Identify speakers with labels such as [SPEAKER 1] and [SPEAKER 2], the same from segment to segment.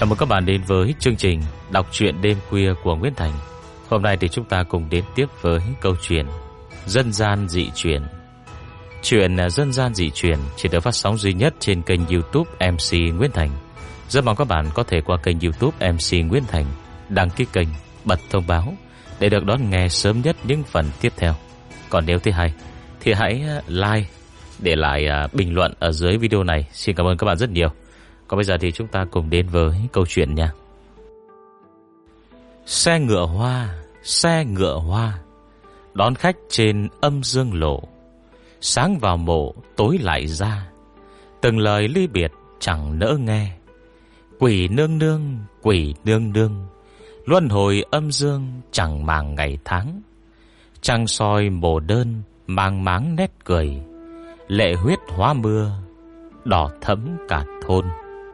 [SPEAKER 1] Chào mừng các bạn đến với chương trình đọc truyện đêm khuya của Nguyễn Thành. Hôm nay thì chúng ta cùng đến tiếp với câu chuyện Dân gian dị truyền. Chuyện dân gian dị truyền chỉ được phát sóng duy nhất trên kênh YouTube MC Nguyễn Thành. Rất mong các bạn có thể qua kênh YouTube MC Nguyễn Thành đăng ký kênh, bật thông báo để được đón nghe sớm nhất những phần tiếp theo. Còn nếu thấy hay thì hãy like, để lại bình luận ở dưới video này. Xin cảm ơn các bạn rất nhiều. Còn bây giờ thì chúng ta cùng đến với câu chuyện nha. Xe ngựa hoa đón khách trên âm dương lộ. Sáng vào mộ tối lại ra, từng lời ly biệt chẳng nỡ nghe. Quỷ nương nương, luân hồi âm dương chẳng màng ngày tháng. Trăng soi mồ đơn mang máng nét cười, lệ huyết hóa mưa đỏ thẫm cả thôn.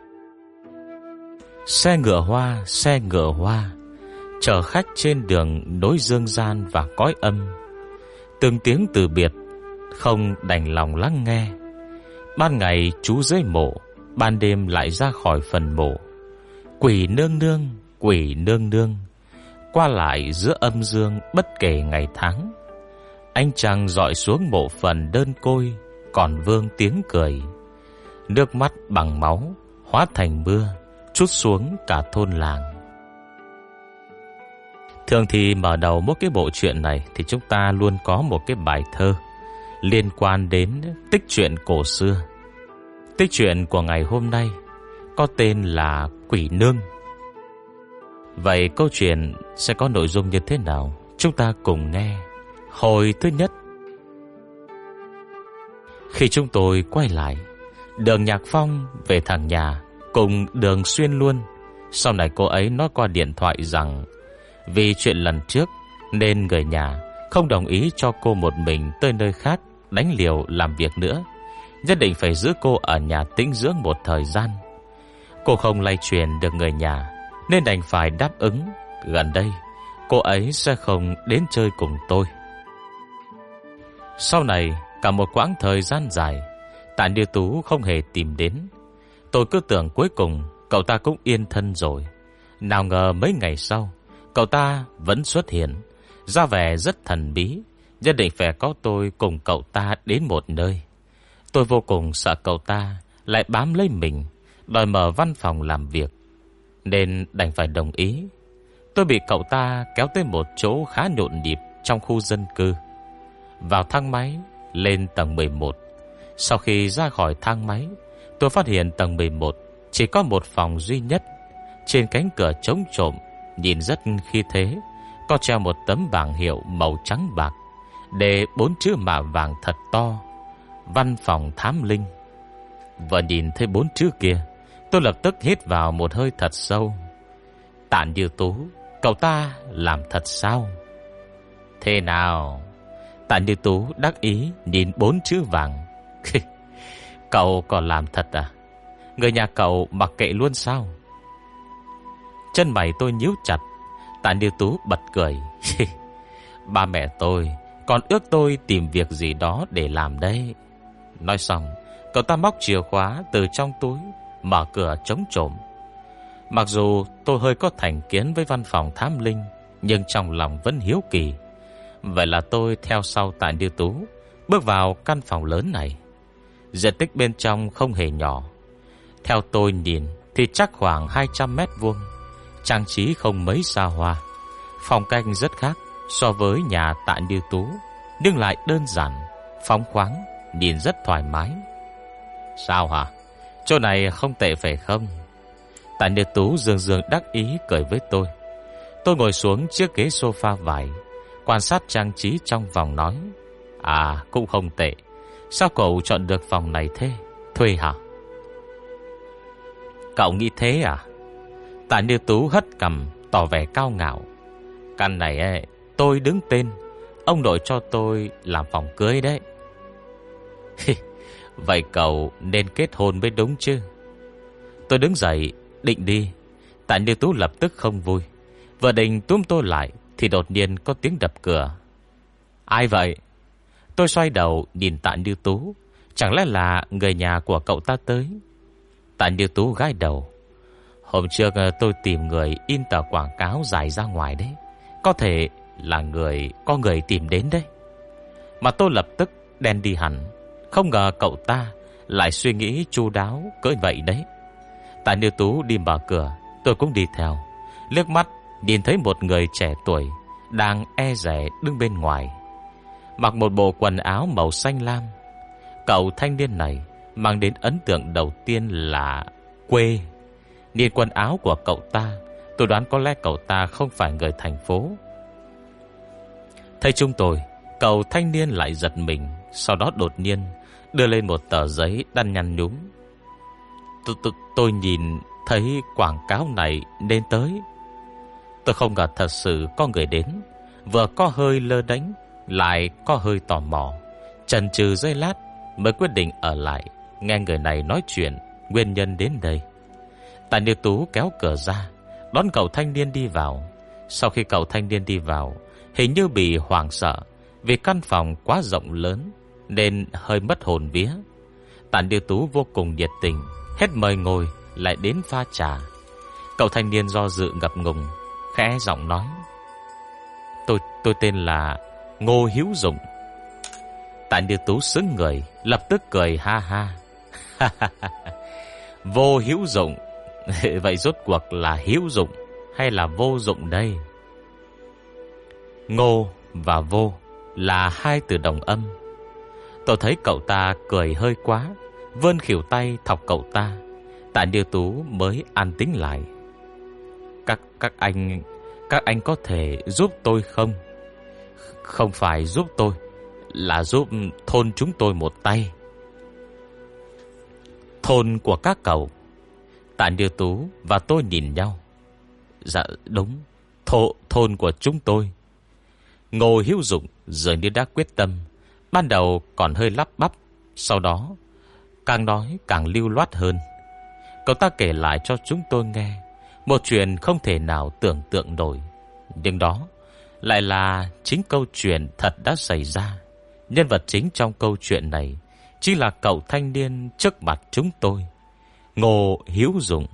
[SPEAKER 1] Xe ngựa hoa chở khách trên đường nối dương gian và cõi âm. Từng tiếng từ biệt không đành lòng lắng nghe. Ban ngày trú dưới mộ, ban đêm lại ra khỏi phần mộ. Quỷ nương nương, qua lại giữa âm dương bất kể ngày tháng. Ánh trăng dọi xuống mộ phần đơn côi, còn vương tiếng cười. Nước mắt bằng máu hóa thành mưa, trút xuống cả thôn làng. Thường thì mở đầu mỗi cái bộ truyện này thì chúng ta luôn có một cái bài thơ liên quan đến tích truyện cổ xưa. Tích truyện của ngày hôm nay có tên là Quỷ Nương. Vậy câu chuyện sẽ có nội dung như thế nào? Chúng ta cùng nghe. Hồi thứ nhất. Khi chúng tôi quay lại, Đường Nhạc Phong về thẳng nhà cùng Đường Xuyên luôn. Sau này cô ấy nói qua điện thoại rằng vì chuyện lần trước nên người nhà không đồng ý cho cô một mình tới nơi khác đánh liều làm việc nữa, nhất định phải giữ cô ở nhà tĩnh dưỡng một thời gian. Cô không lay truyền được người nhà nên đành phải đáp ứng gần đây cô ấy sẽ không đến chơi cùng tôi. Sau này cả một quãng thời gian dài, Tạ Như Tú không hề tìm đến. Tôi cứ tưởng cuối cùng cậu ta cũng yên thân rồi. Nào ngờ mấy ngày sau, cậu ta vẫn xuất hiện, ra vẻ rất thần bí, nhất định phải có tôi cùng cậu ta đến một nơi. Tôi vô cùng sợ cậu ta lại bám lấy mình, đòi mở văn phòng làm việc, nên đành phải đồng ý. Tôi bị cậu ta kéo tới một chỗ khá nhộn nhịp trong khu dân cư. Vào thang máy lên tầng 11. Sau khi ra khỏi thang máy, tôi phát hiện tầng 11 chỉ có một phòng duy nhất. Trên cánh cửa trống trộm, nhìn rất khí thế, có treo một tấm bảng hiệu màu trắng bạc, để 4 chữ mạ vàng thật to: Văn phòng thám linh. Vừa nhìn thấy 4 chữ kia, tôi lập tức hít vào một hơi thật sâu. Tạ Như Tú, cậu ta làm thật sao? Thế nào? Tạ Như Tú đắc ý nhìn 4 chữ vàng. Cậu còn làm thật à? Người nhà cậu mặc kệ luôn sao? Chân mày tôi nhíu chặt. Tạ Như Tú bật cười. Ba mẹ tôi còn ước tôi tìm việc gì đó để làm đấy. Nói xong, cậu ta móc chìa khóa từ trong túi, mở cửa chống trộm. Mặc dù tôi hơi có thành kiến với văn phòng thám linh, nhưng trong lòng vẫn hiếu kỳ. Vậy là tôi theo sau Tạ Như Tú bước vào căn phòng lớn này. Diện tích bên trong không hề nhỏ. Theo tôi nhìn thì chắc khoảng 200 mét vuông, trang trí không mấy xa hoa. Phong cách rất khác so với nhà Tạ Như Tú, nhưng lại đơn giản, phóng khoáng, nhìn rất thoải mái. Sao hả? Chỗ này không tệ phải không? Tạ Như Tú dương dương đắc ý cười với tôi. Tôi ngồi xuống chiếc ghế sofa vải, quan sát trang trí trong phòng nói: À, cũng không tệ. Sao cậu chọn được phòng này thế? Thuê hả? Cậu nghĩ thế à? Tạ Như Tú hất cằm, tỏ vẻ cao ngạo. Căn này tôi đứng tên, ông nội cho tôi làm phòng cưới đấy. Vậy cậu nên kết hôn mới đúng chứ. Tôi đứng dậy định đi. Tạ Như Tú lập tức không vui, vừa định túm tôi lại thì đột nhiên có tiếng đập cửa. Ai vậy? Tôi xoay đầu nhìn Tạ Như Tú. Chẳng lẽ là người nhà của cậu ta tới? Tạ Như Tú gãi đầu. Hôm trước tôi tìm người in tờ quảng cáo dài ra ngoài đấy. Có thể là có người tìm đến đấy. Mà tôi lập tức đen đi hẳn. Không ngờ cậu ta lại suy nghĩ chu đáo cỡ vậy đấy. Tạ Như Tú đi mở cửa, tôi cũng đi theo. Liếc mắt nhìn thấy một người trẻ tuổi đang e dè đứng bên ngoài, mặc một bộ quần áo màu xanh lam. Cậu thanh niên này mang đến ấn tượng đầu tiên là quê. Nhìn quần áo của cậu ta, tôi đoán có lẽ cậu ta không phải người thành phố. Thấy chúng tôi, cậu thanh niên lại giật mình, sau đó đột nhiên đưa lên một tờ giấy đang nhăn nhúm. Tôi nhìn thấy quảng cáo này nên tới. Tôi không ngờ thật sự có người đến, vừa có hơi lơ đánh, lại có hơi tò mò. Chần chừ giây lát mới quyết định ở lại, nghe người này nói chuyện nguyên nhân đến đây. Tạ Như Tú kéo cửa ra, đón cậu thanh niên đi vào. Sau khi cậu thanh niên đi vào, hình như bị hoảng sợ vì căn phòng quá rộng lớn nên hơi mất hồn vía. Tạ Như Tú vô cùng nhiệt tình, hết mời ngồi lại đến pha trà. Cậu thanh niên do dự ngập ngùng, khẽ giọng nói: Tôi tên là Ngô Hiếu Dụng. Tạ Như Tú sững người, lập tức cười ha ha. Vô Hiếu Dụng. Vậy rốt cuộc là hiếu dụng hay là vô dụng đây? Ngô và vô là hai từ đồng âm. Tôi thấy cậu ta cười hơi quá, vươn khuỷu tay thọc cậu ta. Tạ Như Tú mới an tĩnh lại. Các anh có thể giúp tôi không? Không phải giúp tôi, là giúp thôn chúng tôi một tay. Thôn của các cậu? Tạ Như Tú và tôi nhìn nhau. Dạ đúng, thôn của chúng tôi. Ngô Hiếu Dụng dường như đã quyết tâm. Ban đầu còn hơi lắp bắp, sau đó càng nói càng lưu loát hơn. Cậu ta kể lại cho chúng tôi nghe một chuyện không thể nào tưởng tượng nổi. Nhưng đó lại là chính câu chuyện thật đã xảy ra. Nhân vật chính trong câu chuyện này chính là cậu thanh niên trước mặt chúng tôi, Ngô Hiếu Dụng.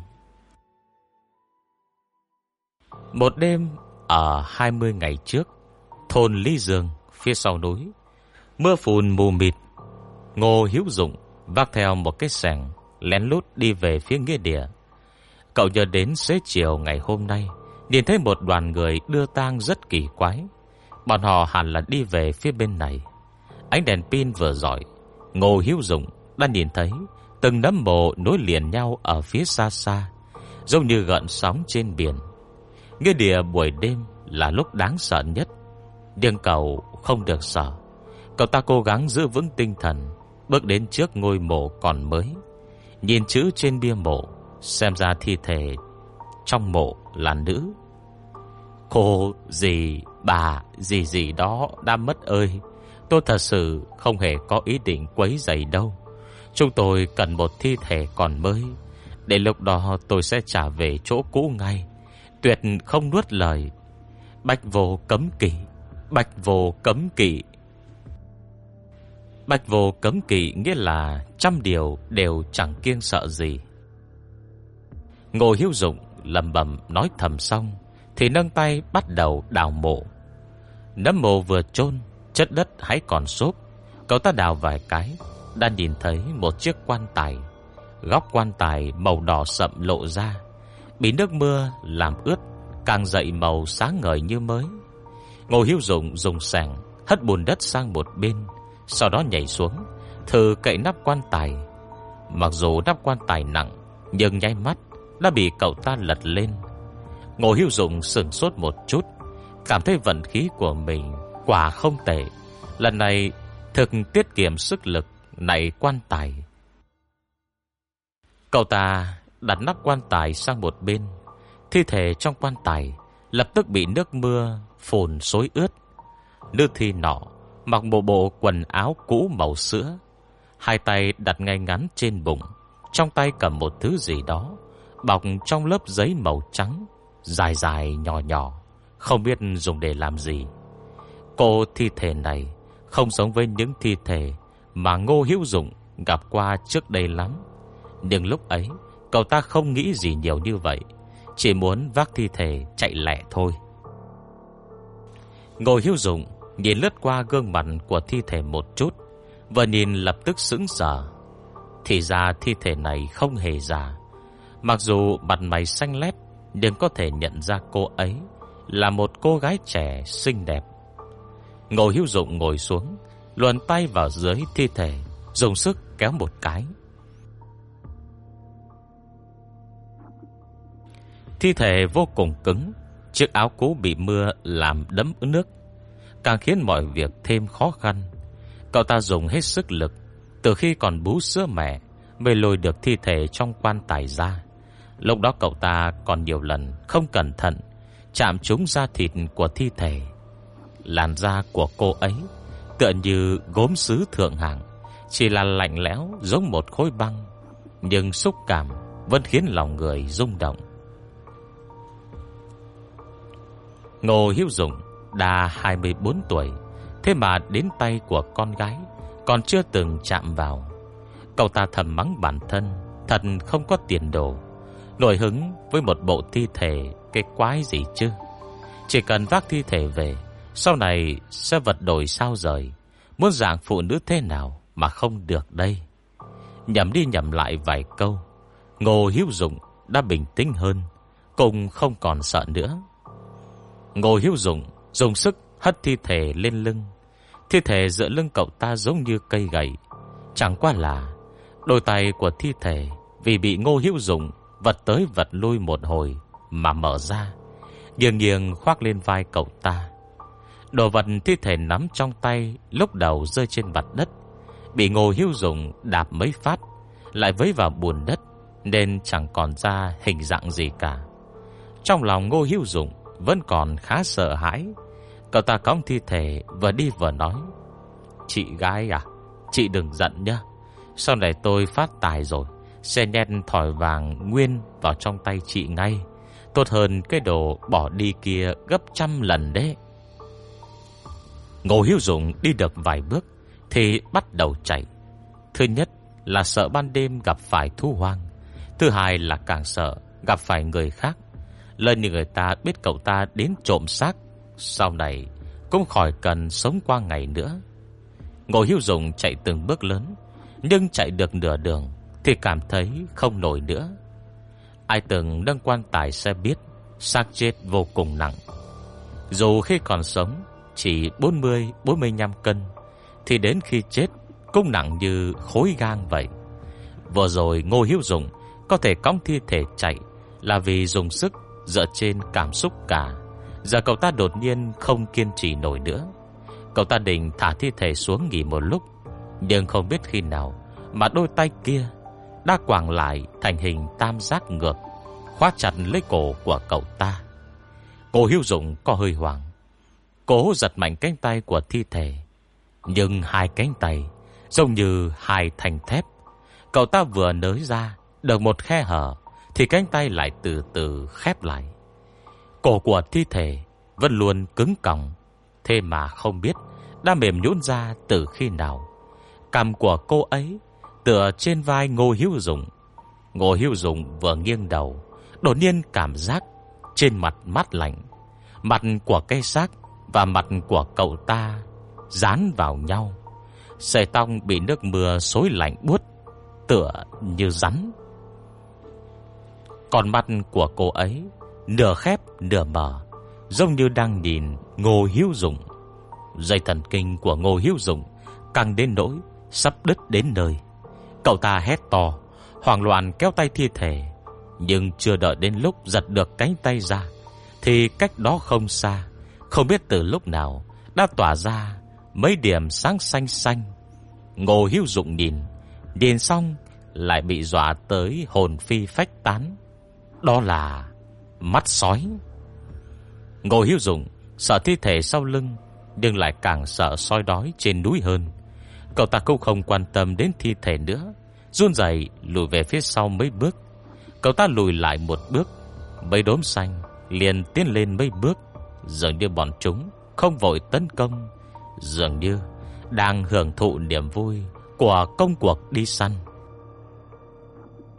[SPEAKER 1] Một đêm ở 20 ngày trước, thôn Lý Dương phía sau núi, mưa phùn mù mịt. Ngô Hiếu Dụng vác theo một cái xẻng lén lút đi về phía nghĩa địa. Cậu nhớ đến xế chiều ngày hôm nay nhìn thấy một đoàn người đưa tang rất kỳ quái. Bọn họ hẳn là đi về phía bên này. Ánh đèn pin vừa rọi, Ngô Hiếu Dụng đã nhìn thấy từng nấm mộ nối liền nhau ở phía xa xa, giống như gợn sóng trên biển. Nghĩa địa buổi đêm là lúc đáng sợ nhất. Nhưng cậu không được sợ. Cậu ta cố gắng giữ vững tinh thần, bước đến trước ngôi mộ còn mới. Nhìn chữ trên bia mộ, xem ra thi thể trong mộ là nữ. Cô gì, bà gì gì đó đã mất ơi. Tôi thật sự không hề có ý định quấy rầy đâu. Chúng tôi cần một thi thể còn mới. Đến lúc đó tôi sẽ trả về chỗ cũ ngay, tuyệt không nuốt lời. Bách vô cấm kỵ, bách vô cấm kỵ. Bách vô cấm kỵ nghĩa là trăm điều đều chẳng kiêng sợ gì. Ngô Hiếu Dụng lẩm bẩm nói thầm xong thì nâng tay bắt đầu đào mộ. Nấm mộ vừa chôn, chất đất hãy còn xốp. Cậu ta đào vài cái đã nhìn thấy một chiếc quan tài. Góc quan tài màu đỏ sậm lộ ra, bị nước mưa làm ướt, càng dậy màu sáng ngời như mới. Ngô Hiếu Dụng dùng xẻng hất bùn đất sang một bên, sau đó nhảy xuống thử cậy nắp quan tài. Mặc dù nắp quan tài nặng, nhưng nháy mắt đã bị cậu ta lật lên. Ngô Hiếu Dụng sửng sốt một chút, cảm thấy vận khí của mình quả không tệ. Lần này thực tiết kiệm sức lực này quan tài. Cậu ta đặt nắp quan tài sang một bên. Thi thể trong quan tài lập tức bị nước mưa phùn xối ướt. Nữ thi nọ mặc một bộ quần áo cũ màu sữa, hai tay đặt ngay ngắn trên bụng, trong tay cầm một thứ gì đó bọc trong lớp giấy màu trắng, dài dài nhỏ nhỏ, không biết dùng để làm gì. Cô thi thể này không giống với những thi thể mà Ngô Hiếu Dụng gặp qua trước đây lắm. Nhưng lúc ấy Cậu ta không nghĩ gì nhiều như vậy, chỉ muốn vác thi thể chạy lẹ thôi. Ngô Hữu Dụng nhìn lướt qua gương mặt của thi thể một chút, vừa nhìn lập tức sững sờ. Thì ra thi thể này không hề già. Mặc dù mặt mày xanh lét, nhưng có thể nhận ra cô ấy là một cô gái trẻ xinh đẹp. Ngô Hữu Dụng ngồi xuống, luồn tay vào dưới thi thể, dùng sức kéo một cái. Thi thể vô cùng cứng, chiếc áo cũ bị mưa làm đẫm nước, càng khiến mọi việc thêm khó khăn. Cậu ta dùng hết sức lực, từ khi còn bú sữa mẹ mới lôi được thi thể trong quan tài ra. Lúc đó cậu ta còn nhiều lần không cẩn thận chạm trúng da thịt của thi thể. Làn da của cô ấy tựa như gốm sứ thượng hạng, chỉ là lạnh lẽo giống một khối băng, nhưng xúc cảm vẫn khiến lòng người rung động. Ngô Hữu Dụng đã 24 tuổi, thế mà đến tay của con gái còn chưa từng chạm vào. Cậu ta thầm mắng bản thân thật không có tiền đồ, nổi hứng với một bộ thi thể cái quái gì chứ. Chỉ cần vác thi thể về, sau này sẽ vật đổi sao rời. Muốn dạng phụ nữ thế nào mà không được đây. Nhẩm đi nhẩm lại vài câu, Ngô Hữu Dụng đã bình tĩnh hơn, cũng không còn sợ nữa. Ngô Hữu Dụng dùng sức hất thi thể lên lưng. Thi thể dựa lưng cậu ta giống như cây gậy. Chẳng qua là đôi tay của thi thể vì bị Ngô Hữu Dụng vật tới vật lui một hồi mà mở ra, nghiêng nghiêng khoác lên vai cậu ta. Đồ vật thi thể nắm trong tay lúc đầu rơi trên mặt đất, bị Ngô Hữu Dụng đạp mấy phát, lại vấy vào bùn đất, nên chẳng còn ra hình dạng gì cả. Trong lòng Ngô Hữu Dụng vẫn còn khá sợ hãi. Cậu ta cõng thi thể vừa đi vừa nói: "Chị gái à, chị đừng giận nhá. Sau này tôi phát tài rồi, sẽ nhét thỏi vàng nguyên vào trong tay chị ngay. Tốt hơn cái đồ bỏ đi kia gấp 100 lần đấy." Ngô Hữu Dụng đi được vài bước thì bắt đầu chạy. Thứ nhất là sợ ban đêm gặp phải thú hoang, thứ hai là càng sợ gặp phải người khác. Lần như người ta biết cậu ta đến trộm xác, sau này cũng khỏi cần sống qua ngày nữa. Ngô Hữu Dụng chạy từng bước lớn, nhưng chạy được nửa đường thì cảm thấy không nổi nữa. Ai từng nâng quan tài sẽ biết xác chết vô cùng nặng. Dù khi còn sống chỉ 40-45 cân, thì đến khi chết cũng nặng như khối gang vậy. Vừa rồi Ngô Hữu Dụng có thể cõng thi thể chạy là vì dùng sức dựa trên cảm xúc cả. Giờ cậu ta đột nhiên không kiên trì nổi nữa. Cậu ta định thả thi thể xuống nghỉ một lúc, nhưng không biết khi nào mà đôi tay kia đã quàng lại thành hình tam giác ngược, khóa chặt lấy cổ của cậu ta. Ngô Hữu Dụng có hơi hoảng, cố giật mạnh cánh tay của thi thể, nhưng hai cánh tay giống như hai thanh thép. Cậu ta vừa nới ra được một khe hở thì cánh tay lại từ từ khép lại. Cổ của thi thể vẫn luôn cứng còng, thế mà không biết đã mềm nhũn ra từ khi nào. Cằm của cô ấy tựa trên vai Ngô Hữu Dụng. Ngô Hữu Dụng vừa nghiêng đầu, đột nhiên cảm giác trên mặt mát lạnh. Mặt của cây xác và mặt của cậu ta dán vào nhau. Sợi tóc bị nước mưa xối lạnh buốt, tựa như rắn. Còn mắt của cô ấy nửa khép nửa mở, giống như đang nhìn Ngô Hữu Dụng. Dây thần kinh của Ngô Hữu Dụng căng đến nỗi sắp đứt đến nơi. Cậu ta hét to, hoảng loạn kéo tay thi thể, nhưng chưa đợi đến lúc giật được cánh tay ra thì cách đó không xa, không biết từ lúc nào đã tỏa ra mấy điểm sáng xanh xanh. Ngô Hữu Dụng nhìn xong lại bị dọa tới hồn phi phách tán. Đó là mắt sói. Ngô Hữu Dụng sợ thi thể sau lưng, nhưng lại càng sợ sói đói trên núi hơn. Cậu ta cũng không quan tâm đến thi thể nữa, run rẩy lùi về phía sau mấy bước. Cậu ta lùi lại một bước, mấy đốm xanh liền tiến lên mấy bước. Dường như bọn chúng không vội tấn công, dường như đang hưởng thụ niềm vui của công cuộc đi săn.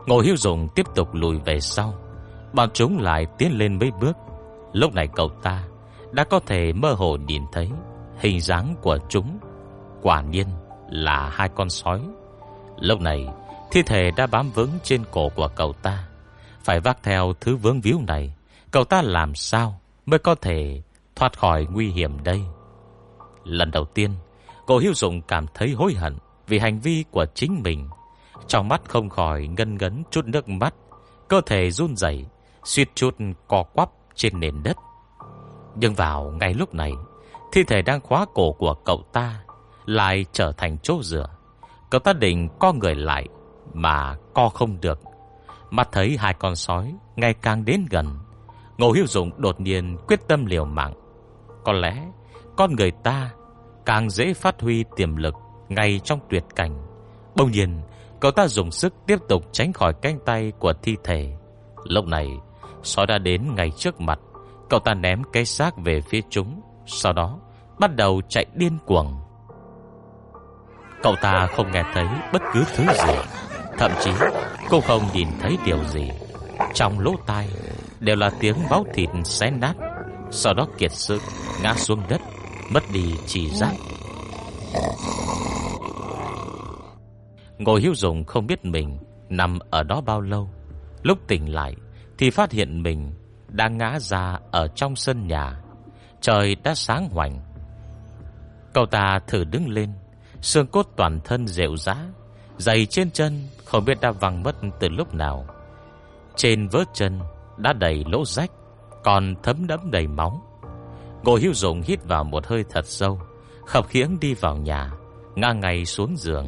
[SPEAKER 1] Ngô Hữu Dụng tiếp tục lùi về sau. Bọn chúng lại tiến lên mấy bước. Lúc này cậu ta đã có thể mơ hồ nhìn thấy hình dáng của chúng. Quả nhiên là hai con sói. Lúc này thi thể đã bám vững trên cổ của cậu ta. Phải vác theo thứ vướng víu này, cậu ta làm sao mới có thể thoát khỏi nguy hiểm đây? Lần đầu tiên, Ngô Hữu Dụng cảm thấy hối hận vì hành vi của chính mình. Trong mắt không khỏi ngân ngấn chút nước mắt, cơ thể run rẩy, suýt chút co quắp trên nền đất. Nhưng vào ngay lúc này, thi thể đang khóa cổ của cậu ta lại trở thành chỗ dựa. Cậu ta định co người lại mà co không được. Mắt thấy hai con sói ngày càng đến gần, Ngô Hữu Dụng đột nhiên quyết tâm liều mạng. Có lẽ con người ta càng dễ phát huy tiềm lực ngay trong tuyệt cảnh. Bỗng nhiên, cậu ta dùng sức tiếp tục tránh khỏi cánh tay của thi thể. Lúc này, sói đã đến ngay trước mặt. Cậu ta ném cái xác về phía chúng, sau đó bắt đầu chạy điên cuồng. Cậu ta không nghe thấy bất cứ thứ gì, thậm chí cũng không nhìn thấy điều gì. Trong lỗ tai đều là tiếng máu thịt xé nát, sau đó kiệt sức ngã xuống đất, mất đi trí giác. Ngô Hữu Dụng không biết mình nằm ở đó bao lâu. Lúc tỉnh lại thì phát hiện mình đang ngã ra ở trong sân nhà. Trời đã sáng hoành. Cậu ta thử đứng lên, xương cốt toàn thân rệu rã, giày trên chân không biết đã văng mất từ lúc nào. Trên vớ chân đã đầy lỗ rách, còn thấm đẫm đầy máu. Ngô Hữu Dụng hít vào một hơi thật sâu, khập khiễng đi vào nhà, ngã ngay xuống giường.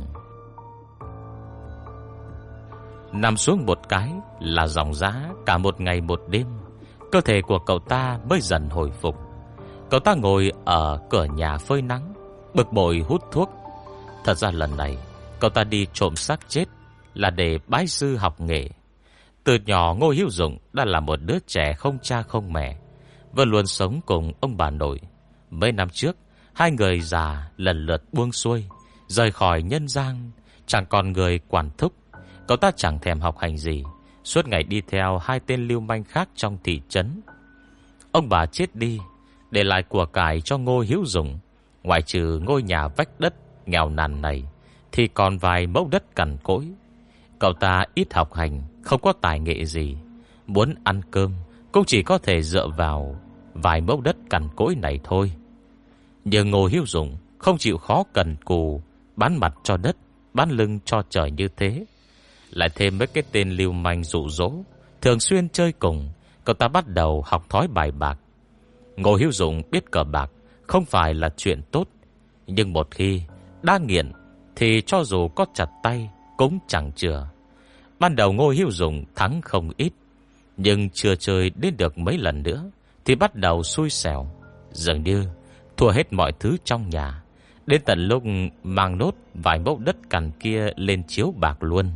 [SPEAKER 1] Nằm xuống một cái là dòng dã cả một ngày một đêm, cơ thể của cậu ta mới dần hồi phục. Cậu ta ngồi ở cửa nhà phơi nắng, bực bội hút thuốc. Thật ra lần này cậu ta đi trộm xác chết là để bái sư học nghề. Từ nhỏ Ngô Hữu Dụng đã là một đứa trẻ không cha không mẹ, vẫn luôn sống cùng ông bà nội. Mấy năm trước, hai người già lần lượt buông xuôi, rời khỏi nhân gian, chẳng còn người quản thúc. Cậu ta chẳng thèm học hành gì, suốt ngày đi theo hai tên lưu manh khác trong thị trấn. Ông bà chết đi, để lại của cải cho Ngô Hữu Dụng. Ngoài trừ ngôi nhà vách đất nghèo nàn này, thì còn vài mẫu đất cằn cỗi. Cậu ta ít học hành, không có tài nghệ gì, muốn ăn cơm cũng chỉ có thể dựa vào vài mẫu đất cằn cỗi này thôi. Nhưng Ngô Hữu Dụng không chịu khó cần cù, bán mặt cho đất, bán lưng cho trời như thế. Lại thêm mấy cái tên lưu manh dụ dỗ, thường xuyên chơi cùng, cậu ta bắt đầu học thói bài bạc. Ngô Hữu Dụng biết cờ bạc không phải là chuyện tốt, nhưng một khi đã nghiện thì cho dù có chặt tay cũng chẳng chừa. Ban đầu Ngô Hữu Dụng thắng không ít, nhưng chưa chơi đến được mấy lần nữa thì bắt đầu xui xẻo, dường như thua hết mọi thứ trong nhà. Đến tận lúc mang nốt vài mẫu đất cằn kia lên chiếu bạc luôn.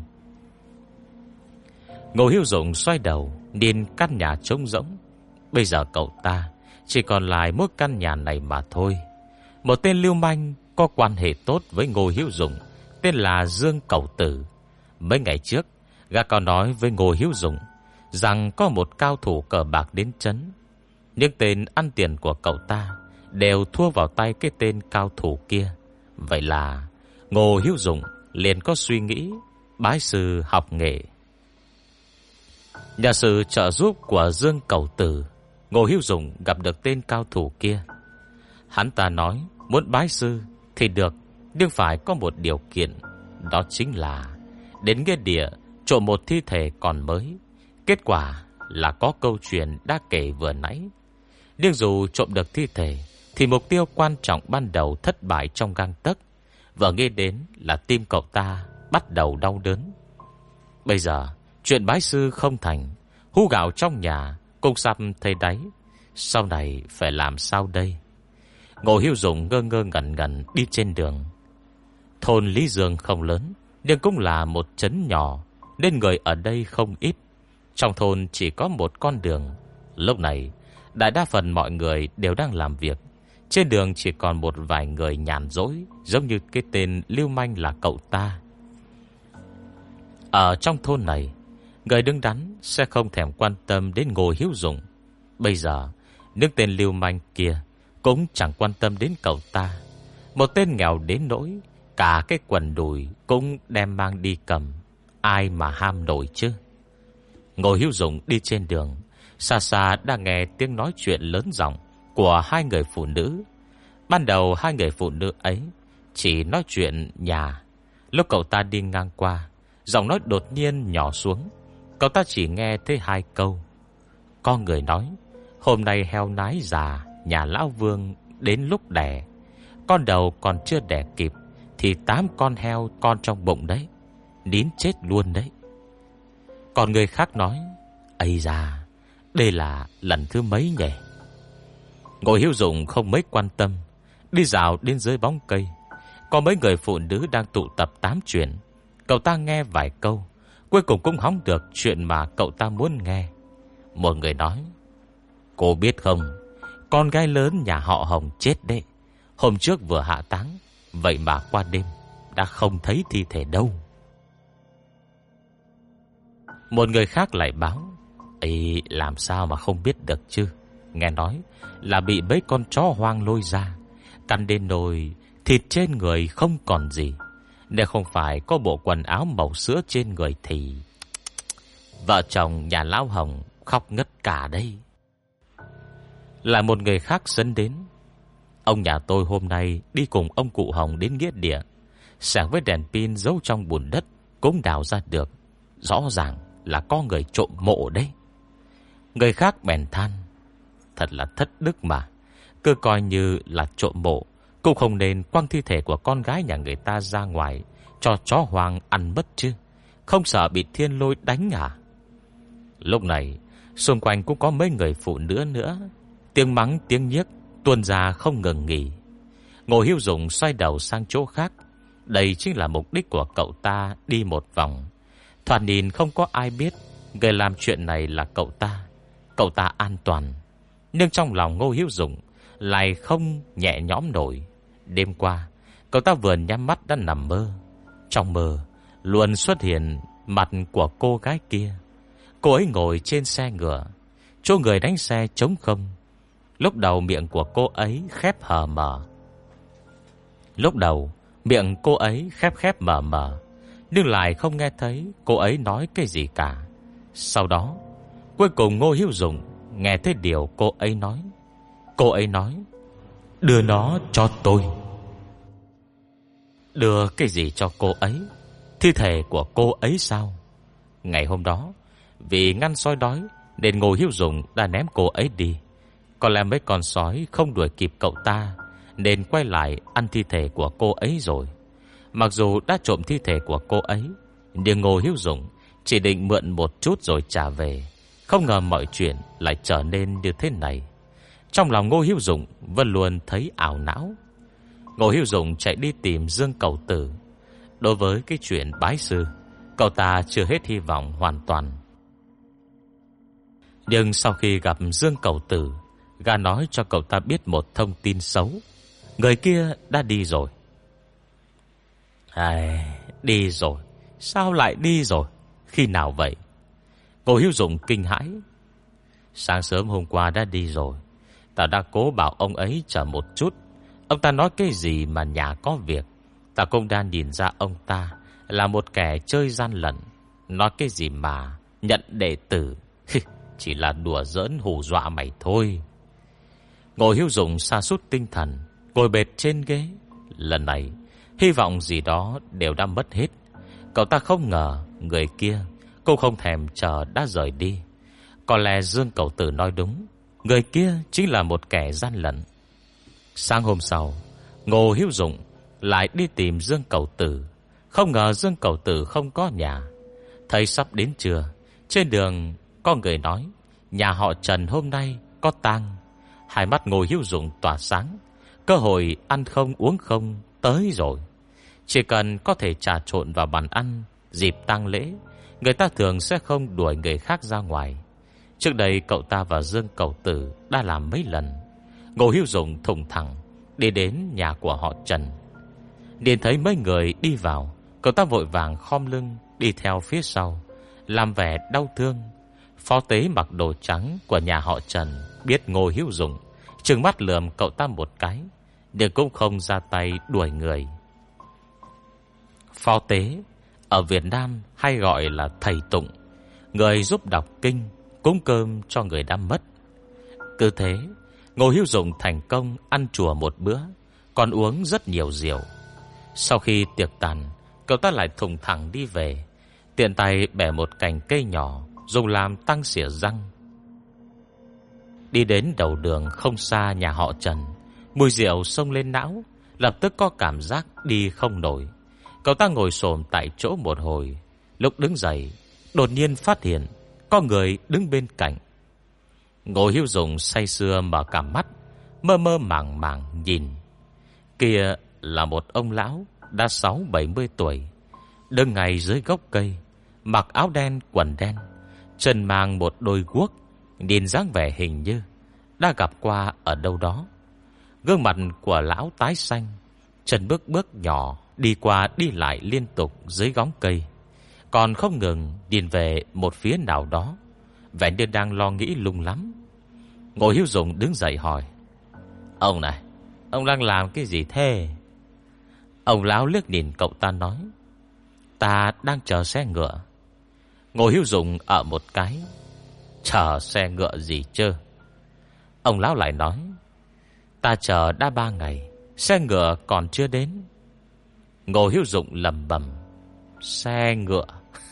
[SPEAKER 1] Ngô Hữu Dụng xoay đầu nhìn căn nhà trống rỗng. Bây giờ cậu ta chỉ còn lại mỗi căn nhà này mà thôi. Một tên lưu manh có quan hệ tốt với Ngô Hữu Dụng, tên là Dương Cẩu Tử. Mấy ngày trước, gã có nói với Ngô Hữu Dụng rằng có một cao thủ cờ bạc đến trấn. Những tên ăn tiền của cậu ta đều thua vào tay cái tên cao thủ kia. Vậy là Ngô Hữu Dụng liền có suy nghĩ bái sư học nghề. Nhờ sự trợ giúp của Dương Cẩu Tử, Ngô Hữu Dụng gặp được tên cao thủ kia. Hắn ta nói muốn bái sư thì được, nhưng phải có một điều kiện, đó chính là đến nghĩa địa trộm một thi thể còn mới. Kết quả là có câu chuyện đã kể vừa nãy. Nhưng dù trộm được thi thể thì mục tiêu quan trọng ban đầu thất bại trong gang tấc. Vừa nghĩ đến là tim cậu ta bắt đầu đau đớn. Bây giờ chuyện bái sư không thành, hũ gạo trong nhà cũng sắp thấy đáy. Sau này phải làm sao đây? Ngô Hữu Dụng ngơ ngơ ngẩn ngẩn đi trên đường. Thôn Lý Dương không lớn, nhưng cũng là một trấn nhỏ, nên người ở đây không ít. Trong thôn chỉ có một con đường. Lúc này đại đa phần mọi người đều đang làm việc. Trên đường chỉ còn một vài người nhàn rỗi, giống như cái tên lưu manh là cậu ta. Ở trong thôn này người đứng đắn sẽ không thèm quan tâm đến Ngô Hữu Dụng. Bây giờ nước tên lưu manh kia cũng chẳng quan tâm đến cậu ta. Một tên nghèo đến nỗi cả cái quần đùi cũng đem mang đi cầm, ai mà ham nổi chứ. Ngô Hữu Dụng đi trên đường, xa xa đang nghe tiếng nói chuyện lớn giọng của hai người phụ nữ. Ban đầu hai người phụ nữ ấy chỉ nói chuyện nhà. Lúc cậu ta đi ngang qua, giọng nói đột nhiên nhỏ xuống. Cậu ta chỉ nghe thấy hai câu. Có người nói, hôm nay heo nái già nhà lão Vương đến lúc đẻ, con đầu còn chưa đẻ kịp thì 8 con heo con trong bụng đấy, nín chết luôn đấy. Còn người khác nói, ây da, đây là lần thứ mấy nhỉ? Ngô Hữu Dụng không mấy quan tâm, đi dạo đến dưới bóng cây. Có mấy người phụ nữ đang tụ tập tám chuyện. Cậu ta nghe vài câu, cuối cùng cũng hóng được chuyện mà cậu ta muốn nghe. Một người nói, cô biết không, con gái lớn nhà họ Hồng chết đấy. Hôm trước vừa hạ táng, vậy mà qua đêm đã không thấy thi thể đâu. Một người khác lại báo, ấy làm sao mà không biết được chứ? Nghe nói là bị mấy con chó hoang lôi ra, cắn đến nồi thịt trên người không còn gì. Nếu không phải có bộ quần áo màu sữa trên người thì vợ chồng nhà lão Hồng khóc ngất cả đây. Là một người khác dẫn đến, ông nhà tôi hôm nay đi cùng ông cụ Hồng đến nghĩa địa, sáng với đèn pin giấu trong bùn đất cũng đào ra được. Rõ ràng là có người trộm mộ đấy. Người khác bèn than, thật là thất đức mà. Cứ coi như là trộm mộ cũng không nên quăng thi thể của con gái nhà người ta ra ngoài cho chó hoang ăn mất chứ. Không sợ bị thiên lôi đánh à? Lúc này xung quanh cũng có mấy người phụ nữ nữa. Tiếng mắng tiếng nhiếc tuôn ra không ngừng nghỉ. Ngô Hữu Dụng xoay đầu sang chỗ khác. Đây chính là mục đích của cậu ta đi một vòng. Thoạt nhìn không có ai biết người làm chuyện này là cậu ta. Cậu ta an toàn. Nhưng trong lòng Ngô Hữu Dụng lại không nhẹ nhõm nổi. Đêm qua cậu ta vừa nhắm mắt đã nằm mơ. Trong mơ luôn xuất hiện mặt của cô gái kia. Cô ấy ngồi trên xe ngựa, chỗ người đánh xe trống không. Lúc đầu miệng của cô ấy khép hờ mở. Lúc đầu miệng cô ấy khép mở mở, nhưng lại không nghe thấy cô ấy nói cái gì cả. Sau đó cuối cùng Ngô Hữu Dụng nghe thấy điều cô ấy nói. Cô ấy nói, đưa nó cho tôi. Đưa cái gì cho cô ấy? Thi thể của cô ấy sao? Ngày hôm đó vì ngăn sói đói nên Ngô Hữu Dụng đã ném cô ấy đi. Có lẽ mấy con sói không đuổi kịp cậu ta nên quay lại ăn thi thể của cô ấy rồi. Mặc dù đã trộm thi thể của cô ấy, nhưng Ngô Hữu Dụng chỉ định mượn một chút rồi trả về. Không ngờ mọi chuyện lại trở nên như thế này. Trong lòng Ngô Hữu Dụng vẫn luôn thấy ảo não. Ngô Hữu Dụng chạy đi tìm Dương Cẩu Tử. Đối với cái chuyện bái sư, cậu ta chưa hết hy vọng hoàn toàn. Nhưng sau khi gặp Dương Cẩu Tử, gã nói cho cậu ta biết một thông tin xấu. Người kia đã đi rồi. Đi rồi? Sao lại đi rồi? Khi nào vậy? Ngô Hữu Dụng kinh hãi. Sáng sớm hôm qua đã đi rồi. Ta đã cố bảo ông ấy chờ một chút. Ông ta nói cái gì mà nhà có việc. Ta cũng đang nhìn ra ông ta là một kẻ chơi gian lận. Nói cái gì mà nhận đệ tử. Chỉ là đùa giỡn hù dọa mày thôi. Ngô Hữu Dụng sa sút tinh thần, ngồi bệt trên ghế. Lần này hy vọng gì đó đều đã mất hết. Cậu ta không ngờ người kia cũng không thèm chờ đã rời đi. Có lẽ Dương Cẩu Tử nói đúng, người kia chính là một kẻ gian lận. Sáng hôm sau, Ngô Hữu Dụng lại đi tìm Dương Cẩu Tử. Không ngờ Dương Cẩu Tử không có nhà. Thấy sắp đến trưa, trên đường có người nói nhà họ Trần hôm nay có tang. Hai mắt Ngô Hữu Dụng tỏa sáng. Cơ hội ăn không uống không tới rồi. Chỉ cần có thể trà trộn vào bàn ăn dịp tang lễ, người ta thường sẽ không đuổi người khác ra ngoài. Trước đây cậu ta và Dương Cẩu Tử đã làm mấy lần. Ngô Hữu Dụng thùng thẳng đi đến nhà của họ Trần. Nhìn thấy mấy người đi vào, cậu ta vội vàng khom lưng đi theo phía sau, làm vẻ đau thương. Phó tế mặc đồ trắng của nhà họ Trần biết Ngô Hữu Dụng, trừng mắt lườm cậu ta một cái, nhưng cũng không ra tay đuổi người. Phó tế ở Việt Nam hay gọi là thầy tụng, người giúp đọc kinh, cúng cơm cho người đã mất. Cứ thế, Ngô Hữu Dụng thành công ăn chùa một bữa, còn uống rất nhiều rượu. Sau khi tiệc tàn, cậu ta lại thùng thẳng đi về, tiện tay bẻ một cành cây nhỏ dùng làm tăng xỉa răng. Đi đến đầu đường không xa nhà họ Trần, mùi rượu xông lên não, lập tức có cảm giác đi không nổi. Cậu ta ngồi xổm tại chỗ một hồi, lúc đứng dậy đột nhiên phát hiện có người đứng bên cạnh. Ngô Hữu Dụng say sưa mở cả mắt, mơ mơ màng màng nhìn. Kia là một ông lão đã 60-70 tuổi, đứng ngay dưới gốc cây, mặc áo đen quần đen, chân mang một đôi guốc, nhìn dáng vẻ hình như đã gặp qua ở đâu đó. Gương mặt của lão tái xanh, chân bước bước nhỏ đi qua đi lại liên tục dưới góng cây, còn không ngừng nhìn về một phía nào đó, vẻ như đang lo nghĩ lung lắm. Ngô Hữu Dụng đứng dậy hỏi: "Ông này, ông đang làm cái gì thế?" Ông lão liếc nhìn cậu ta nói: "Ta đang chờ xe ngựa." Ngô Hữu Dụng ở một cái: "Chờ xe ngựa gì chứ?" Ông lão lại nói: "Ta chờ đã 3 ngày, xe ngựa còn chưa đến." Ngô Hữu Dụng lẩm bẩm: "Xe ngựa."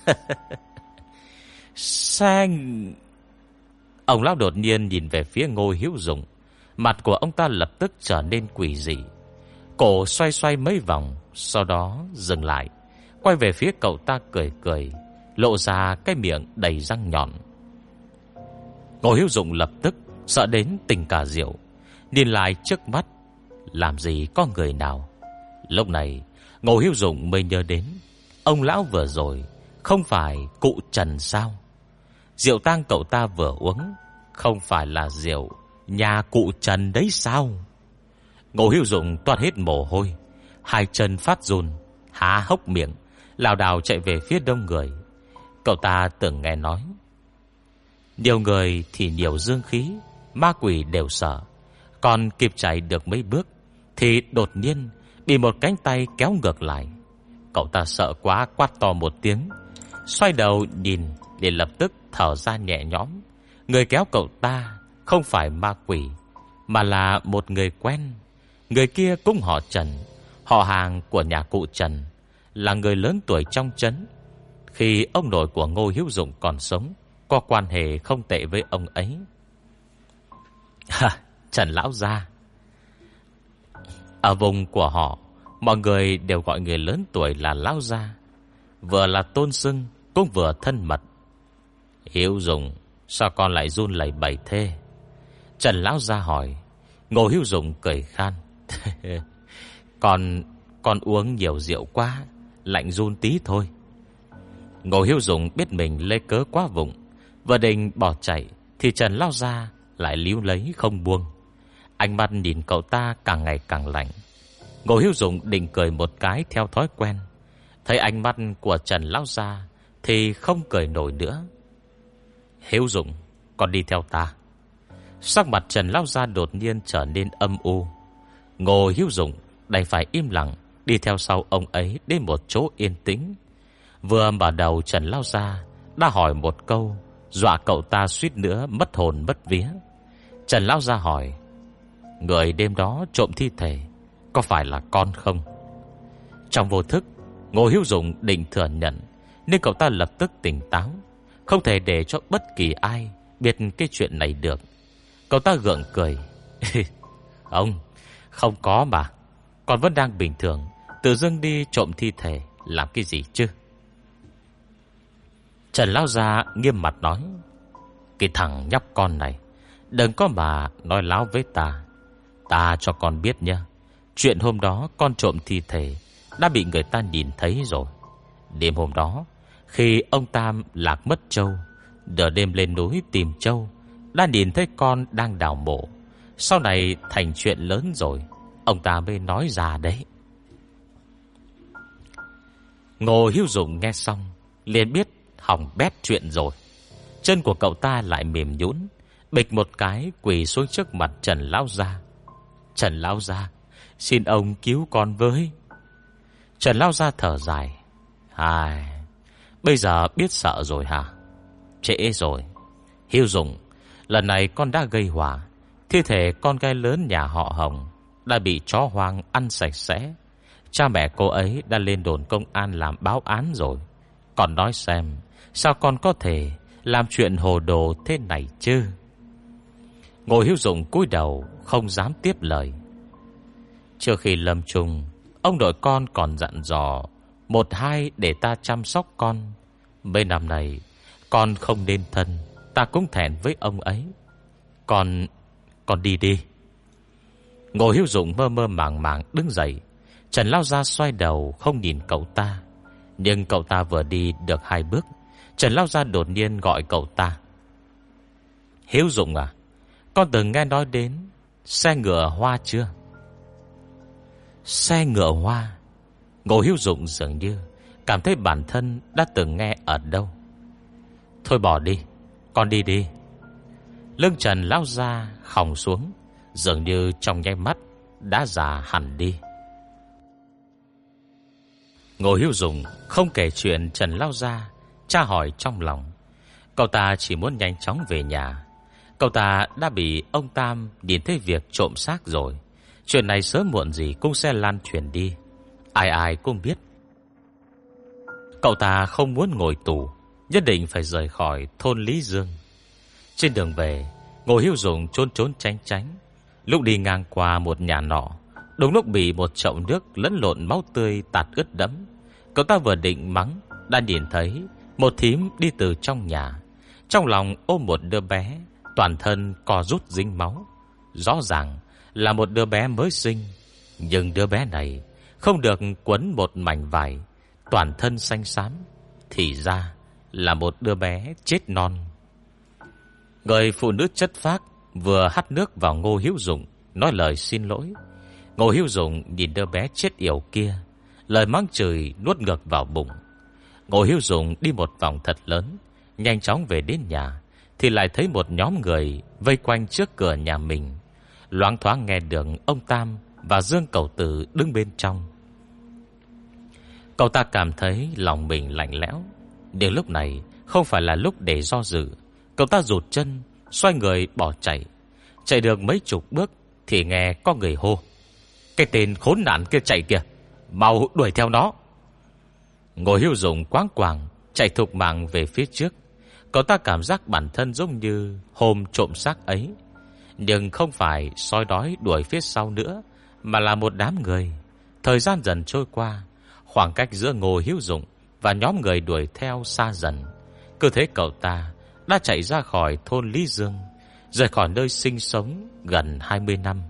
[SPEAKER 1] Xe... Ông lão đột nhiên nhìn về phía Ngô Hữu Dụng, mặt của ông ta lập tức trở nên quỷ dị. Cổ xoay xoay mấy vòng, sau đó dừng lại, quay về phía cậu ta cười cười, lộ ra cái miệng đầy răng nhọn. Ngô Hữu Dụng lập tức sợ đến tỉnh cả rượu, nhìn lại trước mắt, làm gì có người nào. Lúc này Ngô Hữu Dụng mới nhớ đến ông lão vừa rồi không phải cụ Trần sao? Rượu tang cậu ta vừa uống không phải là rượu nhà cụ Trần đấy sao? Ngô Hữu Dụng toát hết mồ hôi, hai chân phát run, há hốc miệng, lảo đảo chạy về phía đông người. Cậu ta từng nghe nói nhiều người thì nhiều dương khí, ma quỷ đều sợ. Còn kịp chạy được mấy bước thì đột nhiên bị một cánh tay kéo ngược lại. Cậu ta sợ quá quát to một tiếng, xoay đầu nhìn để lập tức thở ra nhẹ nhõm. Người kéo cậu ta không phải ma quỷ, mà là một người quen. Người kia cũng họ Trần, họ hàng của nhà cụ Trần, là người lớn tuổi trong trấn. Khi ông nội của Ngô Hữu Dụng còn sống, có quan hệ không tệ với ông ấy. Trần lão gia. Ở vùng của họ, mọi người đều gọi người lớn tuổi là lão gia, vừa là tôn xưng cũng vừa thân mật. Hữu Dụng, sao con lại run lẩy bẩy thế? Trần lão gia hỏi. Ngô Hữu Dụng cười khan. Con uống nhiều rượu quá, lạnh run tí thôi. Ngô Hữu Dụng biết mình lê cớ quá vụng, vừa định bỏ chạy thì Trần lão gia lại líu lấy không buông. Ánh mắt nhìn cậu ta càng ngày càng lạnh. Ngô Hữu Dụng định cười một cái theo thói quen, thấy ánh mắt của Trần lão gia thì không cười nổi nữa. Hữu Dụng, con đi theo ta. Sắc mặt Trần lão gia đột nhiên trở nên âm u. Ngô Hữu Dụng đành phải im lặng đi theo sau ông ấy đến một chỗ yên tĩnh. Vừa mở đầu, Trần lão gia đã hỏi một câu dọa cậu ta suýt nữa mất hồn mất vía. Trần lão gia hỏi: người đêm đó trộm thi thể có phải là con không? Trong vô thức, Ngô Hữu Dụng định thừa nhận, nhưng cậu ta lập tức tỉnh táo, không thể để cho bất kỳ ai biết cái chuyện này được. Cậu ta gượng cười. Không có mà. Con vẫn đang bình thường, tự dưng đi trộm thi thể làm cái gì chứ? Trần lão gia nghiêm mặt nói: cái thằng nhóc con này, đừng có mà nói láo với ta. Ta cho con biết nha, chuyện hôm đó con trộm thi thể đã bị người ta nhìn thấy rồi. Đêm hôm đó, khi ông Tam lạc mất trâu, đợt đêm lên núi tìm trâu, đã nhìn thấy con đang đào mộ. Sau này thành chuyện lớn rồi, ông ta mới nói ra đấy. Ngô Hữu Dụng nghe xong liền biết hỏng bét chuyện rồi. Chân của cậu ta lại mềm nhũn, bịch một cái quỳ xuống trước mặt Trần lão gia. Trần lão gia, xin ông cứu con với. Trần lão gia thở dài. Ai, bây giờ biết sợ rồi hả? Trễ rồi. Hiếu Dụng, lần này con đã gây họa. Thi thể con gái lớn nhà họ Hồng đã bị chó hoang ăn sạch sẽ. Cha mẹ cô ấy đã lên đồn công an làm báo án rồi. Con nói xem, sao con có thể làm chuyện hồ đồ thế này chứ? Ngô Hiếu Dụng cúi đầu không dám tiếp lời. Trước khi lâm chung, ông nội con còn dặn dò 1-2 để ta chăm sóc con. Mấy năm này con không nên thân, ta cũng thẹn với ông ấy. Con đi đi. Ngô Hiếu Dụng mơ mơ màng màng đứng dậy. Trần lão gia xoay đầu không nhìn cậu ta. Nhưng cậu ta vừa đi được 2 bước, Trần lão gia đột nhiên gọi cậu ta. Hiếu Dụng à, con từng nghe nói đến xe ngựa hoa chưa? Xe ngựa hoa? Ngô Hiếu Dụng dường như cảm thấy bản thân đã từng nghe ở đâu. Thôi bỏ đi, con đi đi. Lưng Trần lão gia khòng xuống, dường như trong nháy mắt đã già hẳn đi. Ngô Hiếu Dụng không kể chuyện Trần lão gia tra hỏi trong lòng. Cậu ta chỉ muốn nhanh chóng về nhà. Cậu ta đã bị ông Tam nhìn thấy việc trộm xác rồi. Chuyện này sớm muộn gì cũng sẽ lan truyền đi. Ai ai cũng biết. Cậu ta không muốn ngồi tù, nhất định phải rời khỏi thôn Lý Dương. Trên đường về, Ngô Hiếu Dụng trốn trốn tránh tránh. Lúc đi ngang qua một nhà nọ, đúng lúc bị một chậu nước lẫn lộn máu tươi tạt ướt đẫm. Cậu ta vừa định mắng, đã nhìn thấy một thím đi từ trong nhà, trong lòng ôm một đứa bé, toàn thân co rút dính máu. Rõ ràng là một đứa bé mới sinh, nhưng đứa bé này không được quấn một mảnh vải, toàn thân xanh xám. Thì ra là một đứa bé chết non. Người phụ nữ chất phác vừa hắt nước vào Ngô Hiếu Dụng, nói lời xin lỗi. Ngô Hiếu Dụng nhìn đứa bé chết yểu kia, lời mắng chửi nuốt ngược vào bụng. Ngô Hiếu Dụng đi một vòng thật lớn, nhanh chóng về đến nhà, thì lại thấy một nhóm người vây quanh trước cửa nhà mình. Loáng thoáng nghe được ông Tam và Dương Cẩu Tử đứng bên trong. Cậu ta cảm thấy lòng mình lạnh lẽo. Nhưng lúc này không phải là lúc để do dự. Cậu ta rụt chân, xoay người bỏ chạy. Chạy được mấy chục bước thì nghe có người hô: cái tên khốn nạn kia chạy kìa, mau đuổi theo nó. Ngô Hiếu Dụng quáng quàng chạy thục mạng về phía trước. Cậu ta cảm giác bản thân giống như hôm trộm xác ấy, nhưng không phải sói đói đuổi phía sau nữa, mà là một đám người. Thời gian dần trôi qua, khoảng cách giữa Ngô Hiếu Dụng và nhóm người đuổi theo xa dần. Cứ thế cậu ta đã chạy ra khỏi thôn Lý Dương, rời khỏi nơi sinh sống gần 20 năm.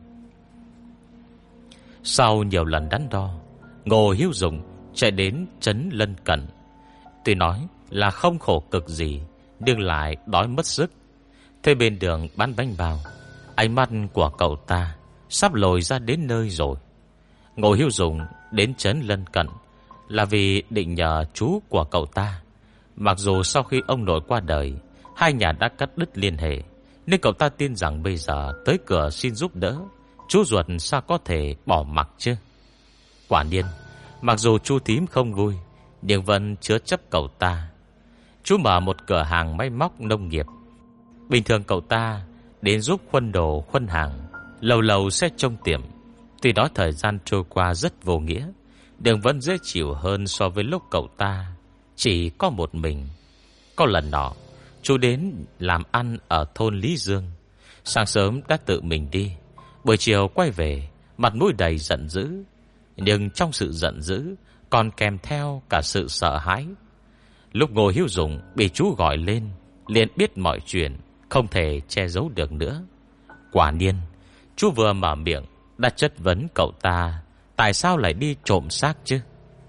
[SPEAKER 1] Sau nhiều lần đắn đo, Ngô Hiếu Dụng chạy đến trấn lân cận. Tuy nói là không khổ cực gì, nhưng lại đói mất sức. Thế bên đường bán bánh bao, ánh mắt của cậu ta sắp lồi ra đến nơi rồi. Ngô Hiếu Dụng đến trấn lân cận là vì định nhờ chú của cậu ta. Mặc dù sau khi ông nội qua đời, hai nhà đã cắt đứt liên hệ, nên cậu ta tin rằng bây giờ tới cửa xin giúp đỡ, chú ruột sao có thể bỏ mặc chứ. Quả nhiên, mặc dù chú thím không vui, nhưng vẫn chứa chấp cậu ta. Chú mở một cửa hàng máy móc nông nghiệp. Bình thường cậu ta đến giúp khuân đồ khuân hàng, lâu lâu sẽ trông tiệm. Tuy nói thời gian trôi qua rất vô nghĩa, nhưng vẫn dễ chịu hơn so với lúc cậu ta chỉ có một mình. Có lần nọ, chú đến làm ăn ở thôn Lý Dương. Sáng sớm đã tự mình đi, buổi chiều quay về, mặt mũi đầy giận dữ. Nhưng trong sự giận dữ còn kèm theo cả sự sợ hãi. Lúc Ngô Hiếu Dụng bị chú gọi lên, liền biết mọi chuyện không thể che giấu được nữa. Quả nhiên, chú vừa mở miệng đã chất vấn cậu ta tại sao lại đi trộm xác chứ.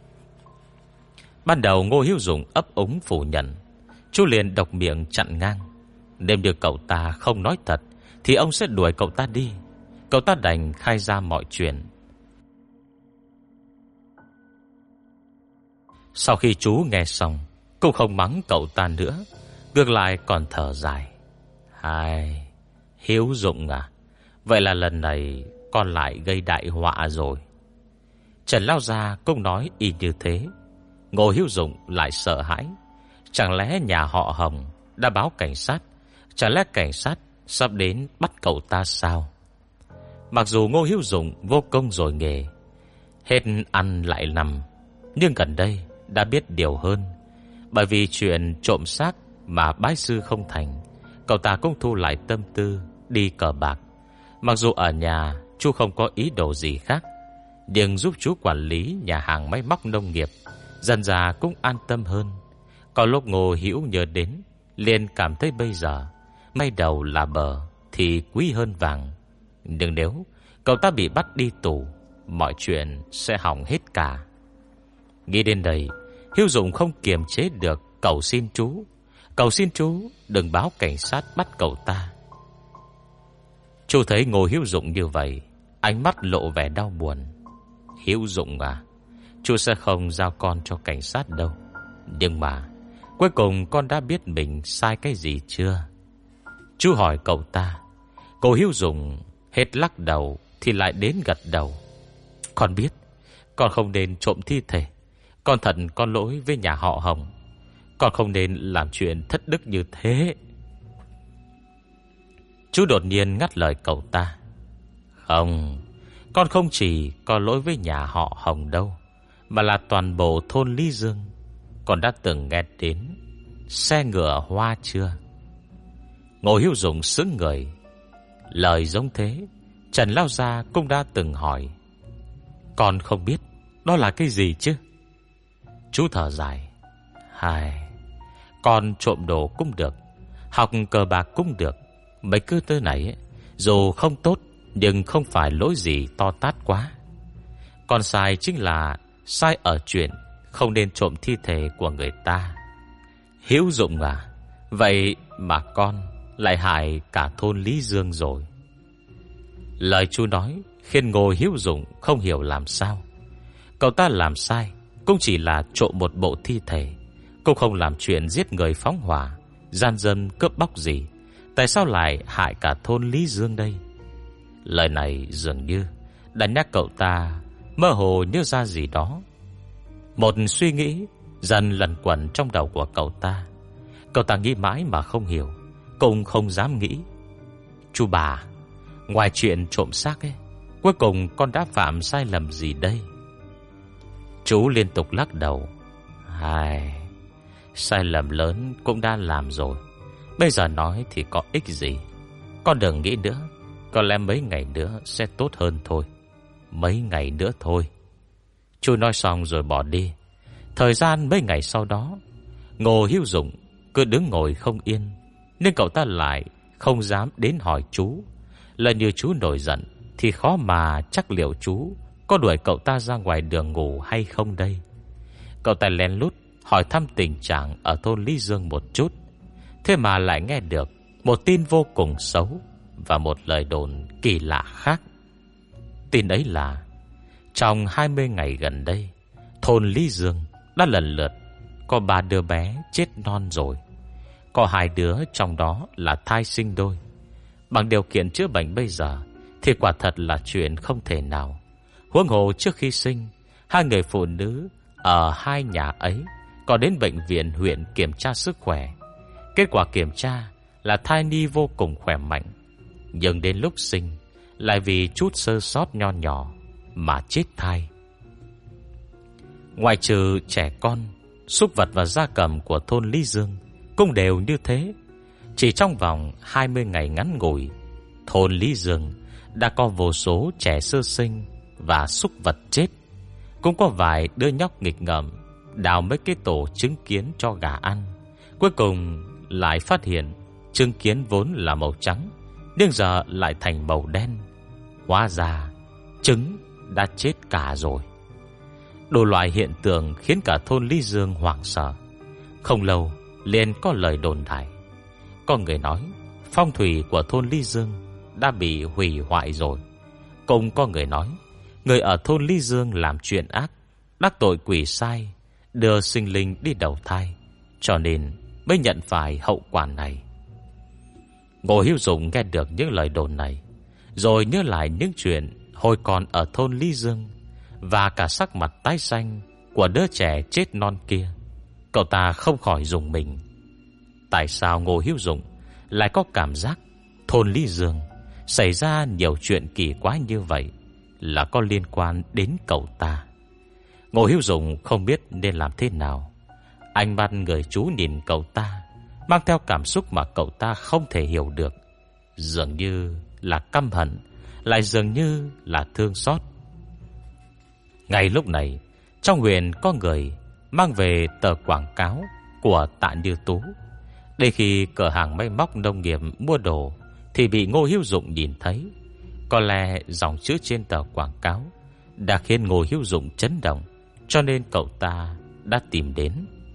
[SPEAKER 1] Ban đầu Ngô Hiếu Dụng ấp úng phủ nhận. Chú liền độc miệng chặn ngang. Nếu như cậu ta không nói thật thì ông sẽ đuổi cậu ta đi. Cậu ta đành khai ra mọi chuyện. Sau khi chú nghe xong, cũng không mắng cậu ta nữa, ngược lại còn thở dài. Hai, Hiếu Dụng à, vậy là lần này con lại gây đại họa rồi. Trần lão gia cũng nói y như thế. Ngô Hiếu Dụng lại sợ hãi. Chẳng lẽ nhà họ Hồng đã báo cảnh sát? Chẳng lẽ cảnh sát sắp đến bắt cậu ta sao? Mặc dù Ngô Hiếu Dụng vô công rồi nghề, hết ăn lại nằm, nhưng gần đây đã biết điều hơn. Bởi vì chuyện trộm xác mà bái sư không thành, cậu ta cũng thu lại tâm tư đi cờ bạc. Mặc dù ở nhà chú không có ý đồ gì khác, nhưng giúp chú quản lý nhà hàng máy móc nông nghiệp, dần dà cũng an tâm hơn. Có lúc Ngô Hữu nhớ đến, liền cảm thấy bây giờ may đầu là bờ thì quý hơn vàng. Nhưng nếu cậu ta bị bắt đi tù, mọi chuyện sẽ hỏng hết cả. Nghĩ đến đây, Hiếu Dụng không kiềm chế được, cầu xin chú đừng báo cảnh sát bắt cậu ta. Chú thấy Ngô Hiếu Dụng như vậy, ánh mắt lộ vẻ đau buồn. Hiếu Dụng à, chú sẽ không giao con cho cảnh sát đâu. Nhưng mà cuối cùng con đã biết mình sai cái gì chưa? Chú hỏi cậu ta. Cô Hiếu Dụng hết lắc đầu thì lại đến gật đầu. Con biết, con không nên trộm thi thể. Con thật con lỗi với nhà họ Hồng. Con không nên làm chuyện thất đức như thế. Chú đột nhiên ngắt lời cậu ta. Không, con không chỉ có lỗi với nhà họ Hồng đâu, mà là toàn bộ thôn Lý Dương. Con đã từng nghe đến xe ngựa hoa chưa? Ngô Hiếu Dụng sững người. Lời giống thế Trần lão gia cũng đã từng hỏi. Con không biết đó là cái gì chứ? Chú thở dài. Con trộm đồ cũng được, học cờ bạc cũng được. Mấy cứ thứ này dù không tốt, nhưng không phải lỗi gì to tát quá. Con sai chính là sai ở chuyện không nên trộm thi thể của người ta. Hiếu Dụng à, vậy mà con lại hại cả thôn Lý Dương rồi. Lời chú nói khiến Ngô Hiếu Dụng không hiểu làm sao. Cậu ta làm sai cũng chỉ là trộm một bộ thi thể, cũng không làm chuyện giết người phóng hỏa, gian dâm cướp bóc gì. Tại sao lại hại cả thôn Lý Dương đây? Lời này dường như đã nhắc cậu ta mơ hồ nhớ ra gì đó. Một suy nghĩ dần lẩn quẩn trong đầu của cậu ta. Cậu ta nghĩ mãi mà không hiểu, cũng không dám nghĩ. Chú bà, ngoài chuyện trộm xác ấy, cuối cùng con đã phạm sai lầm gì đây? Chú liên tục lắc đầu. Sai lầm lớn cũng đã làm rồi, bây giờ nói thì có ích gì. Con đừng nghĩ nữa, có lẽ mấy ngày nữa sẽ tốt hơn thôi. Mấy ngày nữa thôi. Chú nói xong rồi bỏ đi. Thời gian mấy ngày sau đó, Ngô Hiếu Dụng cứ đứng ngồi không yên, nên cậu ta lại không dám đến hỏi chú. Là như chú nổi giận thì khó mà chắc liệu chú có đuổi cậu ta ra ngoài đường ngủ hay không đây. Cậu ta lén lút hỏi thăm tình trạng ở thôn Lý Dương một chút. Thế mà lại nghe được một tin vô cùng xấu và một lời đồn kỳ lạ khác. Tin ấy là trong 20 ngày gần đây, thôn Lý Dương đã lần lượt có 3 đứa bé chết non rồi. Có 2 đứa trong đó là thai sinh đôi. Bằng điều kiện chữa bệnh bây giờ thì quả thật là chuyện không thể nào. Huống hồ trước khi sinh, 2 người phụ nữ ở 2 nhà ấy có đến bệnh viện huyện kiểm tra sức khỏe. Kết quả kiểm tra là thai nhi vô cùng khỏe mạnh, nhưng đến lúc sinh lại vì chút sơ sót nho nhỏ mà chết thai. Ngoài trừ trẻ con, súc vật và gia cầm của thôn Lý Dương cũng đều như thế. Chỉ trong vòng 20 ngày ngắn ngủi, thôn Lý Dương đã có vô số trẻ sơ sinh và súc vật chết. Cũng có vài đứa nhóc nghịch ngợm đào mấy cái tổ trứng kiến cho gà ăn. Cuối cùng lại phát hiện trứng kiến vốn là màu trắng, nhưng giờ lại thành màu đen. Hóa ra trứng đã chết cả rồi. Đủ loại hiện tượng khiến cả thôn Lý Dương hoảng sợ. Không lâu liền có lời đồn đại. Có người nói phong thủy của thôn Lý Dương đã bị hủy hoại rồi. Cũng có người nói người ở thôn Lý Dương làm chuyện ác, đắc tội quỷ sai, đưa sinh linh đi đầu thai, cho nên mới nhận phải hậu quả này. Ngô Hữu Dụng nghe được những lời đồn này, rồi nhớ lại những chuyện hồi còn ở thôn Lý Dương, và cả sắc mặt tái xanh của đứa trẻ chết non kia. Cậu ta không khỏi rùng mình. Tại sao Ngô Hữu Dụng lại có cảm giác thôn Lý Dương xảy ra nhiều chuyện kỳ quái như vậy là có liên quan đến cậu ta? Ngô Hữu Dụng không biết nên làm thế nào. Ánh mắt người chú nhìn cậu ta mang theo cảm xúc mà cậu ta không thể hiểu được, dường như là căm hận, lại dường như là thương xót. Ngay lúc này, trong huyện có người mang về tờ quảng cáo của Tạ Như Tú. Đến khi cửa hàng máy móc nông nghiệp mua đồ thì bị Ngô Hữu Dụng nhìn thấy. Có lẽ dòng chữ trên tờ quảng cáo đã khiến Ngô Hữu Dụng chấn động, cho nên cậu ta đã tìm đến.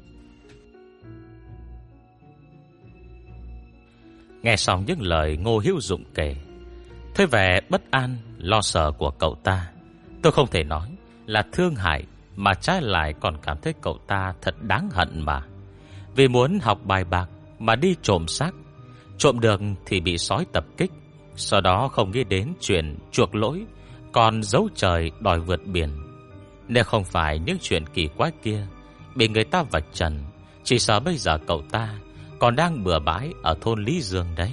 [SPEAKER 1] Nghe xong những lời Ngô Hữu Dụng kể, thấy vẻ bất an, lo sợ của cậu ta, tôi không thể nói là thương hại, mà trái lại còn cảm thấy cậu ta thật đáng hận mà. Vì muốn học bài bạc mà đi trộm xác, trộm được thì bị sói tập kích, sau đó không nghĩ đến chuyện chuộc lỗi, còn giấu trời đòi vượt biển. Nếu không phải những chuyện kỳ quái kia bị người ta vạch trần, chỉ sợ bây giờ cậu ta còn đang bừa bãi ở thôn Lý Dương đấy.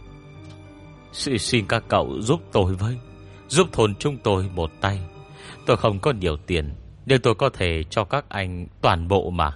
[SPEAKER 1] Xin các cậu giúp tôi với, giúp thôn chúng tôi một tay. Tôi không có nhiều tiền, nhưng tôi có thể cho các anh toàn bộ mà.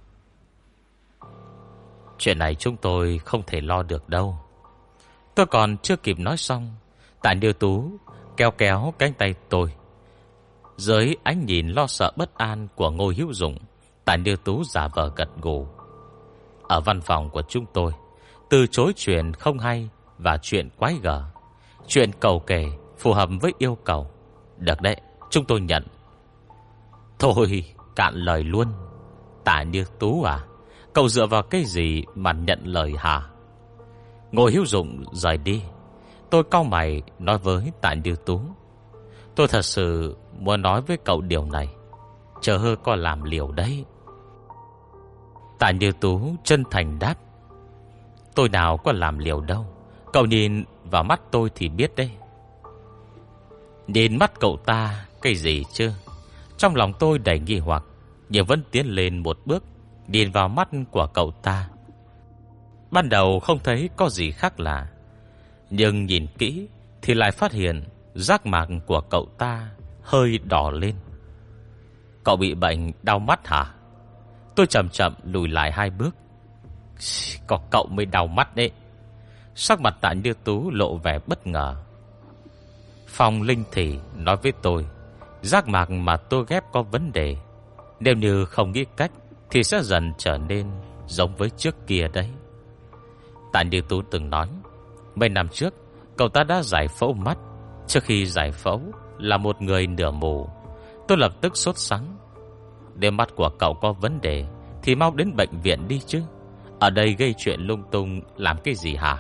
[SPEAKER 1] Chuyện này chúng tôi không thể lo được đâu. Tôi còn chưa kịp nói xong, Tạ Như Tú kéo kéo cánh tay tôi. Dưới ánh nhìn lo sợ bất an của Ngô Hữu Dụng, Tạ Như Tú giả vờ gật gù. Ở văn phòng của chúng tôi, từ chối chuyện không hay và chuyện quái gở, chuyện cầu kể phù hợp với yêu cầu. Được đấy, chúng tôi nhận. Thôi, cạn lời luôn. Tạ Như Tú à, cậu dựa vào cái gì mà nhận lời hả? Ngô Hữu Dụng rời đi. Tôi cau mày nói với Tạ Như Tú, tôi thật sự muốn nói với cậu điều này, chờ hơ có làm liều đấy. Tạ Như Tú chân thành đáp, tôi nào có làm liều đâu, cậu nhìn vào mắt tôi thì biết đấy. Nhìn mắt cậu ta cái gì chứ? Trong lòng tôi đầy nghi hoặc, nhưng vẫn tiến lên một bước, nhìn vào mắt của cậu ta. Ban đầu không thấy có gì khác lạ, nhưng nhìn kỹ thì lại phát hiện giác mạc của cậu ta hơi đỏ lên. Cậu bị bệnh đau mắt hả? Tôi chậm chậm lùi lại 2 bước. Có cậu mới đau mắt đấy. Sắc mặt Tạ Như Tú lộ vẻ bất ngờ. Phong Linh Thị nói với tôi, giác mạc mà tôi ghép có vấn đề, nếu như không nghĩ cách thì sẽ dần trở nên giống với trước kia đấy. Tạ Như Tú từng nói, mấy năm trước cậu ta đã giải phẫu mắt. Trước khi giải phẫu là một người nửa mù. Tôi lập tức sốt sắng. Nếu mắt của cậu có vấn đề thì mau đến bệnh viện đi chứ, ở đây gây chuyện lung tung làm cái gì hả?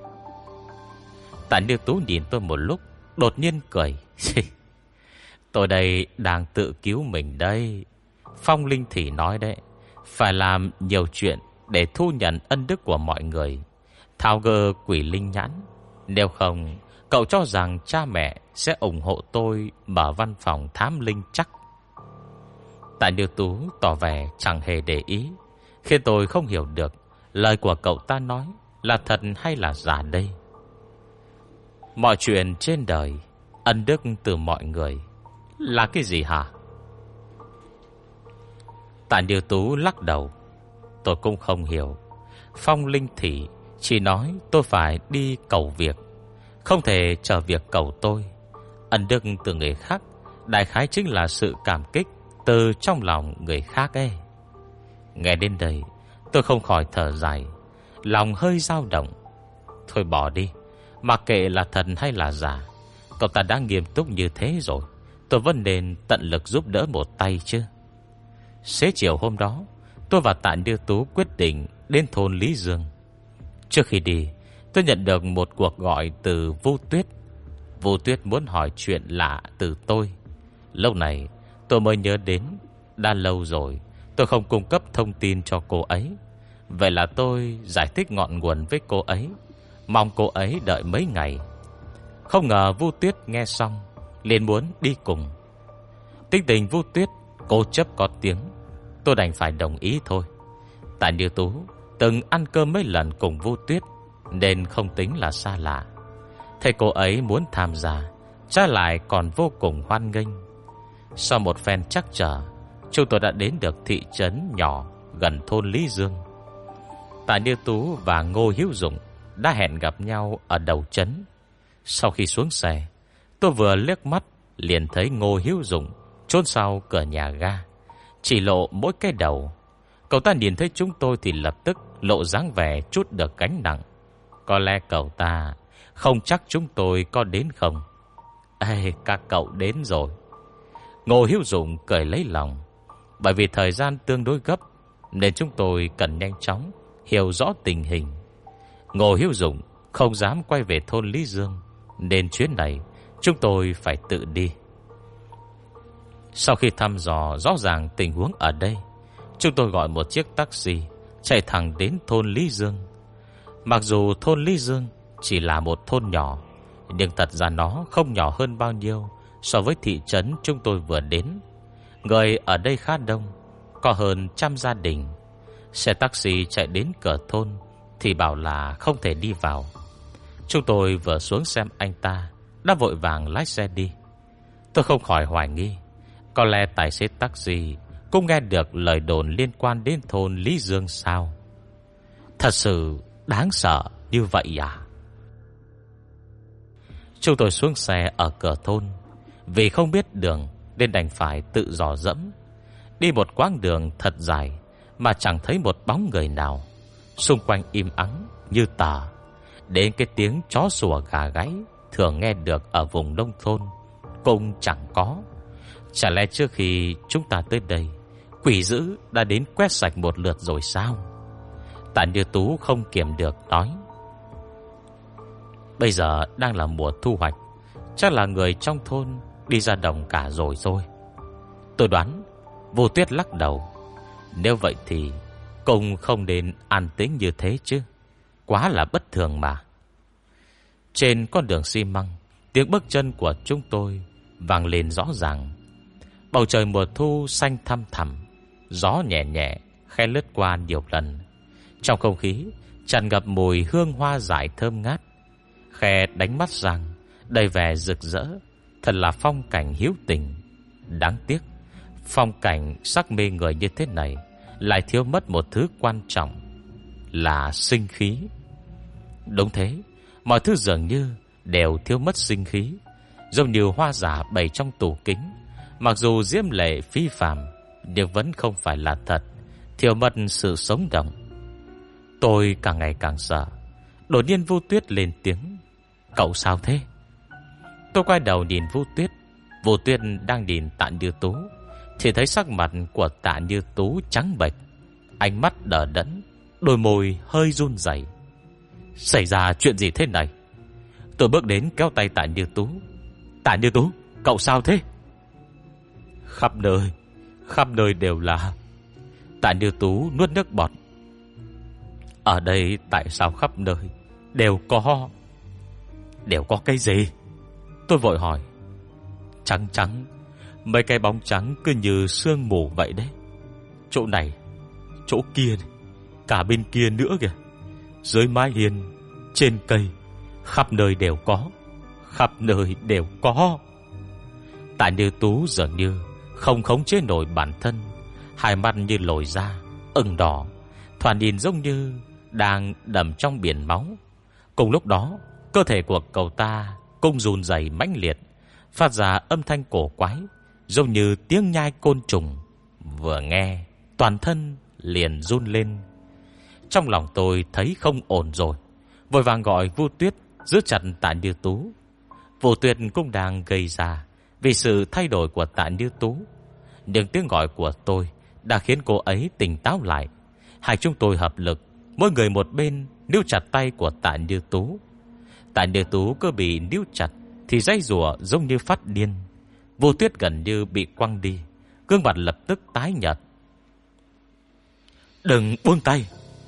[SPEAKER 1] Tạ Như Tú nhìn tôi một lúc, đột nhiên cười. Tôi đây đang tự cứu mình đây. Phong Linh Thị nói đấy, phải làm nhiều chuyện để thu nhận ân đức của mọi người, tháo gỡ quỷ linh nhãn. Nếu không, cậu cho rằng cha mẹ sẽ ủng hộ tôi mở văn phòng thám linh chắc? Tạ Như Tú tỏ vẻ chẳng hề để ý, khiến tôi không hiểu được lời của cậu ta nói là thật hay là giả đây. Mọi chuyện trên đời, ân đức từ mọi người là cái gì hả? Tạ Như Tú lắc đầu. Tôi cũng không hiểu. Phong Linh Thị chỉ nói tôi phải đi cầu việc, không thể chờ việc cầu tôi. Ân đức từ người khác đại khái chính là sự cảm kích từ trong lòng người khác ấy. Nghe đến đây, tôi không khỏi thở dài, lòng hơi dao động. Thôi bỏ đi, mặc kệ là thật hay là giả, cậu ta đã nghiêm túc như thế rồi, tôi vẫn nên tận lực giúp đỡ một tay chứ. Xế chiều hôm đó, tôi và Tạ Như Tú quyết định đến thôn Lý Dương. Trước khi đi, tôi nhận được một cuộc gọi từ Vu Tuyết. Vu Tuyết muốn hỏi chuyện lạ từ tôi. Lâu này tôi mới nhớ đến, đã lâu rồi tôi không cung cấp thông tin cho cô ấy. Vậy là tôi giải thích ngọn nguồn với cô ấy, mong cô ấy đợi mấy ngày. Không ngờ Vu Tuyết nghe xong liền muốn đi cùng. Tính tình Vu Tuyết cố chấp có tiếng, tôi đành phải đồng ý thôi. Tại Như Tú từng ăn cơm mấy lần cùng Vu Tuyết nên không tính là xa lạ. Thấy cô ấy muốn tham gia, trái lại còn vô cùng hoan nghênh. Sau một phen trắc trở, chúng tôi đã đến được thị trấn nhỏ gần thôn Lý Dương. Tạ Như Tú và Ngô Hữu Dụng đã hẹn gặp nhau ở đầu trấn. Sau khi xuống xe, tôi vừa liếc mắt liền thấy Ngô Hữu Dụng trốn sau cửa nhà ga, chỉ lộ mỗi cái đầu. Cậu ta nhìn thấy chúng tôi thì lập tức lộ dáng vẻ chút được gánh nặng. Có lẽ cậu ta không chắc chúng tôi có đến không. Ê, các cậu đến rồi. Ngô Hữu Dụng cười lấy lòng. Bởi vì thời gian tương đối gấp nên chúng tôi cần nhanh chóng hiểu rõ tình hình. Ngô Hữu Dụng không dám quay về thôn Lý Dương nên chuyến này chúng tôi phải tự đi. Sau khi thăm dò rõ ràng tình huống ở đây, chúng tôi gọi một chiếc taxi chạy thẳng đến thôn Lý Dương. Mặc dù thôn Lý Dương chỉ là một thôn nhỏ, nhưng thật ra nó không nhỏ hơn bao nhiêu so với thị trấn chúng tôi vừa đến. Người ở đây khá đông, có hơn 100 gia đình. Xe taxi chạy đến cửa thôn thì bảo là không thể đi vào. Chúng tôi vừa xuống xem anh ta đã vội vàng lái xe đi. Tôi không khỏi hoài nghi, có lẽ tài xế taxi cũng nghe được lời đồn liên quan đến thôn Lý Dương sao? Thật sự đáng sợ như vậy à? Chúng tôi xuống xe ở cửa thôn. Vì không biết đường nên đành phải tự dò dẫm. Đi một quãng đường thật dài mà chẳng thấy một bóng người nào. Xung quanh im ắng như tờ. Đến cái tiếng chó sủa gà gáy thường nghe được ở vùng nông thôn cũng chẳng có. Chả lẽ trước khi chúng ta tới đây, quỷ dữ đã đến quét sạch một lượt rồi sao? Tạ Như Tú không kiềm được nói. Bây giờ đang là mùa thu hoạch, chắc là người trong thôn đi ra đồng cả rồi thôi. Tôi đoán. Vô Tuyết lắc đầu. Nếu vậy thì cũng không nên an tĩnh như thế chứ, quá là bất thường mà. Trên con đường xi măng, tiếng bước chân của chúng tôi vang lên rõ ràng. Bầu trời mùa thu xanh thăm thẳm, gió nhẹ nhẹ khẽ lướt qua nhiều lần. Trong không khí tràn ngập mùi hương hoa dại thơm ngát, khẽ đánh mắt rằng đầy vẻ rực rỡ. Thật là phong cảnh hiếu tình. Đáng tiếc, phong cảnh sắc mê người như thế này lại thiếu mất một thứ quan trọng, là sinh khí. Đúng thế, mọi thứ dường như đều thiếu mất sinh khí. Giống như hoa giả bày trong tủ kính, mặc dù diễm lệ phi phàm nhưng vẫn không phải là thật, thiếu mất sự sống động. Tôi càng ngày càng sợ. Đột nhiên Vu Tuyết lên tiếng. Cậu sao thế? Tôi quay đầu nhìn Vu Tuyết. Vu Tuyết đang nhìn Tạ Như Tú, thì thấy sắc mặt của Tạ Như Tú trắng bệch, ánh mắt đờ đẫn, đôi môi hơi run rẩy. Xảy ra chuyện gì thế này? Tôi bước đến kéo tay Tạ Như Tú. Tạ Như Tú, cậu sao thế? Khắp nơi đều là. Tạ Như Tú nuốt nước bọt. Ở đây tại sao khắp nơi đều có cái gì? Tôi vội hỏi. Trắng trắng, mấy cái bóng trắng cứ như sương mù vậy đấy. Chỗ này, chỗ kia, cả bên kia nữa kìa. Dưới mái hiên, trên cây, khắp nơi đều có. Khắp nơi đều có. Tạ Như Tú dường như không khống chế nổi bản thân, hai mắt như lồi ra, ửng đỏ, thoạt nhìn giống như đang đầm trong biển máu. Cùng lúc đó, cơ thể của cậu ta cũng run rẩy mãnh liệt, phát ra âm thanh cổ quái, giống như tiếng nhai côn trùng. Vừa nghe, toàn thân liền run lên. Trong lòng tôi thấy không ổn rồi, vội vàng gọi Vu Tuyết giữ chặt Tạ Như Tú. Vu Tuyết cũng đang gây ra vì sự thay đổi của Tạ Như Tú, nhưng tiếng gọi của tôi đã khiến cô ấy tỉnh táo lại. Hai chúng tôi hợp lực, mỗi người một bên níu chặt tay của Tạ Như Tú. Tạ Như Tú cứ bị níu chặt thì giãy giụa giống như phát điên. Vu Tuyết gần như bị quăng đi, gương mặt lập tức tái nhợt. Đừng buông tay!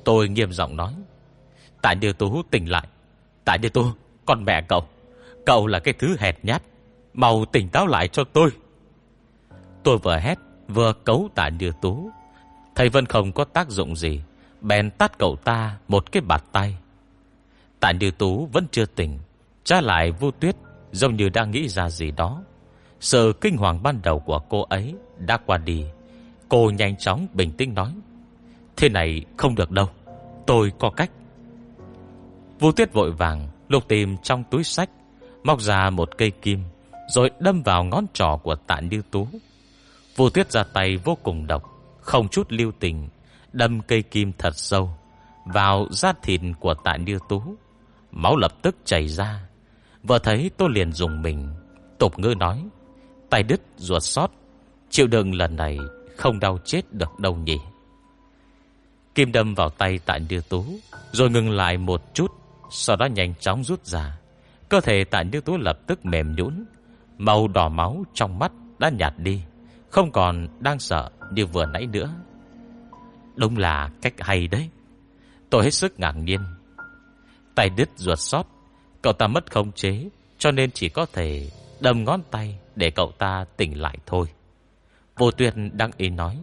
[SPEAKER 1] Tôi nghiêm giọng nói: Tạ Như Tú tỉnh lại. Tạ Như Tú, con mẹ cậu, cậu là cái thứ hèn nhát, mau tỉnh táo lại cho tôi. Tôi vừa hét vừa cấu Tạ Như Tú. Thấy vẫn không có tác dụng gì, bèn tát cậu ta một cái bạt tay. Tạ Như Tú vẫn chưa tỉnh. Trái lại Vu Tuyết giống như đang nghĩ ra gì đó. Sự kinh hoàng ban đầu của cô ấy đã qua đi. Cô nhanh chóng bình tĩnh nói: Thế này không được đâu, tôi có cách. Vu Tuyết vội vàng lục tìm trong túi xách, móc ra một cây kim, rồi đâm vào ngón trỏ của Tạ Như Tú. Vu Tuyết ra tay vô cùng độc, không chút lưu tình, đâm cây kim thật sâu vào da thịt của Tạ Như Tú. Máu lập tức chảy ra. Vừa thấy tôi liền dùng mình. Tục ngữ nói: tay đứt ruột xót, chịu đựng lần này không đau chết được đâu nhỉ. Kim đâm vào tay Tạ Như Tú, rồi ngừng lại một chút, sau đó nhanh chóng rút ra. Cơ thể Tạ Như Tú lập tức mềm nhũn, màu đỏ máu trong mắt đã nhạt đi, không còn đang sợ như vừa nãy nữa. Đúng là cách hay đấy. Tôi hết sức ngạc nhiên. Tay đứt ruột xót, cậu ta mất khống chế, cho nên chỉ có thể đâm ngón tay để cậu ta tỉnh lại thôi. Vô Tuyết đắc ý nói: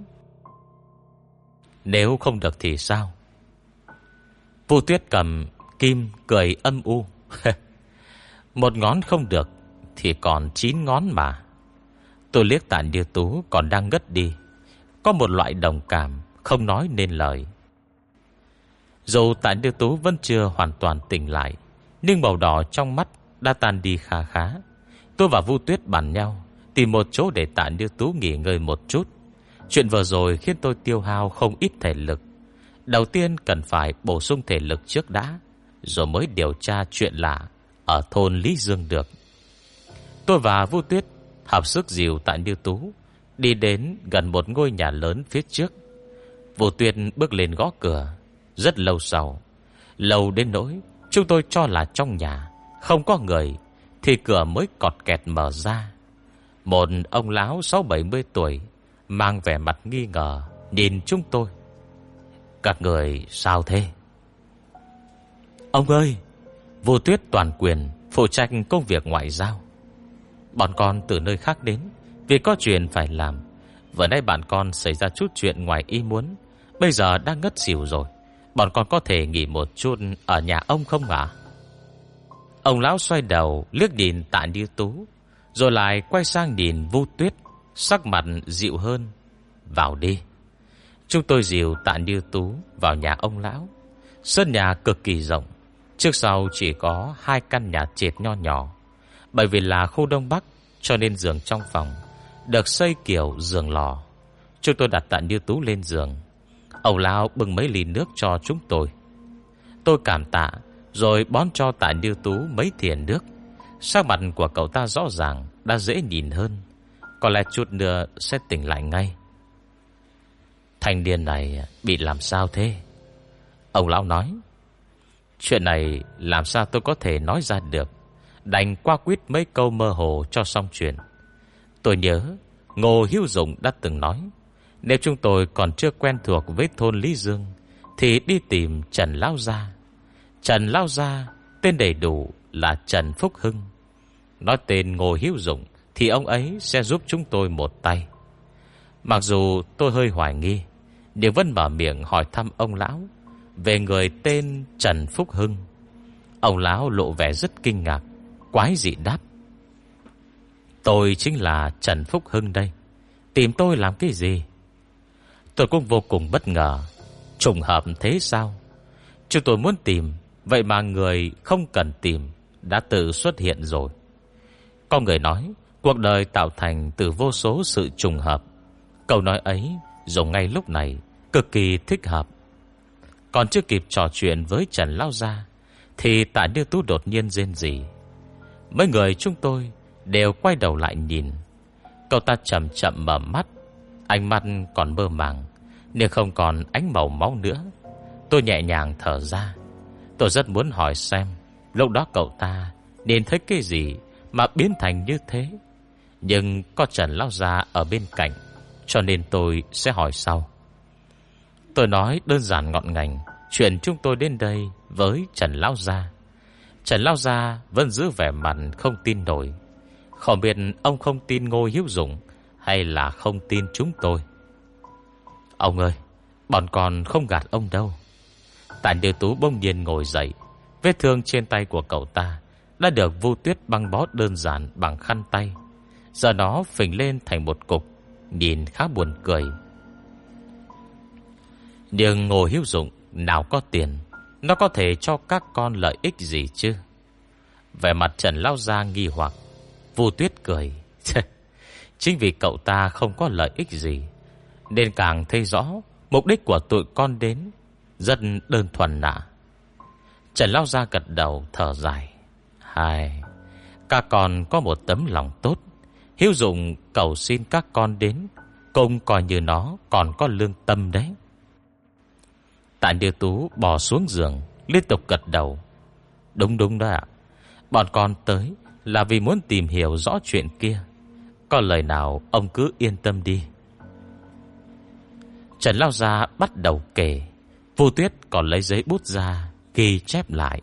[SPEAKER 1] Nếu không được thì sao? Vô Tuyết cầm kim cười âm u: Một ngón không được thì còn 9 ngón mà. Tôi liếc Tạ Như Tú còn đang ngất đi, có một loại đồng cảm không nói nên lời. Dù Tạ Như Tú vẫn chưa hoàn toàn tỉnh lại, nhưng màu đỏ trong mắt đã tan đi khá khá. Tôi và Vu Tuyết bàn nhau tìm một chỗ để Tạ Như Tú nghỉ ngơi một chút. Chuyện vừa rồi khiến tôi tiêu hao không ít thể lực. Đầu tiên cần phải bổ sung thể lực trước đã, rồi mới điều tra chuyện lạ ở thôn Lý Dương được. Tôi và Vu Tuyết hợp sức dìu Tạ Như Tú đi đến gần một ngôi nhà lớn phía trước. Vu Tuyết bước lên gõ cửa. Rất lâu sau, lâu đến nỗi chúng tôi cho là trong nhà không có người, thì cửa mới cọt kẹt mở ra. Một ông lão 60-70 tuổi mang vẻ mặt nghi ngờ nhìn chúng tôi: Các người sao thế? Ông ơi, Vu Tuyết toàn quyền phụ trách công việc ngoại giao. Bọn con từ nơi khác đến vì có chuyện phải làm. Vừa nãy bạn con xảy ra chút chuyện ngoài ý muốn, bây giờ đang ngất xỉu rồi. Bọn con có thể nghỉ một chút ở nhà ông không ạ? Ông lão xoay đầu liếc nhìn Tạ Như Tú, rồi lại quay sang nhìn Vu Tuyết, sắc mặt dịu hơn: Vào đi. Chúng tôi dìu Tạ Như Tú vào nhà ông lão. Sân nhà cực kỳ rộng, trước sau chỉ có 2 căn nhà trệt nho nhỏ. Bởi vì là khu Đông Bắc, cho nên giường trong phòng được xây kiểu giường lò. Chúng tôi đặt Tạ Như Tú lên giường. Ông lão bưng mấy ly nước cho chúng tôi. Tôi cảm tạ, rồi bón cho Tạ Như Tú mấy thìa nước. Sắc mặt của cậu ta rõ ràng đã dễ nhìn hơn, có lẽ chút nữa sẽ tỉnh lại ngay. Thanh niên này bị làm sao thế? Ông lão nói. Chuyện này làm sao tôi có thể nói ra được, đành qua quýt mấy câu mơ hồ cho xong chuyện. Tôi nhớ Ngô Hữu Dụng đã từng nói, nếu chúng tôi còn chưa quen thuộc với thôn Lý Dương thì đi tìm Trần Lão Gia. Trần Lão Gia tên đầy đủ là Trần Phúc Hưng. Nói tên Ngô Hữu Dụng thì ông ấy sẽ giúp chúng tôi một tay. Mặc dù tôi hơi hoài nghi, nhưng vẫn mở miệng hỏi thăm ông lão về người tên Trần Phúc Hưng. Ông lão lộ vẻ rất kinh ngạc, quái dị đáp: Tôi chính là Trần Phúc Hưng đây. Tìm tôi làm cái gì? Tôi cũng vô cùng bất ngờ. Trùng hợp thế sao? Chúng tôi muốn tìm, vậy mà người không cần tìm đã tự xuất hiện rồi. Có người nói cuộc đời tạo thành từ vô số sự trùng hợp. Câu nói ấy dùng ngay lúc này cực kỳ thích hợp. Còn chưa kịp trò chuyện với Trần Lão Gia thì Tạ Như Tú đột nhiên rên rỉ. Mấy người chúng tôi đều quay đầu lại nhìn. Cậu ta chậm chậm mở mắt, ánh mắt còn mơ màng, nhưng không còn ánh màu máu nữa. Tôi nhẹ nhàng thở ra. Tôi rất muốn hỏi xem lúc đó cậu ta nhìn thấy cái gì mà biến thành như thế, nhưng có Trần Lão Gia ở bên cạnh, cho nên tôi sẽ hỏi sau. Tôi nói đơn giản ngọn ngành Chuyện chúng tôi đến đây với Trần Lão Gia. Trần Lão Gia vẫn giữ vẻ mặt không tin nổi. Không biết ông không tin Ngô Hữu Dụng hay là không tin chúng tôi. Ông ơi, bọn con không gạt ông đâu. Tạ Như Tú bỗng nhiên ngồi dậy. Vết thương trên tay của cậu ta đã được Vu Tuyết băng bó đơn giản bằng khăn tay. Giờ nó phình lên thành một cục, nhìn khá buồn cười. Nhưng Ngô Hữu Dụng nào có tiền, nó có thể cho các con lợi ích gì chứ? Vẻ mặt Trần Lão Gia nghi hoặc. Vu Tuyết cười. Chính vì cậu ta không có lợi ích gì, nên càng thấy rõ mục đích của tụi con đến rất đơn thuần nạ. Trần Lão Gia gật đầu thở dài. Các con có một tấm lòng tốt. Hữu Dụng cầu xin các con đến, cũng coi như nó còn có lương tâm đấy. Tạ Như Tú bò xuống giường, liên tục gật đầu. Đúng đó ạ. Bọn con tới là vì muốn tìm hiểu rõ chuyện kia. Có lời nào ông cứ yên tâm đi. Trần Lão Gia bắt đầu kể. Vu Tuyết còn lấy giấy bút ra ghi chép lại.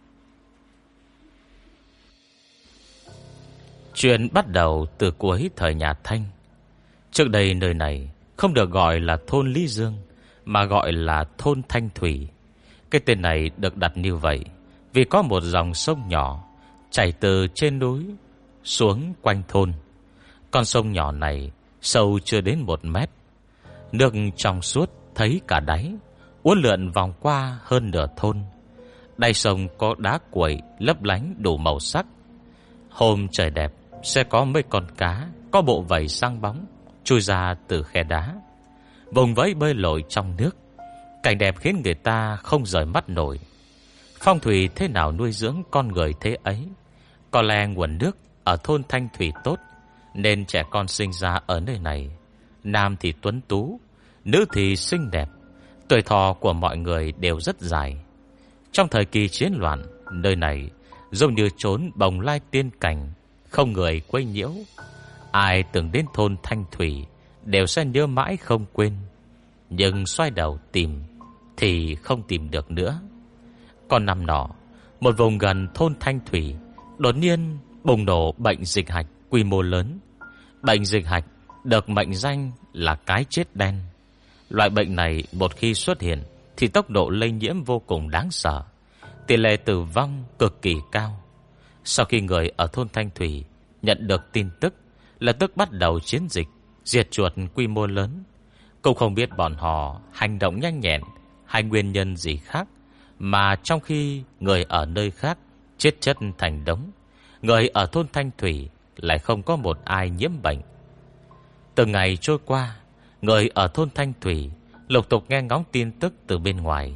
[SPEAKER 1] Chuyện bắt đầu từ cuối thời nhà Thanh. Trước đây nơi này không được gọi là thôn Lý Dương, mà gọi là thôn Thanh Thủy. Cái tên này được đặt như vậy vì có một dòng sông nhỏ chảy từ trên núi xuống quanh thôn. Con sông nhỏ này sâu chưa đến 1 mét, nước trong suốt thấy cả đáy, uốn lượn vòng qua hơn nửa thôn. Đáy sông có đá quẩy lấp lánh đủ màu sắc. Hôm trời đẹp sẽ có mấy con cá có bộ vảy sáng bóng chui ra từ khe đá, vùng vẫy bơi lội trong nước. Cảnh đẹp khiến người ta không rời mắt nổi. Phong thủy thế nào nuôi dưỡng con người thế ấy. Có lẽ nguồn nước ở thôn Thanh Thủy tốt, nên trẻ con sinh ra ở nơi này, nam thì tuấn tú, nữ thì xinh đẹp. Tuổi thọ của mọi người đều rất dài. Trong thời kỳ chiến loạn, nơi này giống như chốn bồng lai tiên cảnh, không người quấy nhiễu. Ai từng đến thôn Thanh Thủy đều sẽ nhớ mãi không quên. Nhưng xoay đầu tìm thì không tìm được nữa. Còn năm nọ, một vùng gần thôn Thanh Thủy đột nhiên bùng nổ bệnh dịch hạch quy mô lớn. Bệnh dịch hạch được mệnh danh là cái chết đen. Loại bệnh này một khi xuất hiện thì tốc độ lây nhiễm vô cùng đáng sợ, tỷ lệ tử vong cực kỳ cao. Sau khi người ở thôn Thanh Thủy nhận được tin tức, lập tức bắt đầu chiến dịch diệt chuột quy mô lớn. Cũng không biết bọn họ hành động nhanh nhẹn hay nguyên nhân gì khác, mà trong khi người ở nơi khác chết chất thành đống, người ở thôn Thanh Thủy lại không có một ai nhiễm bệnh. Từng ngày trôi qua, người ở thôn Thanh Thủy lục tục nghe ngóng tin tức từ bên ngoài.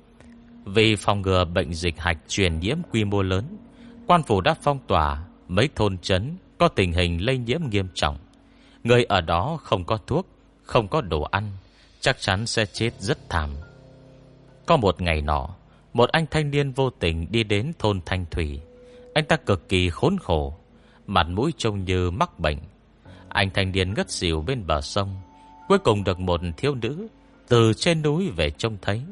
[SPEAKER 1] Vì phòng ngừa bệnh dịch hạch truyền nhiễm quy mô lớn, quan phủ đã phong tỏa mấy thôn trấn có tình hình lây nhiễm nghiêm trọng. Người ở đó không có thuốc, không có đồ ăn, chắc chắn sẽ chết rất thảm. Có một ngày nọ, một anh thanh niên vô tình đi đến thôn Thanh Thủy. Anh ta cực kỳ khốn khổ, mặt mũi trông như mắc bệnh. Anh thanh niên ngất xỉu bên bờ sông. Cuối cùng được một thiếu nữ từ trên núi về trông thấy.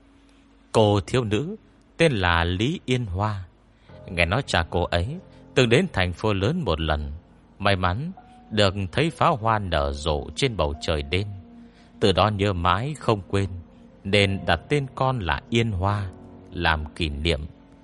[SPEAKER 1] Cô thiếu nữ tên là Lý Yên Hoa. Nghe nói cha cô ấy từng đến thành phố lớn một lần, may mắn được thấy pháo hoa nở rộ trên bầu trời đêm. Từ đó nhớ mãi không quên, nên đặt tên con là Yên Hoa làm kỷ niệm.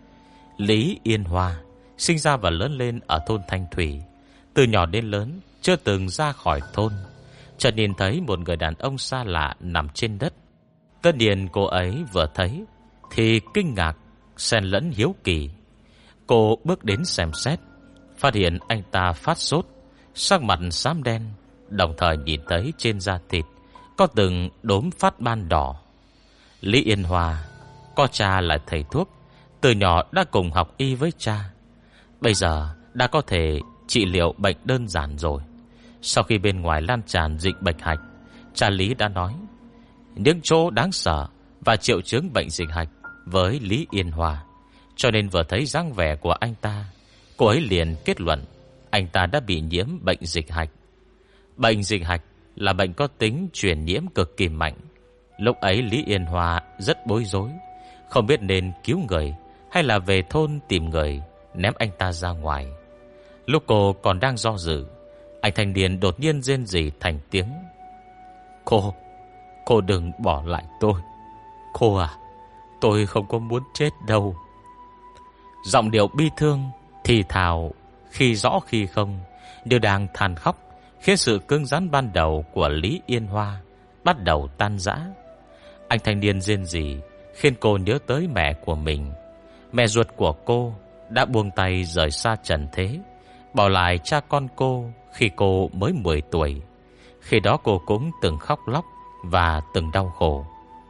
[SPEAKER 1] Lý Yên Hoa sinh ra và lớn lên ở thôn Thanh Thủy. Từ nhỏ đến lớn chưa từng ra khỏi thôn. Chợt nhìn thấy một người đàn ông xa lạ nằm trên đất. Tất nhiên cô ấy vừa thấy thì kinh ngạc xen lẫn hiếu kỳ. Cô bước đến xem xét, phát hiện anh ta phát sốt, sắc mặt xám đen, đồng thời nhìn thấy trên da thịt có từng đốm phát ban đỏ. Lý Yên Hoa có cha là thầy thuốc, từ nhỏ đã cùng học y với cha. Bây giờ đã có thể trị liệu bệnh đơn giản rồi. Sau khi bên ngoài lan tràn dịch bệnh hạch, cha Lý đã nói những chỗ đáng sợ và triệu chứng bệnh dịch hạch với Lý Yên Hoa. Cho nên vừa thấy dáng vẻ của anh ta, cô ấy liền kết luận anh ta đã bị nhiễm bệnh dịch hạch. Bệnh dịch hạch là bệnh có tính truyền nhiễm cực kỳ mạnh. Lúc ấy Lý Yên Hoa rất bối rối, không biết nên cứu người hay là về thôn tìm người ném anh ta ra ngoài. Lúc cô còn đang do dự, anh thanh niên đột nhiên rên rỉ thành tiếng. Cô đừng bỏ lại tôi. Cô à, tôi không có muốn chết đâu. Giọng điệu bi thương, thì thào, khi rõ khi không, đều đang than khóc, khiến sự cứng rắn ban đầu của Lý Yên Hoa bắt đầu tan rã. Anh thanh niên rên rỉ khiến cô nhớ tới mẹ của mình. Mẹ ruột của cô đã buông tay rời xa trần thế, bỏ lại cha con cô khi cô mới 10 tuổi. Khi đó cô cũng từng khóc lóc và từng đau khổ.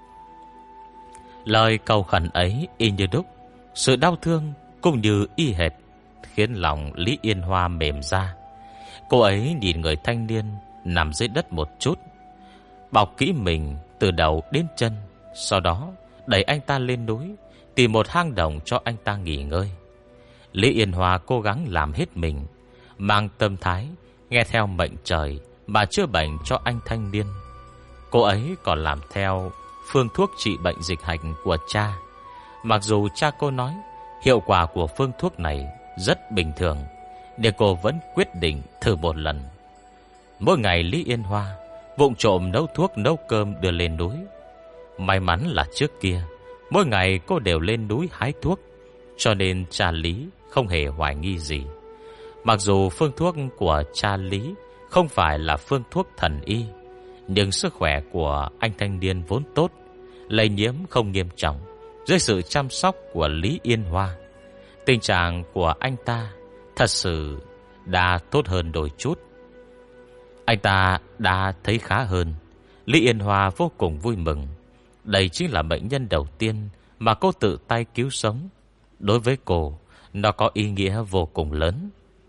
[SPEAKER 1] Lời cầu khẩn ấy y như đúc, sự đau thương cũng như y hệt, khiến lòng Lý Yên Hoa mềm ra. Cô ấy nhìn người thanh niên nằm dưới đất một chút, bọc kỹ mình từ đầu đến chân, sau đó đẩy anh ta lên núi, tìm một hang động cho anh ta nghỉ ngơi. Lý Yên Hoa cố gắng làm hết mình, mang tâm thái nghe theo mệnh trời mà chữa bệnh cho anh thanh niên. Cô ấy còn làm theo phương thuốc trị bệnh dịch hạch của cha. Mặc dù cha cô nói hiệu quả của phương thuốc này rất bình thường, nhưng cô vẫn quyết định thử một lần. Mỗi ngày Lý Yên Hoa vụng trộm nấu thuốc nấu cơm đưa lên núi. May mắn là trước kia mỗi ngày cô đều lên núi hái thuốc, cho nên cha Lý không hề hoài nghi gì. Mặc dù phương thuốc của cha Lý không phải là phương thuốc thần y, nhưng sức khỏe của anh thanh niên vốn tốt, lây nhiễm không nghiêm trọng. Dưới sự chăm sóc của Lý Yên Hoa, tình trạng của anh ta thật sự đã tốt hơn đôi chút. Anh ta đã thấy khá hơn. Lý Yên Hoa vô cùng vui mừng. Đây chính là bệnh nhân đầu tiên mà cô tự tay cứu sống. Đối với cô, nó có ý nghĩa vô cùng lớn.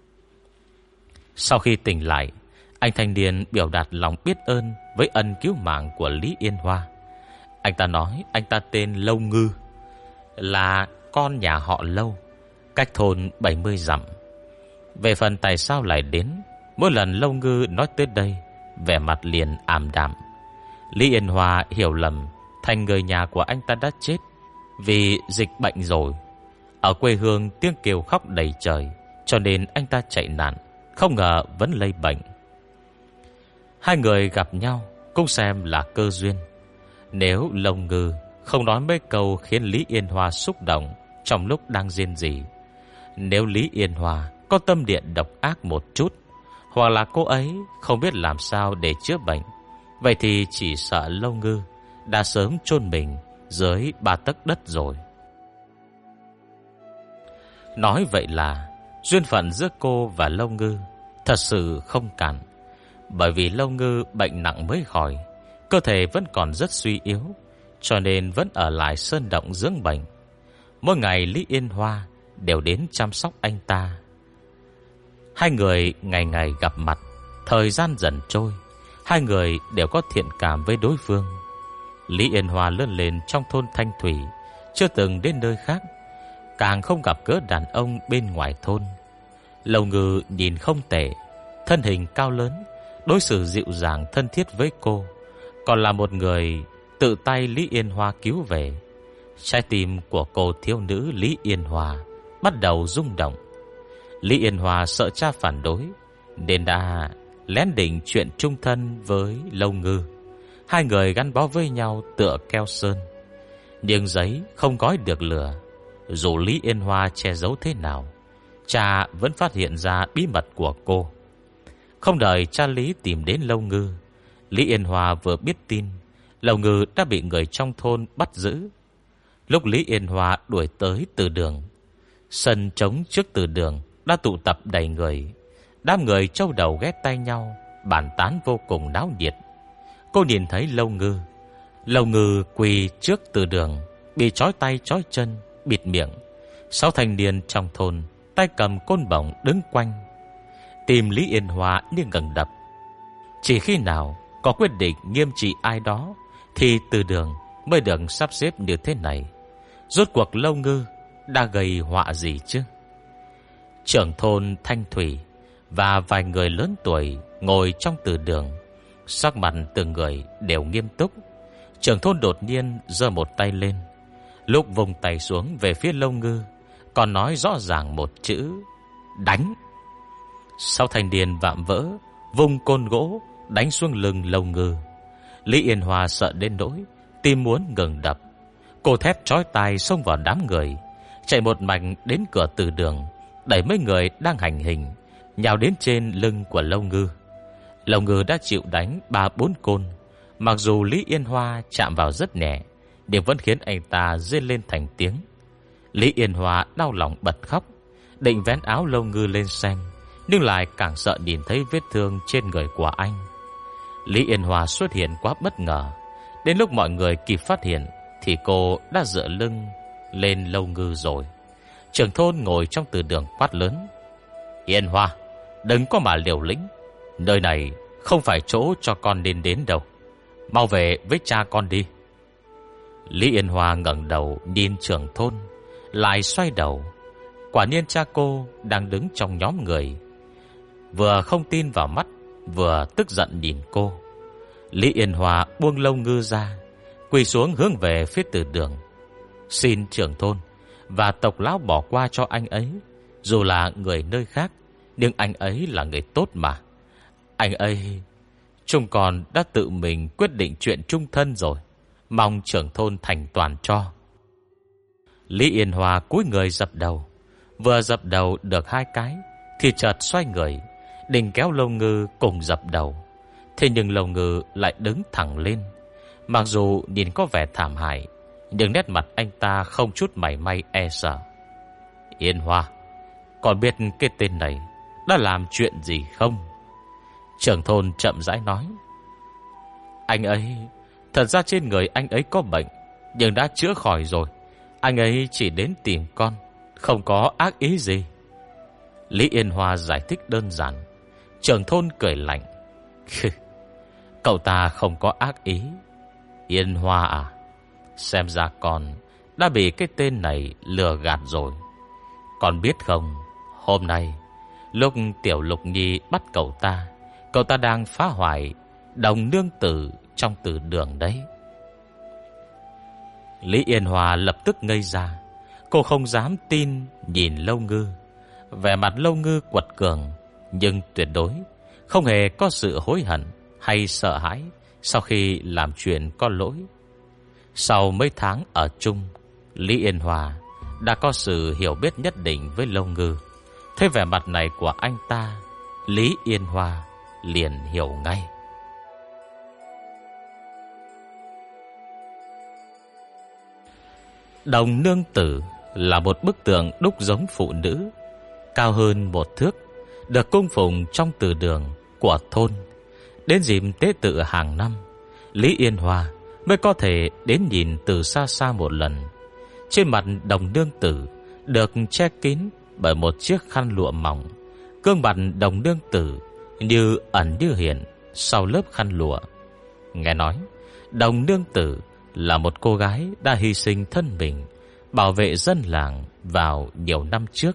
[SPEAKER 1] Sau khi tỉnh lại, anh thanh niên biểu đạt lòng biết ơn với ân cứu mạng của Lý Yên Hoa. Anh ta nói anh ta tên Lâu Ngư, là con nhà họ Lâu, cách thôn 70 dặm. Về phần tại sao lại đến, mỗi lần Lâu Ngư nói tới đây, vẻ mặt liền ảm đạm. Lý Yên Hoa hiểu lầm thành người nhà của anh ta đã chết vì dịch bệnh rồi. Ở quê hương tiếng kêu khóc đầy trời, cho nên anh ta chạy nạn, không ngờ vẫn lây bệnh. Hai người gặp nhau cũng xem là cơ duyên. Nếu Lâu Ngư không nói mấy câu khiến Lý Yên Hoa xúc động trong lúc đang rên rỉ, nếu Lý Yên Hoa có tâm địa độc ác một chút, hoặc là cô ấy không biết làm sao để chữa bệnh, vậy thì chỉ sợ Lâu Ngư đã sớm chôn mình dưới 3 tấc đất rồi. Nói vậy là duyên phận giữa cô và Lâu Ngư thật sự không cạn. Bởi vì Lâu Ngư bệnh nặng mới khỏi, cơ thể vẫn còn rất suy yếu, cho nên vẫn ở lại sơn động dưỡng bệnh. Mỗi ngày Lý Yên Hoa đều đến chăm sóc anh ta. Hai người ngày ngày gặp mặt. Thời gian dần trôi, hai người đều có thiện cảm với đối phương. Lý Yên Hoa lớn lên trong thôn Thanh Thủy, chưa từng đến nơi khác, càng không gặp gỡ đàn ông bên ngoài thôn. Lâu Ngư nhìn không tệ, thân hình cao lớn, đối xử dịu dàng thân thiết với cô, còn là một người tự tay Lý Yên Hoa cứu về. Trái tim của cô thiếu nữ Lý Yên Hoa bắt đầu rung động. Lý Yên Hoa sợ cha phản đối, nên đã lén định chuyện chung thân với Lâu Ngư. Hai người gắn bó với nhau tựa keo sơn. Nhưng giấy không gói được lửa. Dù Lý Yên Hoa che giấu thế nào, cha vẫn phát hiện ra bí mật của cô. Không đợi cha Lý tìm đến Lâu Ngư, Lý Yên Hoa vừa biết tin Lâu Ngư đã bị người trong thôn bắt giữ. Lúc Lý Yên Hoa đuổi tới từ đường, sân trống trước từ đường đã tụ tập đầy người. Đám người châu đầu ghé tay nhau, bàn tán vô cùng náo nhiệt. Cô nhìn thấy Lâu Ngư quỳ trước từ đường, bị trói tay trói chân, bịt miệng. 6 thanh niên trong thôn tay cầm côn bổng đứng quanh. Tim Lý Yên Hoa như ngừng đập. Chỉ khi nào có quyết định nghiêm trị ai đó thì từ đường mới được sắp xếp như thế này. Rốt cuộc Lâu Ngư đã gây họa gì chứ? Trưởng thôn Thanh Thủy và vài người lớn tuổi ngồi trong từ đường, sắc mặt từng người đều nghiêm túc. Trưởng thôn đột nhiên giơ một tay lên. Lúc vùng tay xuống về phía Lâu Ngư, còn nói rõ ràng một chữ: đánh. Sau thanh niên vạm vỡ vung côn gỗ đánh xuống lưng Lâu Ngư. Lý Yên Hoa sợ đến nỗi tim muốn ngừng đập. Cô thét chói tai xông vào đám người, chạy một mạch đến cửa từ đường, đẩy mấy người đang hành hình nhào đến trên lưng của Lâu Ngư. Lâu Ngư đã chịu đánh 3-4 côn. Mặc dù Lý Yên Hoa chạm vào rất nhẹ, nhưng vẫn khiến anh ta rên lên thành tiếng. Lý Yên Hoa đau lòng bật khóc, định vén áo Lâu Ngư lên xem, nhưng lại càng sợ nhìn thấy vết thương trên người của anh. Lý Yên Hoa xuất hiện quá bất ngờ. Đến lúc mọi người kịp phát hiện thì cô đã dựa lưng lên Lâu Ngư rồi. Trưởng thôn ngồi trong từ đường quát lớn: Yên Hoa, đừng có mà liều lĩnh. Nơi này không phải chỗ cho con nên đến đâu. Mau về với cha con đi. Lý Yên Hoa ngẩng đầu nhìn trưởng thôn, lại xoay đầu. Quả nhiên cha cô đang đứng trong nhóm người, vừa không tin vào mắt, vừa tức giận nhìn cô. Lý Yên Hoa buông Lâu Ngư ra, quỳ xuống hướng về phía từ đường: Xin trưởng thôn và tộc lão bỏ qua cho anh ấy. Dù là người nơi khác, nhưng anh ấy là người tốt mà. Anh ấy, chúng con đã tự mình quyết định chuyện chung thân rồi, mong trưởng thôn thành toàn cho. Lý Yên Hoa cúi người dập đầu. Vừa dập đầu được 2 cái thì chợt xoay người định kéo Lâu Ngư cùng dập đầu. Thế nhưng Lâu Ngư lại đứng thẳng lên. Mặc dù nhìn có vẻ thảm hại, nhưng nét mặt anh ta không chút mảy may e sợ. Yên Hoa, còn biết cái tên này đã làm chuyện gì không? Trưởng thôn chậm rãi nói: Anh ấy, thật ra trên người anh ấy có bệnh, nhưng đã chữa khỏi rồi. Anh ấy chỉ đến tìm con, không có ác ý gì. Lý Yên Hoa giải thích đơn giản. Trưởng thôn cười lạnh: Cậu ta không có ác ý. Yên Hoa à, xem ra con đã bị cái tên này lừa gạt rồi. Con biết không, hôm nay lúc Tiểu Lục Nhi bắt cậu ta đang phá hoại đồng nương tử trong từ đường đấy. Lý Yên Hoa lập tức ngây ra. Cô không dám tin nhìn Lâu Ngư. Vẻ mặt Lâu Ngư quật cường, nhưng tuyệt đối không hề có sự hối hận hay sợ hãi sau khi làm chuyện có lỗi. Sau mấy tháng ở chung, Lý Yên Hoa đã có sự hiểu biết nhất định với Lâu Ngư. Thấy vẻ mặt này của anh ta, Lý Yên Hoa liền hiểu ngay. Đồng nương tử là một bức tượng đúc giống phụ nữ, cao hơn 1 thước, được cung phụng trong từ đường của thôn. Đến dịp tế tự hàng năm, Lý Yên Hoa mới có thể đến nhìn từ xa xa một lần. Trên mặt đồng nương tử được che kín bởi một chiếc khăn lụa mỏng. Gương mặt đồng nương tử như ẩn như hiện sau lớp khăn lụa. Nghe nói đồng nương tử là một cô gái đã hy sinh thân mình bảo vệ dân làng vào nhiều năm trước.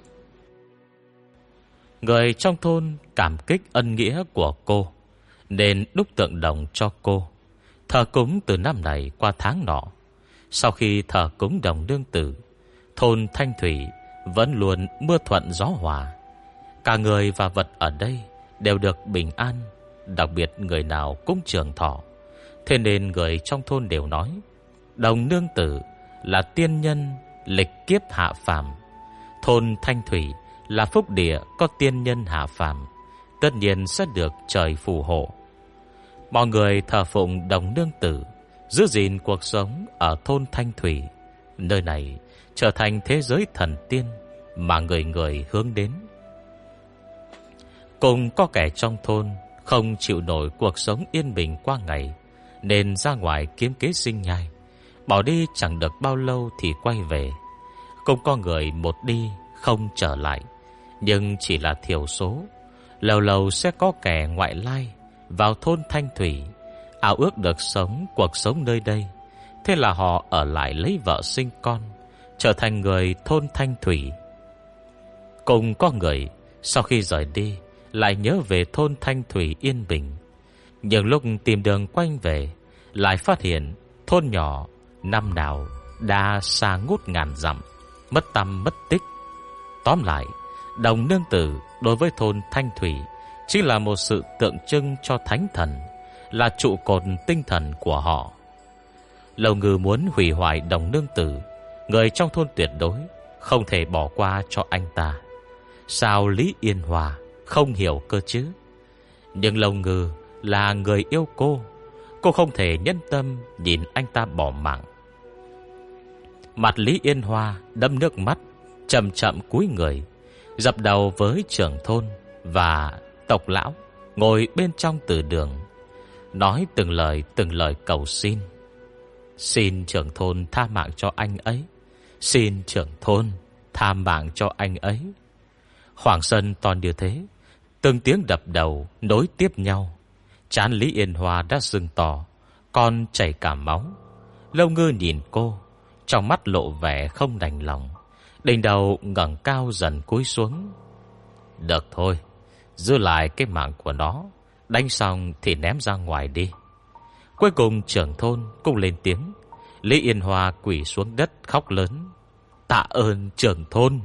[SPEAKER 1] Người trong thôn cảm kích ân nghĩa của cô, nên đúc tượng đồng cho cô, thờ cúng từ năm này qua tháng nọ. Sau khi thờ cúng đồng nương tử, thôn Thanh Thủy vẫn luôn mưa thuận gió hòa. Cả người và vật ở đây đều được bình an, đặc biệt người nào cũng trường thọ. Thế nên người trong thôn đều nói đồng nương tử là tiên nhân lịch kiếp hạ phàm. Thôn Thanh Thủy là phúc địa có tiên nhân hạ phàm, tất nhiên sẽ được trời phù hộ. Mọi người thờ phụng đồng nương tử, giữ gìn cuộc sống ở thôn Thanh Thủy. Nơi này trở thành thế giới thần tiên mà người người hướng đến. Cùng có kẻ trong thôn không chịu nổi cuộc sống yên bình qua ngày, nên ra ngoài kiếm kế sinh nhai. Bỏ đi chẳng được bao lâu thì quay về. Cũng có người một đi không trở lại, nhưng chỉ là thiểu số. Lâu lâu sẽ có kẻ ngoại lai vào thôn Thanh Thủy, ao ước được sống cuộc sống nơi đây. Thế là họ ở lại lấy vợ sinh con, trở thành người thôn Thanh Thủy. Cùng có người sau khi rời đi lại nhớ về thôn Thanh Thủy yên bình, nhưng lúc tìm đường quanh về lại phát hiện thôn nhỏ năm nào đã xa ngút ngàn dặm, mất tăm mất tích. Tóm lại, Đồng Nương Tử đối với thôn Thanh Thủy chỉ là một sự tượng trưng cho thánh thần, là trụ cột tinh thần của họ. Lâu Ngư muốn hủy hoại Đồng Nương Tử, người trong thôn tuyệt đối không thể bỏ qua cho anh ta. Sao Lý Yên Hòa không hiểu cơ chứ? Nhưng Lâu Ngư là người yêu cô không thể nhân tâm nhìn anh ta bỏ mạng. Mặt Lý Yên Hoa đẫm nước mắt, chậm chậm cúi người, dập đầu với trưởng thôn và tộc lão ngồi bên trong từ đường, nói từng lời cầu xin. Xin trưởng thôn tha mạng cho anh ấy, xin trưởng thôn tha mạng cho anh ấy. Khoảng sân to như thế, từng tiếng đập đầu nối tiếp nhau. Trán Lý Yên Hoa đã sưng to, còn chảy cả máu. Lâu Ngư nhìn cô, trong mắt lộ vẻ không đành lòng. Đỉnh đầu ngẩng cao dần cúi xuống. Được thôi, giữ lại cái mạng của nó, đánh xong thì ném ra ngoài đi. Cuối cùng trưởng thôn cũng lên tiếng. Lý Yên Hoa quỳ xuống đất khóc lớn. Tạ ơn trưởng thôn.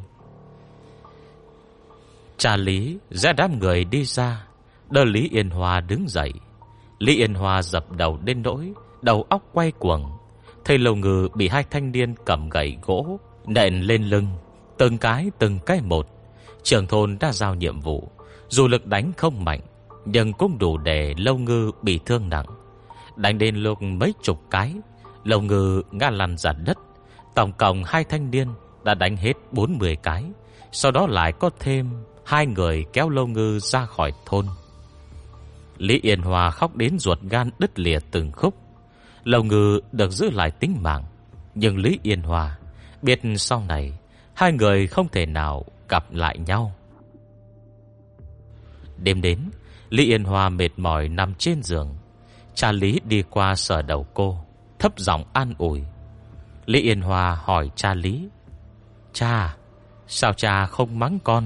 [SPEAKER 1] Cha Lý ra đám người đi ra, đỡ Lý Yên Hoa đứng dậy. Lý Yên Hoa dập đầu đến nỗi đầu óc quay cuồng. Thấy Lâu Ngư bị hai thanh niên cầm gậy gỗ nện lên lưng, từng cái một. Trưởng thôn đã giao nhiệm vụ, dù lực đánh không mạnh, nhưng cũng đủ để Lâu Ngư bị thương nặng. Đánh đến lúc mấy chục cái, Lâu Ngư ngã lăn ra đất. Tổng cộng hai thanh niên đã đánh hết 40 cái. Sau đó lại có thêm 2 người kéo Lâu Ngư ra khỏi thôn. Lý Yên Hòa khóc đến ruột gan đứt lìa từng khúc. Lâu Ngư được giữ lại tính mạng, nhưng Lý Yên Hòa biết sau này hai người không thể nào gặp lại nhau. Đêm đến, Lý Yên Hòa mệt mỏi nằm trên giường. Cha Lý đi qua sờ đầu cô, thấp giọng an ủi. Lý Yên Hòa hỏi cha Lý: Cha, sao cha không mắng con?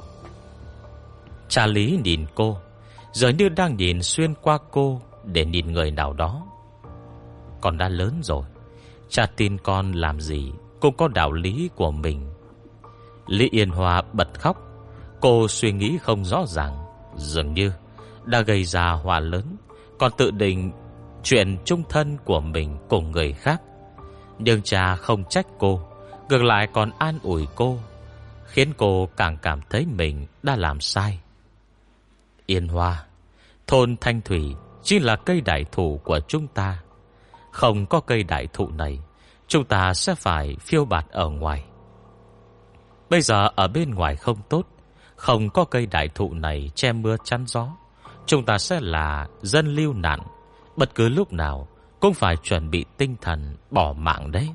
[SPEAKER 1] Cha Lý nhìn cô, giờ như đang nhìn xuyên qua cô để nhìn người nào đó. Con đã lớn rồi, cha tin con làm gì cũng có đạo lý của mình. Lý Yên Hòa bật khóc. Cô suy nghĩ không rõ ràng, dường như đã gây ra họa lớn, còn tự định chuyện chung thân của mình cùng người khác. Nhưng cha không trách cô, ngược lại còn an ủi cô, khiến cô càng cảm thấy mình đã làm sai. Yên Hoa, thôn Thanh Thủy chính là cây đại thụ của chúng ta. Không có cây đại thụ này, chúng ta sẽ phải phiêu bạt ở ngoài. Bây giờ ở bên ngoài không tốt, không có cây đại thụ này che mưa chắn gió, chúng ta sẽ là dân lưu nạn, bất cứ lúc nào cũng phải chuẩn bị tinh thần bỏ mạng đấy.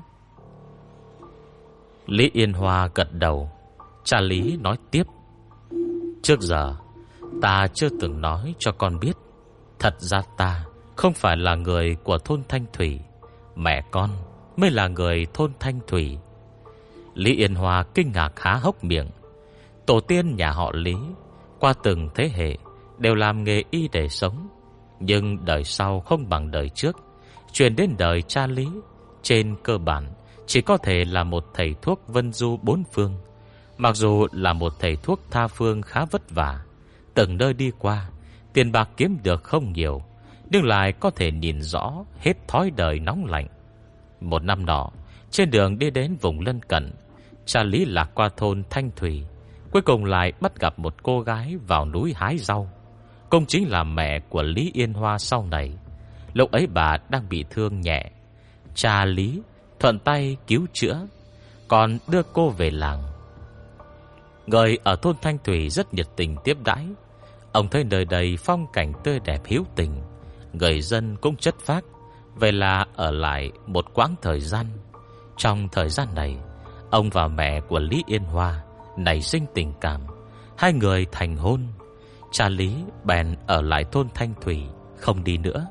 [SPEAKER 1] Lý Yên Hoa gật đầu. Cha Lý nói tiếp: Trước giờ ta chưa từng nói cho con biết, thật ra ta không phải là người của thôn Thanh Thủy, mẹ con mới là người thôn Thanh Thủy. Lý Yên Hoa kinh ngạc há hốc miệng. Tổ tiên nhà họ Lý qua từng thế hệ đều làm nghề y để sống, nhưng đời sau không bằng đời trước. Truyền đến đời cha Lý, trên cơ bản chỉ có thể là một thầy thuốc vân du bốn phương. Mặc dù là một thầy thuốc tha phương khá vất vả, từng nơi đi qua, tiền bạc kiếm được không nhiều, nhưng lại có thể nhìn rõ hết thói đời nóng lạnh. Một năm nọ, trên đường đi đến vùng lân cận, cha Lý lạc qua thôn Thanh Thủy, cuối cùng lại bắt gặp một cô gái vào núi hái rau, cũng chính là mẹ của Lý Yên Hoa sau này. Lúc ấy bà đang bị thương nhẹ, cha Lý thuận tay cứu chữa, còn đưa cô về làng. Người ở thôn Thanh Thủy rất nhiệt tình tiếp đãi. Ông thấy nơi đây phong cảnh tươi đẹp hiếu tình, người dân cũng chất phác, vậy là ở lại một quãng thời gian. Trong thời gian này, ông và mẹ của Lý Yên Hoa nảy sinh tình cảm, hai người thành hôn. Cha Lý bèn ở lại thôn Thanh Thủy, không đi nữa.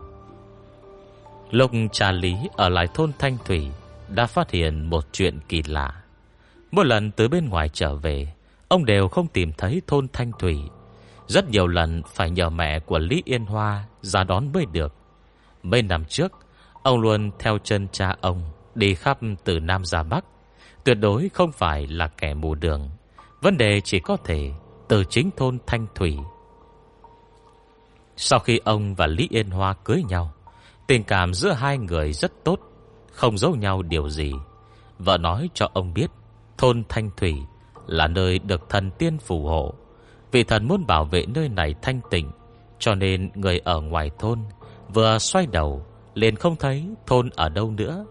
[SPEAKER 1] Lúc cha Lý ở lại thôn Thanh Thủy, đã phát hiện một chuyện kỳ lạ. Mỗi lần từ bên ngoài trở về, ông đều không tìm thấy thôn Thanh Thủy. Rất nhiều lần phải nhờ mẹ của Lý Yên Hoa ra đón mới được. Mấy năm trước, ông luôn theo chân cha ông đi khắp từ Nam ra Bắc, tuyệt đối không phải là kẻ mù đường. Vấn đề chỉ có thể từ chính thôn Thanh Thủy. Sau khi ông và Lý Yên Hoa cưới nhau, tình cảm giữa hai người rất tốt, không giấu nhau điều gì. Vợ nói cho ông biết thôn Thanh Thủy là nơi được thần tiên phù hộ. Vị thần muốn bảo vệ nơi này thanh tịnh, cho nên người ở ngoài thôn vừa xoay đầu liền không thấy thôn ở đâu nữa.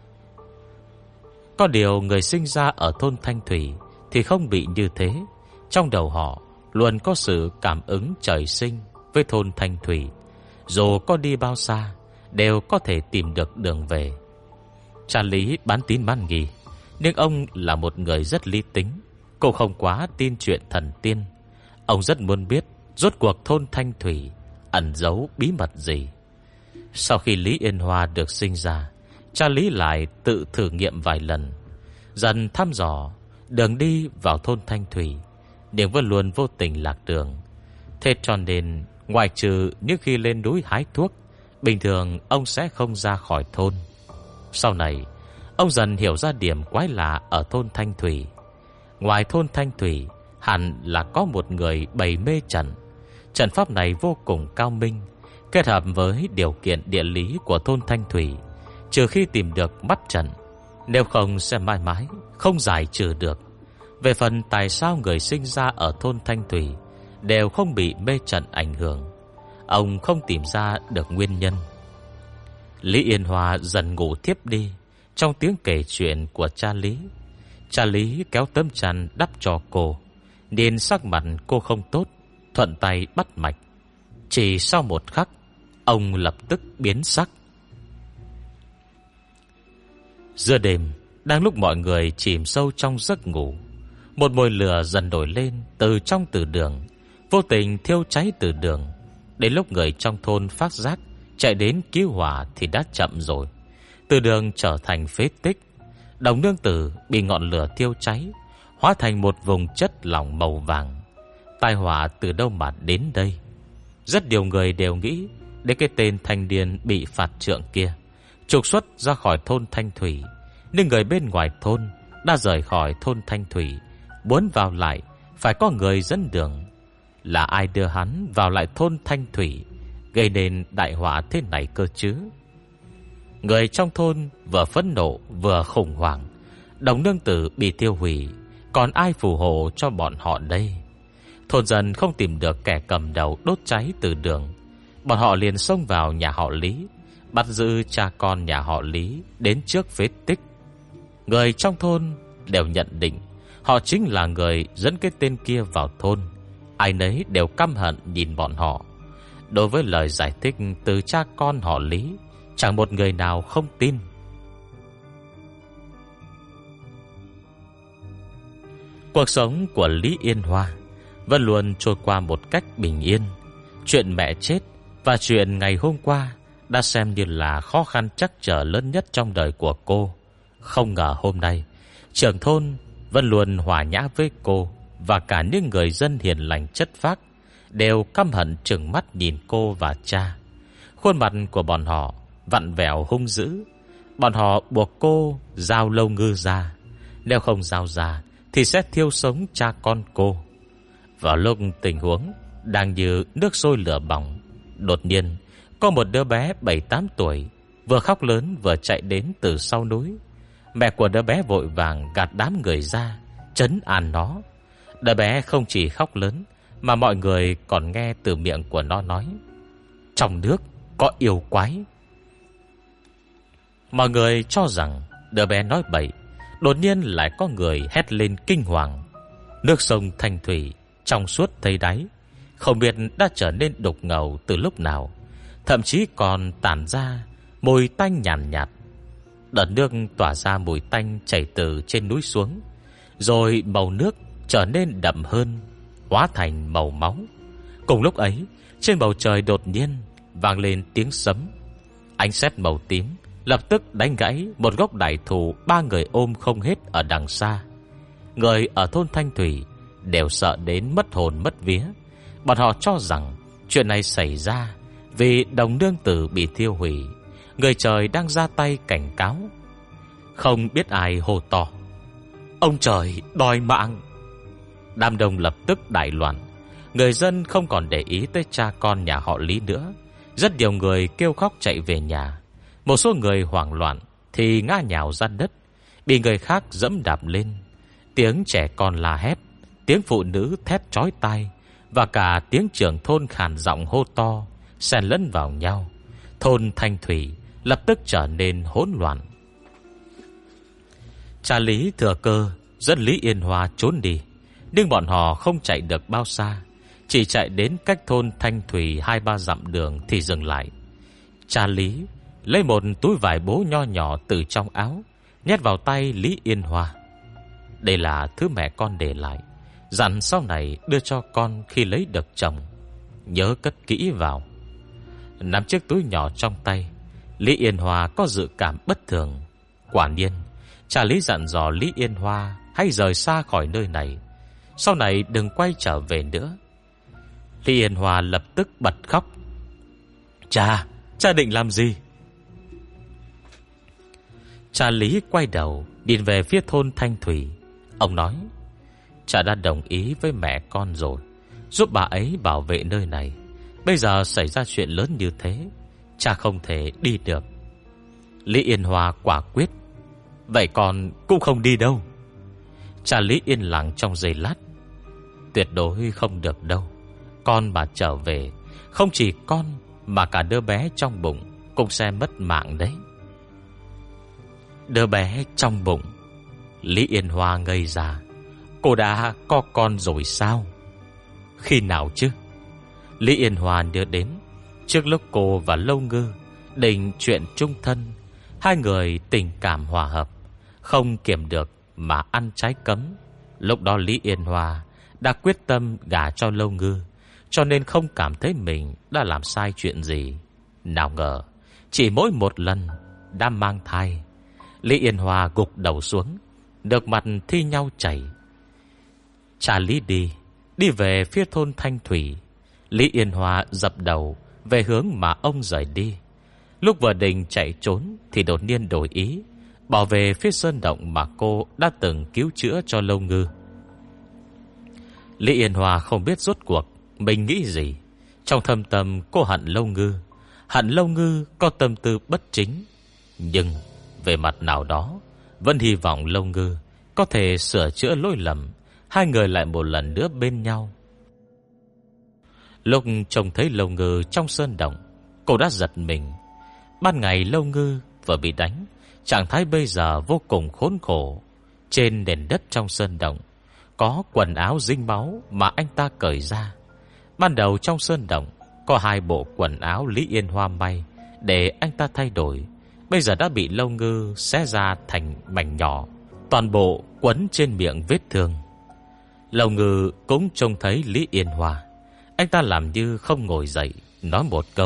[SPEAKER 1] Có điều người sinh ra ở thôn Thanh Thủy thì không bị như thế. Trong đầu họ luôn có sự cảm ứng trời sinh với thôn Thanh Thủy. Dù có đi bao xa đều có thể tìm được đường về. Cha Lý bán tín bán nghi, nhưng ông là một người rất lý tính, cũng không quá tin chuyện thần tiên. Ông rất muốn biết rốt cuộc thôn Thanh Thủy ẩn giấu bí mật gì. Sau khi Lý Yên Hoa được sinh ra, cha Lý lại tự thử nghiệm vài lần, dần thăm dò đường đi vào thôn Thanh Thủy, nhưng vẫn luôn vô tình lạc đường. Thế cho nên ngoại trừ những khi lên núi hái thuốc, bình thường ông sẽ không ra khỏi thôn. Sau này ông dần hiểu ra điểm quái lạ ở thôn Thanh Thủy. Ngoài thôn Thanh Thủy hẳn là có một người bày mê trận. Trận pháp này vô cùng cao minh, kết hợp với điều kiện địa lý của thôn Thanh Thủy, trừ khi tìm được mắt trận, nếu không sẽ mãi mãi không giải trừ được. Về phần tại sao người sinh ra ở thôn Thanh Thủy đều không bị mê trận ảnh hưởng, ông không tìm ra được nguyên nhân. Lý Yên Hoa dần ngủ thiếp đi trong tiếng kể chuyện của cha Lý. Cha Lý kéo tấm chăn đắp cho cô, nhìn sắc mặt cô không tốt, thuận tay bắt mạch. Chỉ sau một khắc, ông lập tức biến sắc. Giữa đêm, đang lúc mọi người chìm sâu trong giấc ngủ, một mồi lửa dần nổi lên từ trong từ đường, vô tình thiêu cháy từ đường. Đến lúc người trong thôn phát giác chạy đến cứu hỏa thì đã chậm rồi. Từ đường trở thành phế tích. Đồng nương tử bị ngọn lửa thiêu cháy, hóa thành một vùng chất lỏng màu vàng. Tai họa từ đâu mà đến đây? Rất nhiều người đều nghĩ đến cái tên thanh niên bị phạt trượng kia, trục xuất ra khỏi thôn Thanh Thủy. Nhưng người bên ngoài thôn đã rời khỏi thôn Thanh Thủy, muốn vào lại phải có người dẫn đường. Là ai đưa hắn vào lại thôn Thanh Thủy, gây nên đại họa thế này cơ chứ? Người trong thôn vừa phẫn nộ vừa khủng hoảng. Đồng nương tử bị tiêu hủy, còn ai phù hộ cho bọn họ đây? Thôn dân không tìm được kẻ cầm đầu đốt cháy từ đường, bọn họ liền xông vào nhà họ Lý, bắt giữ cha con nhà họ Lý đến trước phế tích. Người trong thôn đều nhận định họ chính là người dẫn cái tên kia vào thôn. Ai nấy đều căm hận nhìn bọn họ. Đối với lời giải thích từ cha con họ Lý, chẳng một người nào không tin. Cuộc sống của Lý Yên Hoa vẫn luôn trôi qua một cách bình yên. Chuyện mẹ chết và chuyện ngày hôm qua đã xem như là khó khăn trắc trở lớn nhất trong đời của cô. Không ngờ hôm nay trưởng thôn vẫn luôn hòa nhã với cô, và cả những người dân hiền lành chất phác đều căm hận trừng mắt nhìn cô và cha. Khuôn mặt của bọn họ vặn vẹo hung dữ. Bọn họ buộc cô giao lâu ngư ra, nếu không giao ra thì sẽ thiêu sống cha con cô. Vào lúc tình huống đang như nước sôi lửa bỏng, đột nhiên có một đứa bé 7-8 tuổi vừa khóc lớn vừa chạy đến từ sau núi. Mẹ của đứa bé vội vàng gạt đám người ra, trấn an nó. Đứa bé không chỉ khóc lớn, mà mọi người còn nghe từ miệng của nó nói: trong nước có yêu quái. Mọi người cho rằng đứa bé nói bậy. Đột nhiên lại có người hét lên kinh hoàng. Nước sông Thanh Thủy trong suốt thấy đáy, không biết đã trở nên đục ngầu từ lúc nào, thậm chí còn tản ra mùi tanh nhàn nhạt. Đợt nước tỏa ra mùi tanh chảy từ trên núi xuống, rồi màu nước trở nên đậm hơn, hóa thành màu máu. Cùng lúc ấy, trên bầu trời đột nhiên vang lên tiếng sấm. Ánh sét màu tím lập tức đánh gãy một gốc đại thụ 3 người ôm không hết ở đằng xa. Người ở thôn Thanh Thủy đều sợ đến mất hồn mất vía. Bọn họ cho rằng chuyện này xảy ra vì đồng nương tử bị thiêu hủy. Người trời đang ra tay cảnh cáo. Không biết ai hô to: "Ông trời đòi mạng!" Đám đông lập tức đại loạn. Người dân không còn để ý tới cha con nhà họ Lý nữa. Rất nhiều người kêu khóc chạy về nhà. Một số người hoảng loạn thì ngã nhào ra đất, bị người khác dẫm đạp lên. Tiếng trẻ con la hét, tiếng phụ nữ thét chói tai, và cả tiếng trưởng thôn khàn giọng hô to xen lẫn vào nhau. Thôn Thanh Thủy lập tức trở nên hỗn loạn. Cha Lý thừa cơ dẫn Lý Yên Hoa trốn đi, nhưng bọn họ không chạy được bao xa, chỉ chạy đến cách thôn Thanh Thủy 2-3 dặm đường thì dừng lại. Cha Lý lấy một túi vải bố nho nhỏ từ trong áo, nhét vào tay Lý Yên Hoa. Đây là thứ mẹ con để lại, dặn sau này đưa cho con khi lấy được chồng, nhớ cất kỹ vào. Nắm chiếc túi nhỏ trong tay, Lý Yên Hoa có dự cảm bất thường. Quả nhiên, cha Lý dặn dò Lý Yên Hoa hãy rời xa khỏi nơi này, sau này đừng quay trở về nữa. Lý Yên Hoa lập tức bật khóc: Cha định làm gì?" Cha Lý quay đầu nhìn về phía thôn Thanh Thủy. Ông nói: "Cha đã đồng ý với mẹ con rồi, giúp bà ấy bảo vệ nơi này. Bây giờ xảy ra chuyện lớn như thế, cha không thể đi được." Lý Yên Hoa quả quyết: "Vậy con cũng không đi đâu." Cha Lý yên lặng trong giây lát: "Tuyệt đối không được đâu. Con mà trở về, không chỉ con mà cả đứa bé trong bụng cũng sẽ mất mạng đấy." Đứa bé trong bụng? Lý Yên Hoa ngây ra. Cô đã có con rồi sao? Khi nào chứ? Lý Yên Hoa nhớ đến trước lúc cô và Lâu Ngư định chuyện chung thân, hai người tình cảm hòa hợp, không kiềm được mà ăn trái cấm. Lúc đó Lý Yên Hoa đã quyết tâm gả cho Lâu Ngư, cho nên không cảm thấy mình đã làm sai chuyện gì. Nào ngờ chỉ mỗi một lần đã mang thai, Lý Yên Hoa gục đầu xuống, nước mặt thi nhau chảy. Cha Lý đi về phía thôn Thanh Thủy. Lý Yên Hoa dập đầu về hướng mà ông rời đi. Lúc vừa định chạy trốn thì đột nhiên đổi ý, bỏ về phía sơn động mà cô đã từng cứu chữa cho Lâu Ngư. Lý Yên Hoa không biết rốt cuộc mình nghĩ gì. Trong thâm tâm cô hận Lâu Ngư có tâm tư bất chính, nhưng về mặt nào đó vẫn hy vọng Lâu Ngư có thể sửa chữa lỗi lầm, hai người lại một lần nữa bên nhau. Lúc trông thấy Lâu Ngư trong sơn động, cô đã giật mình. Ban ngày Lâu Ngư vừa bị đánh, trạng thái bây giờ vô cùng khốn khổ. Trên nền đất trong sơn động có quần áo dính máu mà anh ta cởi ra. Ban đầu trong sơn động có 2 bộ quần áo Lý Yên Hoa may để anh ta thay đổi, bây giờ đã bị Lâu Ngư xé ra thành mảnh nhỏ, toàn bộ quấn trên miệng vết thương. Lâu Ngư cũng trông thấy Lý Yên Hoa. Anh ta làm như không ngồi dậy, nói một câu: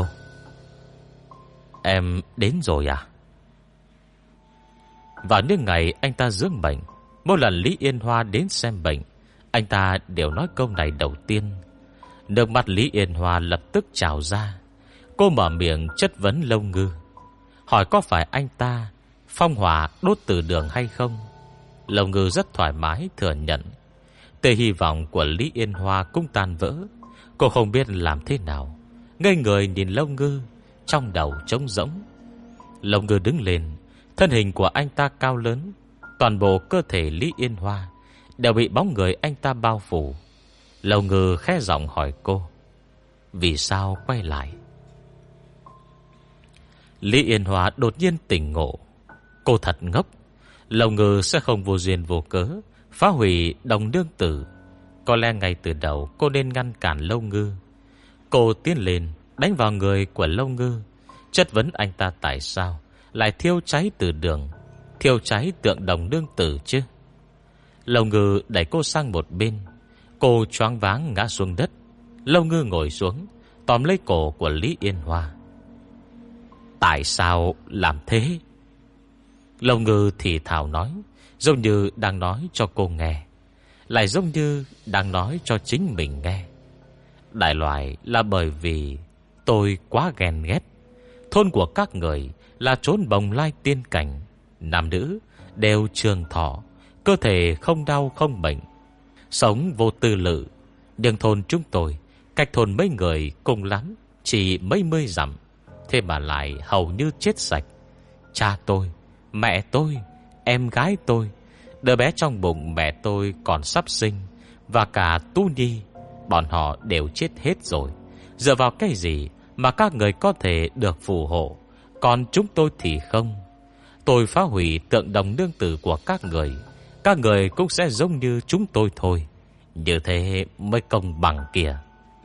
[SPEAKER 1] "Em đến rồi à?" Vào những ngày anh ta dưỡng bệnh, mỗi lần Lý Yên Hoa đến xem bệnh, anh ta đều nói câu này đầu tiên. Nước mắt Lý Yên Hoa lập tức trào ra. Cô mở miệng chất vấn Lâu Ngư, hỏi có phải anh ta phong hỏa đốt từ đường hay không. Lâu Ngư rất thoải mái thừa nhận. Tia hy vọng của Lý Yên Hoa cũng tan vỡ. Cô không biết làm thế nào, ngây người nhìn Lâu Ngư, trong đầu trống rỗng. Lâu Ngư đứng lên, thân hình của anh ta cao lớn, toàn bộ cơ thể Lý Yên Hoa đều bị bóng người anh ta bao phủ. Lâu Ngư khẽ giọng hỏi cô: "Vì sao quay lại?" Lý Yên Hoa đột nhiên tỉnh ngộ. Cô thật ngốc. Lâu Ngư sẽ không vô duyên vô cớ phá hủy đồng nương tử. Có lẽ ngay từ đầu cô nên ngăn cản Lâu Ngư. Cô tiến lên đánh vào người của Lâu Ngư, chất vấn anh ta tại sao lại thiêu cháy từ đường, thiêu cháy tượng đồng nương tử chứ. Lâu Ngư đẩy cô sang một bên. Cô choáng váng ngã xuống đất. Lâu Ngư ngồi xuống, tóm lấy cổ của Lý Yên Hoa. "Tại sao làm thế?" Lâu Ngư thì thào nói, giống như đang nói cho cô nghe, lại giống như đang nói cho chính mình nghe. "Đại loại là bởi vì tôi quá ghen ghét. Thôn của các người là chốn bồng lai tiên cảnh, nam nữ đều trường thọ, cơ thể không đau không bệnh, sống vô tư lự. Nhưng thôn chúng tôi cách thôn mấy người cùng lắm chỉ mấy mươi dặm, thế mà lại hầu như chết sạch. Cha tôi, mẹ tôi, em gái tôi, đứa bé trong bụng mẹ tôi còn sắp sinh, và cả Tu Nhi, bọn họ đều chết hết rồi. Dựa vào cái gì mà các người có thể được phù hộ, còn chúng tôi thì không? Tôi phá hủy tượng đồng nương tử của các người cũng sẽ giống như chúng tôi thôi. Như thế mới công bằng kìa.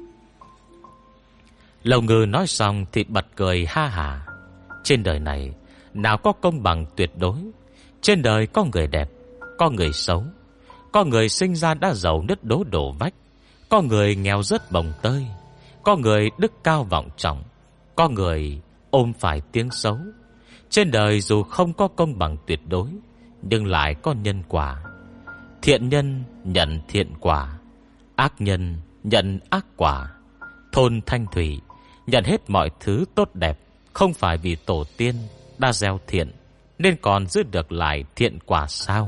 [SPEAKER 1] Lầu Ngư nói xong thì bật cười ha hả. Trên đời này nào có công bằng tuyệt đối. Trên đời có người đẹp, có người xấu, có người sinh ra đã giàu nứt đố đổ vách, có người nghèo rớt bồng tơi, có người đức cao vọng trọng, có người ôm phải tiếng xấu. Trên đời dù không có công bằng tuyệt đối, nhưng lại có nhân quả. Thiện nhân nhận thiện quả, ác nhân nhận ác quả. Thôn Thanh Thủy nhận hết mọi thứ tốt đẹp, không phải vì tổ tiên đã gieo thiện nên còn giữ được lại thiện quả sao?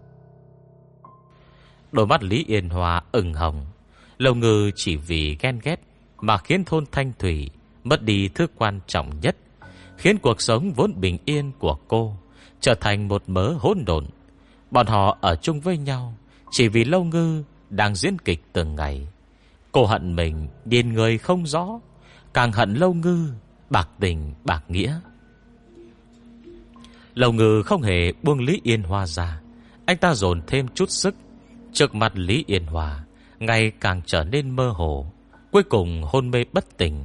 [SPEAKER 1] Đôi mắt Lý Yên Hoa ửng hồng. Lầu Ngư chỉ vì ghen ghét mà khiến thôn Thanh Thủy mất đi thứ quan trọng nhất, khiến cuộc sống vốn bình yên của cô trở thành một mớ hỗn độn. Bọn họ ở chung với nhau chỉ vì Lâu Ngư đang diễn kịch từng ngày. Cô hận mình nhìn người không rõ, càng hận Lâu Ngư bạc tình bạc nghĩa. Lâu Ngư không hề buông Lý Yên Hoa ra. Anh ta dồn thêm chút sức. Trước mặt Lý Yên Hoa ngày càng trở nên mơ hồ, cuối cùng hôn mê bất tỉnh.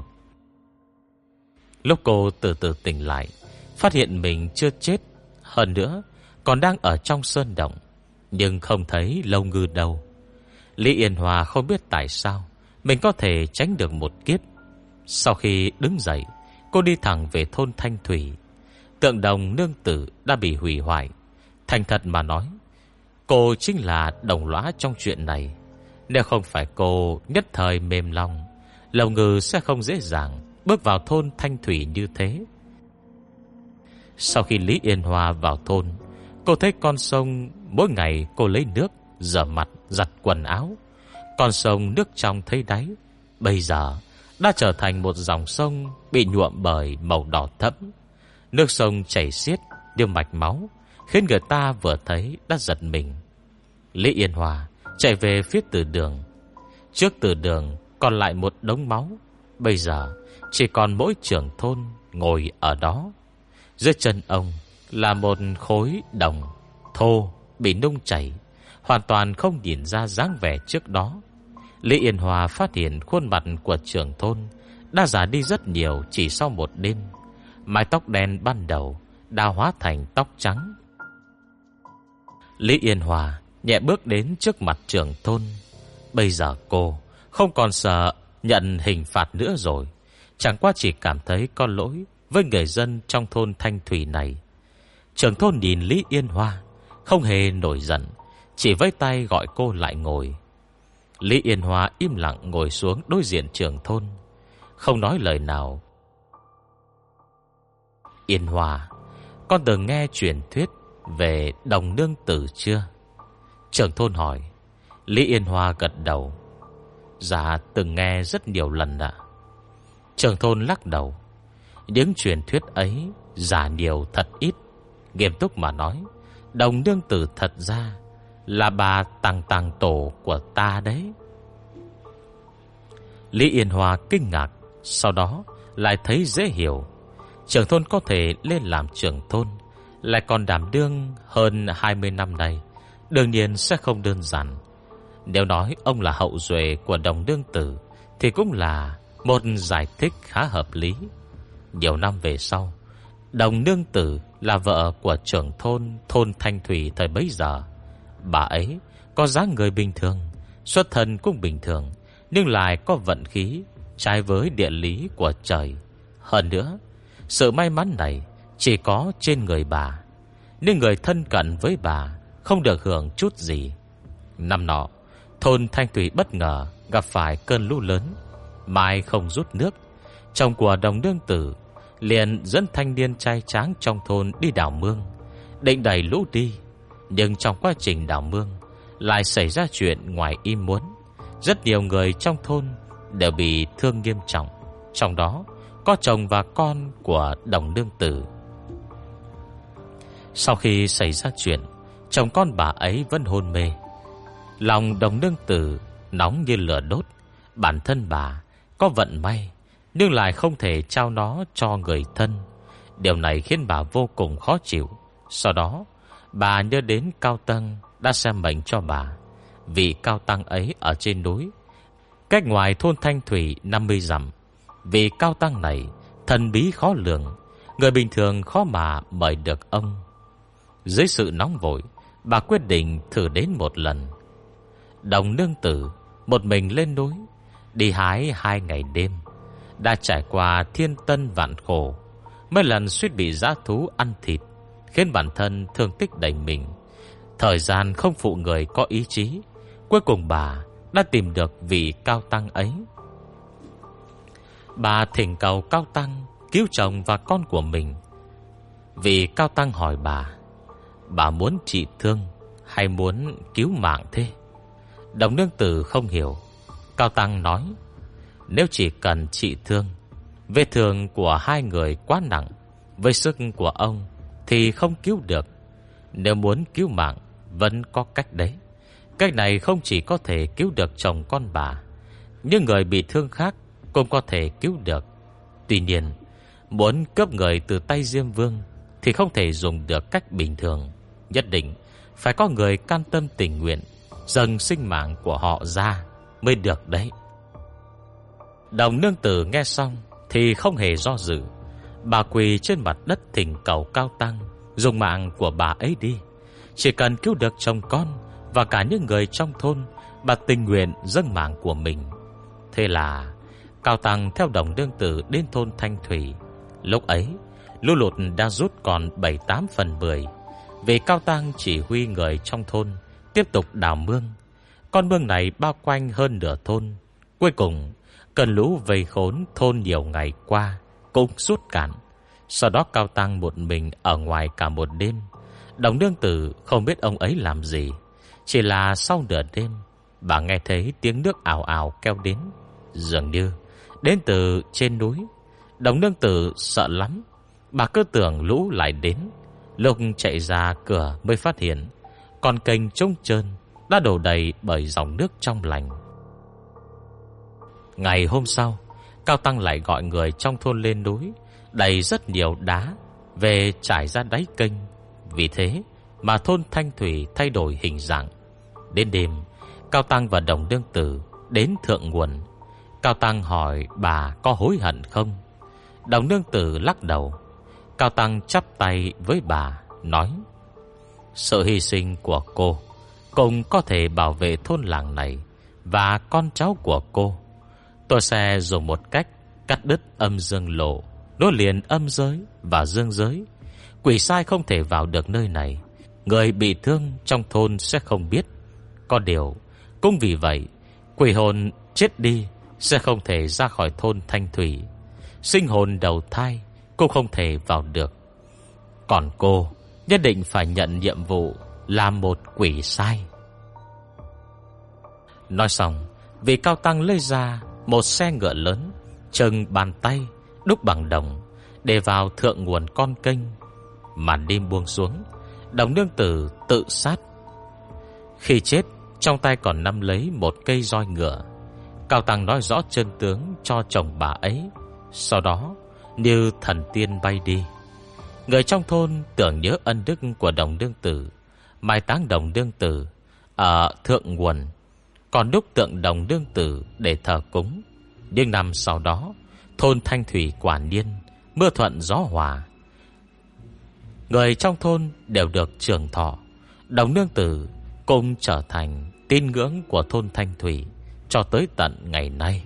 [SPEAKER 1] Lúc cô từ từ tỉnh lại, phát hiện mình chưa chết, hơn nữa còn đang ở trong sơn động, nhưng không thấy Lâu Ngư đâu. Lý Yên Hoa không biết tại sao mình có thể tránh được một kiếp. Sau khi đứng dậy, cô đi thẳng về thôn Thanh Thủy. Tượng đồng nương tử đã bị hủy hoại. Thành thật mà nói, cô chính là đồng lõa trong chuyện này. Nếu không phải cô nhất thời mềm lòng, Lầu Ngư sẽ không dễ dàng bước vào thôn Thanh Thủy như thế. Sau khi Lý Yên Hoa vào thôn, cô thấy con sông mỗi ngày cô lấy nước rửa mặt, giặt quần áo. Con sông nước trong thấy đáy, bây giờ đã trở thành một dòng sông bị nhuộm bởi màu đỏ thẫm. Nước sông chảy xiết như mạch máu, khiến người ta vừa thấy đã giật mình. Lý Yên Hoa chạy về phía từ đường. Trước từ đường còn lại một đống máu, bây giờ chỉ còn mỗi trưởng thôn ngồi ở đó. Dưới chân ông là một khối đồng thô bị nung chảy, hoàn toàn không nhìn ra dáng vẻ trước đó. Lý Yên Hoa phát hiện khuôn mặt của trưởng thôn đã già đi rất nhiều chỉ sau một đêm. Mái tóc đen ban đầu đã hóa thành tóc trắng. Lý Yên Hoa nhẹ bước đến trước mặt trưởng thôn. Bây giờ cô không còn sợ nhận hình phạt nữa rồi, chẳng qua chỉ cảm thấy có lỗi với người dân trong thôn Thanh Thủy này. Trưởng thôn nhìn Lý Yên Hoa không hề nổi giận, chỉ vẫy tay gọi cô lại ngồi. Lý Yên Hoa im lặng ngồi xuống đối diện trưởng thôn, không nói lời nào. Yên Hoa, con từng nghe truyền thuyết về đồng nương tử chưa? Trưởng thôn hỏi. Lý Yên Hoa gật đầu. Dạ từng nghe rất nhiều lần ạ. Trưởng thôn lắc đầu. Những truyền thuyết ấy giả nhiều thật ít. Nghiêm túc mà nói, đồng nương tử thật ra là bà Tàng Tàng Tổ của ta đấy. Lý Yên Hoa kinh ngạc, sau đó lại thấy dễ hiểu. Trưởng thôn có thể lên làm trưởng thôn, lại còn đảm đương hơn 20 năm nay, đương nhiên sẽ không đơn giản. Nếu nói ông là hậu duệ của đồng nương tử thì cũng là một giải thích khá hợp lý. Nhiều năm về sau, đồng nương tử là vợ của trưởng thôn Thanh Thủy thời bấy giờ. Bà ấy có dáng người bình thường, xuất thân cũng bình thường, nhưng lại có vận khí trái với địa lý của trời. Hơn nữa, sự may mắn này chỉ có trên người bà, nhưng người thân cận với bà không được hưởng chút gì. Năm nọ, thôn Thanh Thủy bất ngờ gặp phải cơn lũ lớn, mãi không rút nước. Chồng của đồng nương tử liền dẫn thanh niên trai tráng trong thôn đi đào mương, định đẩy lũ đi. Nhưng trong quá trình đào mương lại xảy ra chuyện ngoài ý muốn. Rất nhiều người trong thôn đều bị thương nghiêm trọng, trong đó có chồng và con của Đồng Nương Tử. Sau khi xảy ra chuyện, chồng con bà ấy vẫn hôn mê. Lòng Đồng Nương Tử nóng như lửa đốt. Bản thân bà có vận may, nhưng lại không thể trao nó cho người thân. Điều này khiến bà vô cùng khó chịu. Sau đó bà nhớ đến Cao Tăng đã xem mệnh cho bà. Vị Cao Tăng ấy ở trên núi, cách ngoài thôn Thanh Thủy 50 dặm. Vị Cao Tăng này thần bí khó lường, người bình thường khó mà mời được ông. Dưới sự nóng vội, bà quyết định thử đến một lần. Đồng Nương Tử một mình lên núi, đi hái 2 ngày đêm, đã trải qua thiên tân vạn khổ, mấy lần suýt bị dã thú ăn thịt, khiến bản thân thương tích đầy mình. Thời gian không phụ người có ý chí. Cuối cùng bà đã tìm được vị Cao Tăng ấy. Bà thỉnh cầu Cao Tăng cứu chồng và con của mình. Vị Cao Tăng hỏi bà muốn trị thương hay muốn cứu mạng thế? Đồng Nương Tử không hiểu. Cao Tăng nói, nếu chỉ cần trị thương, vết thương của 2 người quá nặng, với sức của ông thì không cứu được. Nếu muốn cứu mạng, vẫn có cách đấy. Cách này không chỉ có thể cứu được chồng con bà, những người bị thương khác cũng có thể cứu được. Tuy nhiên, muốn cướp người từ tay Diêm Vương thì không thể dùng được cách bình thường. Nhất định phải có người can tâm tình nguyện dâng sinh mạng của họ ra mới được đấy. Đồng Nương Tử nghe xong thì không hề do dự. Bà quỳ trên mặt đất thỉnh cầu Cao Tăng dùng mạng của bà ấy đi. Chỉ cần cứu được chồng con và cả những người trong thôn, bà tình nguyện dâng mạng của mình. Thế là Cao Tăng theo Đồng Nương Tử đến thôn Thanh Thủy. Lúc ấy lũ lụt đã rút còn 7-8/10. Vì Cao Tăng chỉ huy người trong thôn tiếp tục đào mương. Con mương này bao quanh hơn nửa thôn. Cuối cùng cơn lũ vây khốn thôn nhiều ngày qua cũng rút cạn. Sau đó Cao Tăng một mình ở ngoài cả một đêm. Đồng Nương Tử không biết ông ấy làm gì. Chỉ là sau nửa đêm, bà nghe thấy tiếng nước ào ào keo đến, dường như đến từ trên núi. Đồng Nương Tử sợ lắm. Bà cứ tưởng lũ lại đến. Lúc chạy ra cửa mới phát hiện con kênh trống trơn đã đổ đầy bởi dòng nước trong lành. Ngày hôm sau, Cao Tăng lại gọi người trong thôn lên núi, đầy rất nhiều đá về trải ra đáy kênh. Vì thế mà thôn Thanh Thủy thay đổi hình dạng. Đến đêm, Cao Tăng và Đồng Nương Tử đến thượng nguồn. Cao Tăng hỏi bà có hối hận không? Đồng Nương Tử lắc đầu. Cao Tăng chắp tay với bà, nói, sự hy sinh của cô cũng có thể bảo vệ thôn làng này và con cháu của cô. Tôi sẽ dùng một cách cắt đứt âm dương lộ, nối liền âm giới và dương giới. Quỷ sai không thể vào được nơi này. Người bị thương trong thôn sẽ không biết. Có điều cũng vì vậy, quỷ hồn chết đi sẽ không thể ra khỏi thôn Thanh Thủy. Sinh hồn đầu thai cũng không thể vào được. Còn cô nhất định phải nhận nhiệm vụ làm một quỷ sai. Nói xong, vị Cao Tăng lấy ra một xe ngựa lớn, chừng bàn tay, đúc bằng đồng, để vào thượng nguồn con kênh. Màn đêm buông xuống, Đồng Nương Tử tự sát. Khi chết, trong tay còn nắm lấy một cây roi ngựa. Cao Tăng nói rõ chân tướng cho chồng bà ấy. Sau đó như thần tiên bay đi. Người trong thôn tưởng nhớ ân đức của Đồng Nương Tử, mai táng Đồng Nương Tử ở thượng nguồn, còn đúc tượng Đồng Nương Tử để thờ cúng. Nhưng năm sau đó, thôn Thanh Thủy quả nhiên mưa thuận gió hòa. Người trong thôn đều được trường thọ. Đồng Nương Tử cũng trở thành tín ngưỡng của thôn Thanh Thủy cho tới tận ngày nay.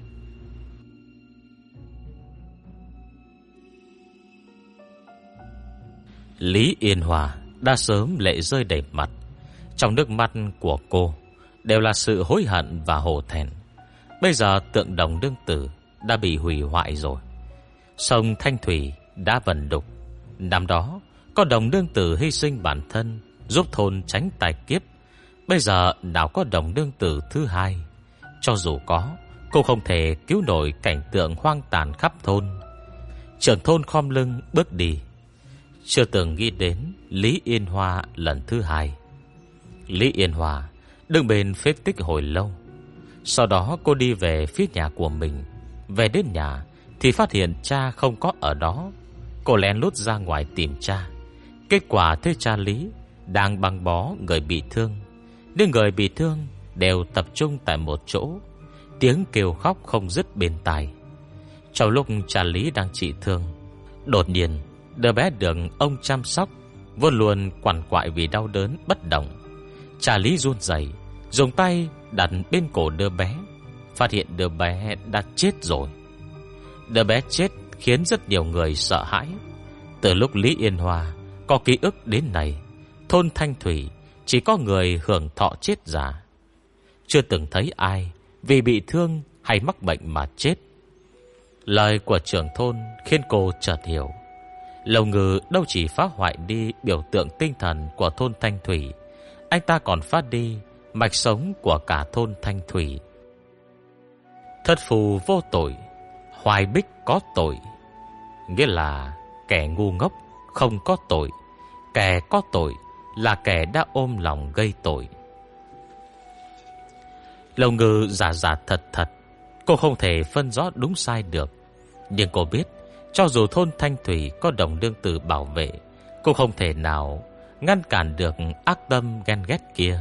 [SPEAKER 1] Lý Yên Hòa đã sớm lệ rơi đầy mặt. Trong nước mắt của cô đều là sự hối hận và hổ thẹn. Bây giờ tượng Đồng Nương Tử đã bị hủy hoại rồi. Sông Thanh Thủy đã vần đục. Năm đó có Đồng Nương Tử hy sinh bản thân giúp thôn tránh tai kiếp. Bây giờ nào có đồng đương tử thứ hai. Cho dù có, cũng không thể cứu nổi cảnh tượng hoang tàn khắp thôn. Trưởng thôn khom lưng bước đi, chưa từng nghĩ đến Lý Yên Hoa lần thứ hai. Lý Yên Hoa đứng bên phế tích hồi lâu. Sau đó cô đi về phía nhà của mình. Về đến nhà thì phát hiện cha không có ở đó. Cô lén lút ra ngoài tìm cha. Kết quả thấy cha Lý đang băng bó người bị thương. Những người bị thương đều tập trung tại một chỗ, tiếng kêu khóc không dứt bên tai. Trong lúc cha Lý đang trị thương, đột nhiên đứa bé được ông chăm sóc vốn luôn quằn quại vì đau đớn bất động. Cha Lý run rẩy, dùng tay đặt bên cổ đứa bé, phát hiện đứa bé đã chết rồi. Đứa bé chết khiến rất nhiều người sợ hãi. Từ lúc Lý Yên Hoa có ký ức đến nay, thôn Thanh Thủy chỉ có người hưởng thọ chết già, chưa từng thấy ai vì bị thương hay mắc bệnh mà chết. Lời của trưởng thôn khiến cô chợt hiểu, Lầu Ngư đâu chỉ phá hoại đi biểu tượng tinh thần của thôn Thanh Thủy, anh ta còn phát đi mạch sống của cả thôn Thanh Thủy. Thất phù vô tội, hoài bích có tội, nghĩa là kẻ ngu ngốc không có tội, kẻ có tội là kẻ đã ôm lòng gây tội. Lầu Ngư giả giả thật thật, cô không thể phân rõ đúng sai được. Nhưng cô biết, cho dù thôn Thanh Thủy có đồng đương tử bảo vệ, cô không thể nào ngăn cản được ác tâm ghen ghét kia.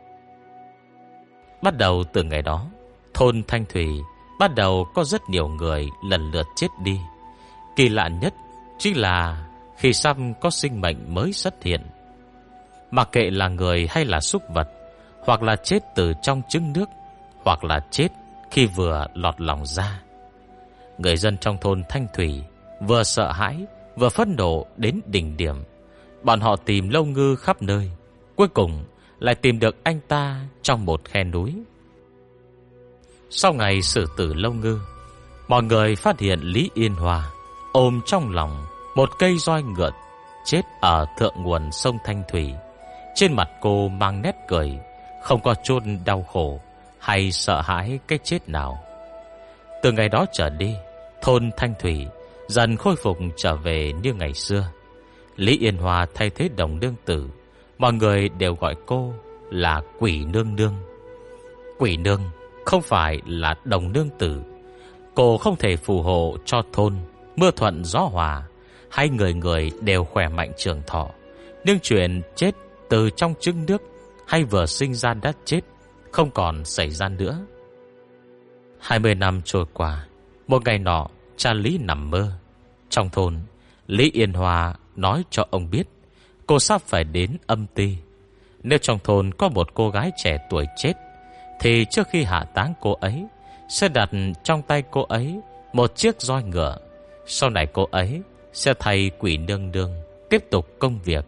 [SPEAKER 1] Bắt đầu từ ngày đó, thôn Thanh Thủy bắt đầu có rất nhiều người lần lượt chết đi. Kỳ lạ nhất chính là khi sắp có sinh mệnh mới xuất hiện, mặc kệ là người hay là súc vật, hoặc là chết từ trong trứng nước, hoặc là chết khi vừa lọt lòng ra. Người dân trong thôn Thanh Thủy vừa sợ hãi vừa phẫn nộ đến đỉnh điểm. Bọn họ tìm Lâu Ngư khắp nơi, cuối cùng lại tìm được anh ta trong một khe núi. Sau ngày xử tử Lâu Ngư, mọi người phát hiện Lý Yên Hoa ôm trong lòng một cây roi ngựa chết ở thượng nguồn sông Thanh Thủy. Trên mặt cô mang nét cười, không có chút đau khổ hay sợ hãi cái chết nào. Từ ngày đó trở đi, thôn Thanh Thủy dần khôi phục trở về như ngày xưa. Lý Yên Hoa thay thế đồng đương tử, mọi người đều gọi cô là Quỷ Nương Nương. Quỷ Nương không phải là đồng nương tử. Cô không thể phù hộ cho thôn mưa thuận gió hòa, hay người người đều khỏe mạnh trường thọ. Nhưng chuyện chết từ trong trứng nước hay vừa sinh ra đã chết không còn xảy ra nữa. 20 năm trôi qua, một ngày nọ, cha Lý nằm mơ. Trong thôn, Lý Yên Hoa nói cho ông biết cô sắp phải đến âm ty. Nếu trong thôn có một cô gái trẻ tuổi chết, thì trước khi hạ táng cô ấy sẽ đặt trong tay cô ấy một chiếc roi ngựa. Sau này cô ấy sẽ thay Quỷ Nương Nương tiếp tục công việc.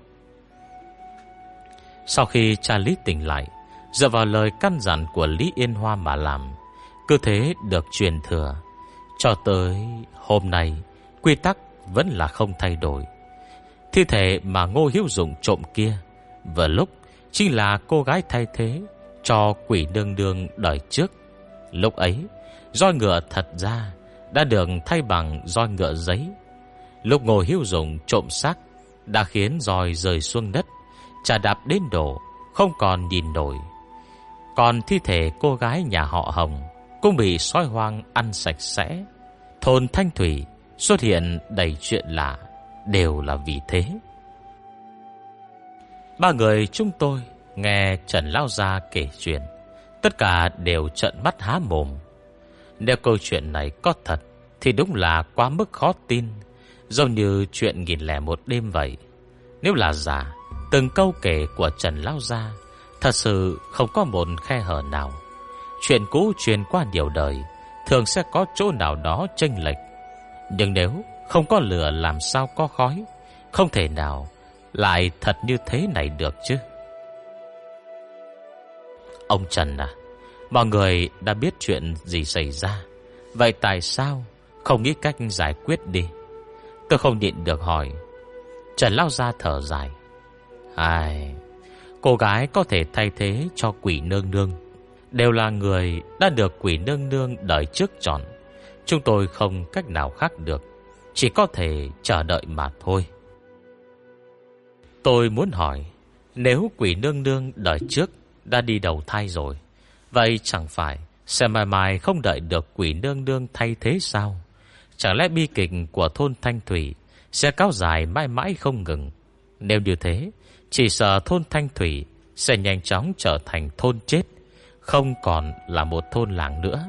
[SPEAKER 1] Sau khi cha Lý tỉnh lại, dựa vào lời căn dặn của Lý Yên Hoa mà làm, cứ thế được truyền thừa. Cho tới hôm nay, quy tắc vẫn là không thay đổi. Thi thể mà Ngô Hữu Dụng trộm kia vừa lúc chính là cô gái thay thế cho Quỷ Nương Nương đời trước. Lúc ấy, roi ngựa thật ra đã được thay bằng roi ngựa giấy. Lúc Ngô Hữu Dụng trộm xác đã khiến roi rơi xuống đất, chà đạp đến đổ, không còn nhìn nổi. Còn thi thể cô gái nhà họ Hồng cũng bị sói hoang ăn sạch sẽ. Thôn Thanh Thủy xuất hiện đầy chuyện lạ, đều là vì thế. Ba người chúng tôi nghe Trần Lão Gia kể chuyện, tất cả đều trợn mắt há mồm. Nếu câu chuyện này có thật thì đúng là quá mức khó tin, giống như chuyện 1001 đêm vậy. Nếu là giả, từng câu kể của Trần Lão Gia thật sự không có một khe hở nào. Chuyện cũ truyền qua nhiều đời, thường sẽ có chỗ nào đó chênh lệch. Nhưng nếu không có lửa làm sao có khói, không thể nào lại thật như thế này được chứ. Ông Trần à, mọi người đã biết chuyện gì xảy ra, vậy tại sao không nghĩ cách giải quyết đi? Tôi không nhịn được hỏi. Trần Lão Gia thở dài. Ai, Cô gái có thể thay thế cho quỷ nương nương đều là người đã được quỷ nương nương đời trước chọn. Chúng tôi không cách nào khác được, chỉ có thể chờ đợi mà thôi. Tôi muốn hỏi, nếu quỷ nương nương đời trước đã đi đầu thai rồi, vậy chẳng phải sẽ mãi mãi không đợi được quỷ nương nương thay thế sao? Chẳng lẽ bi kịch của thôn Thanh Thủy sẽ kéo dài mãi mãi không ngừng? Nếu như thế, chỉ sợ thôn Thanh Thủy sẽ nhanh chóng trở thành thôn chết, không còn là một thôn làng nữa.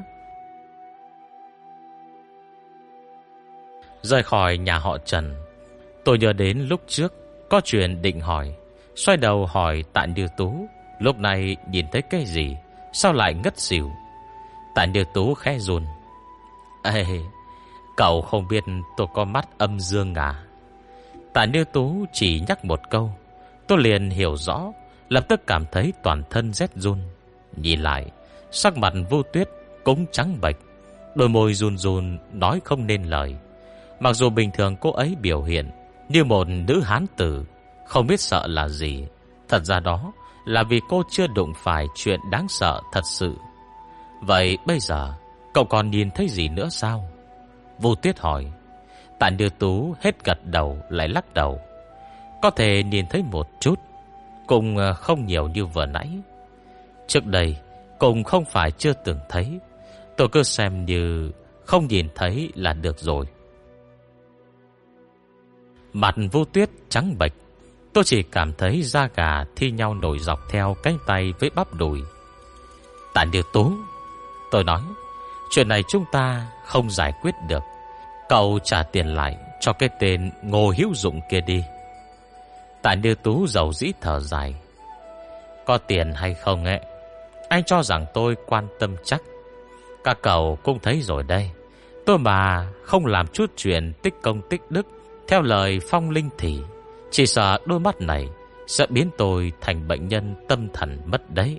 [SPEAKER 1] Rời khỏi nhà họ Trần, tôi nhớ đến lúc trước có chuyện định hỏi, xoay đầu hỏi Tạ Như Tú lúc này nhìn thấy cái gì, sao lại ngất xỉu. Tạ Như Tú khẽ run. Ê, cậu không biết tôi có mắt âm dương à? Tạ Như Tú chỉ nhắc một câu, tôi liền hiểu rõ, lập tức cảm thấy toàn thân rét run. Nhìn lại, sắc mặt Vu Tuyết cũng trắng bệch, đôi môi run run nói không nên lời. Mặc dù bình thường cô ấy biểu hiện như một nữ hán tử, không biết sợ là gì, thật ra đó là vì cô chưa đụng phải chuyện đáng sợ thật sự. Vậy bây giờ cậu còn nhìn thấy gì nữa sao? Vu Tuyết hỏi. Tạ Như Tú hết gật đầu lại lắc đầu. Có thể nhìn thấy một chút, cũng không nhiều như vừa nãy. Trước đây cũng không phải chưa từng thấy, tôi cứ xem như không nhìn thấy là được rồi. Mặt Vu Tuyết trắng bệch, tôi chỉ cảm thấy da gà thi nhau nổi dọc theo cánh tay với bắp đùi. Tạ Như Tú, tôi nói, chuyện này chúng ta không giải quyết được. Cậu trả tiền lại cho cái tên Ngô Hữu Dụng kia đi. Tạ Như Tú dầu dĩ thở dài. Có tiền hay không ấy, anh cho rằng tôi quan tâm chắc. Các cậu cũng thấy rồi đây, tôi mà không làm chút chuyện tích công tích đức theo lời Phong Linh thì chỉ sợ đôi mắt này sẽ biến tôi thành bệnh nhân tâm thần mất đấy.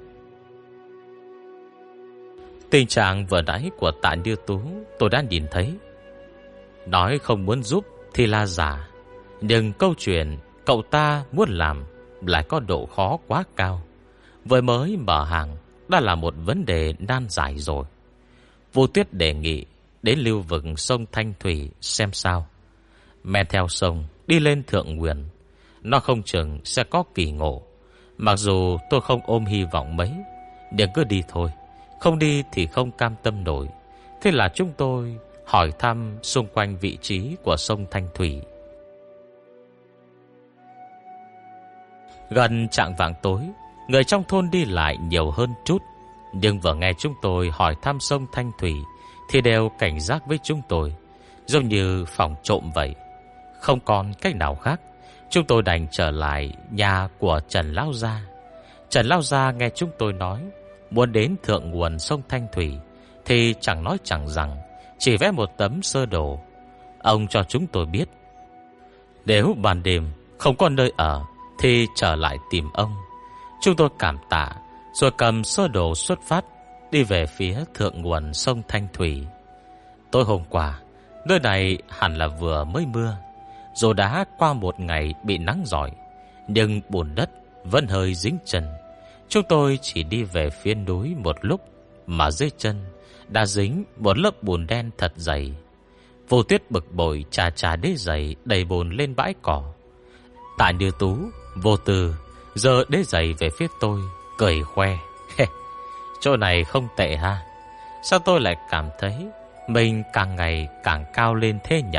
[SPEAKER 1] Tình trạng vừa nãy của Tạ Như Tú tôi đã nhìn thấy. Nói không muốn giúp thì là giả, nhưng câu chuyện cậu ta muốn làm lại có độ khó quá cao. Vừa mới mở hàng đã là một vấn đề nan giải rồi. Vu Tuyết đề nghị đến lưu vực sông Thanh Thủy xem sao. Men theo sông đi lên Thượng Nguyền, nó không chừng sẽ có kỳ ngộ. Mặc dù tôi không ôm hy vọng mấy, nhưng cứ đi thôi, không đi thì không cam tâm nổi. Thế là chúng tôi hỏi thăm xung quanh vị trí của sông Thanh Thủy. Gần chạng vạng tối, người trong thôn đi lại nhiều hơn chút, nhưng vừa nghe chúng tôi hỏi thăm sông Thanh Thủy thì đều cảnh giác với chúng tôi, giống như phòng trộm vậy. Không còn cách nào khác, chúng tôi đành trở lại nhà của Trần Lão Gia. Trần Lão Gia nghe chúng tôi nói muốn đến thượng nguồn sông Thanh Thủy thì chẳng nói chẳng rằng, chỉ vẽ một tấm sơ đồ. Ông cho chúng tôi biết, nếu ban đêm không có nơi ở thì trở lại tìm ông. Chúng tôi cảm tạ rồi cầm sơ đồ xuất phát, đi về phía thượng nguồn sông Thanh Thủy. Tối hôm qua, nơi này hẳn là vừa mới mưa, rồi đã qua một ngày bị nắng rọi, nhưng bùn đất vẫn hơi dính chân. Chúng tôi chỉ đi về phía núi một lúc mà dưới chân đã dính một lớp bùn đen thật dày. Vô Tuyết bực bội chà chà đế giày đầy bùn lên bãi cỏ. Tạ Như Tú vô tư giơ đế giày về phía tôi, cười khoe. Chỗ này không tệ ha. Sao tôi lại cảm thấy mình càng ngày càng cao lên thế nhỉ?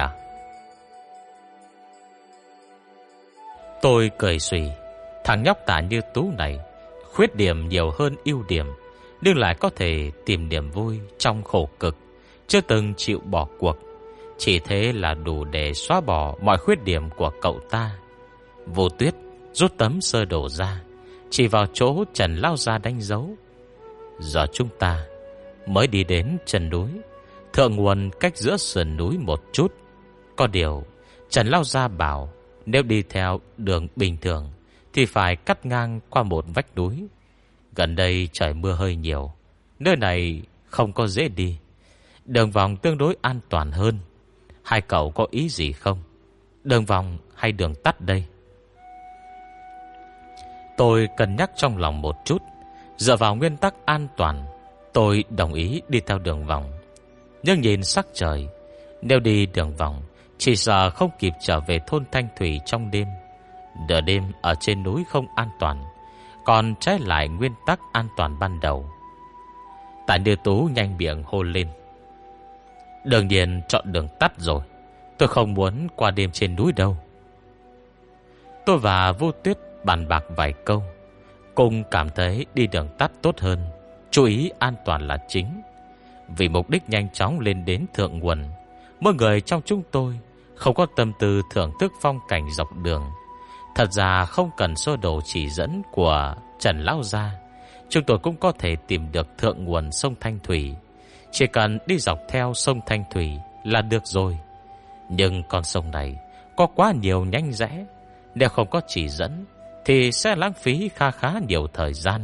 [SPEAKER 1] Tôi cười xùy. Thằng nhóc Tạ Như Tú này khuyết điểm nhiều hơn ưu điểm, nhưng lại có thể tìm niềm vui trong khổ cực, chưa từng chịu bỏ cuộc. Chỉ thế là đủ để xóa bỏ mọi khuyết điểm của cậu ta. Vô Tuyết rút tấm sơ đồ ra, chỉ vào chỗ Trần Lão Gia đánh dấu. Giờ chúng ta mới đi đến chân núi, thượng nguồn cách giữa sườn núi một chút. Có điều Trần Lão Gia bảo nếu đi theo đường bình thường thì phải cắt ngang qua một vách núi. Gần đây trời mưa hơi nhiều, nơi này không có dễ đi, đường vòng tương đối an toàn hơn. Hai cậu có ý gì không? Đường vòng hay đường tắt đây? Tôi cân nhắc trong lòng một chút. Dựa vào nguyên tắc an toàn, tôi đồng ý đi theo đường vòng. Nhưng nhìn sắc trời, nếu đi đường vòng chỉ sợ không kịp trở về thôn Thanh Thủy trong đêm. Nửa đêm ở trên núi không an toàn, còn trái lại nguyên tắc an toàn ban đầu. Tạ Như Tú nhanh miệng hô lên: đương nhiên chọn đường tắt rồi. Tôi không muốn qua đêm trên núi đâu. Tôi và Vô Tuyết bàn bạc vài câu, cùng cảm thấy đi đường tắt tốt hơn, chú ý an toàn là chính. Vì mục đích nhanh chóng lên đến thượng nguồn, mỗi người trong chúng tôi không có tâm tư thưởng thức phong cảnh dọc đường. Thật ra không cần sơ đồ chỉ dẫn của Trần Lão Gia, chúng tôi cũng có thể tìm được thượng nguồn sông Thanh Thủy. Chỉ cần đi dọc theo sông Thanh Thủy là được rồi. Nhưng con sông này có quá nhiều nhánh rẽ, nếu không có chỉ dẫn thì sẽ lãng phí khá nhiều thời gian.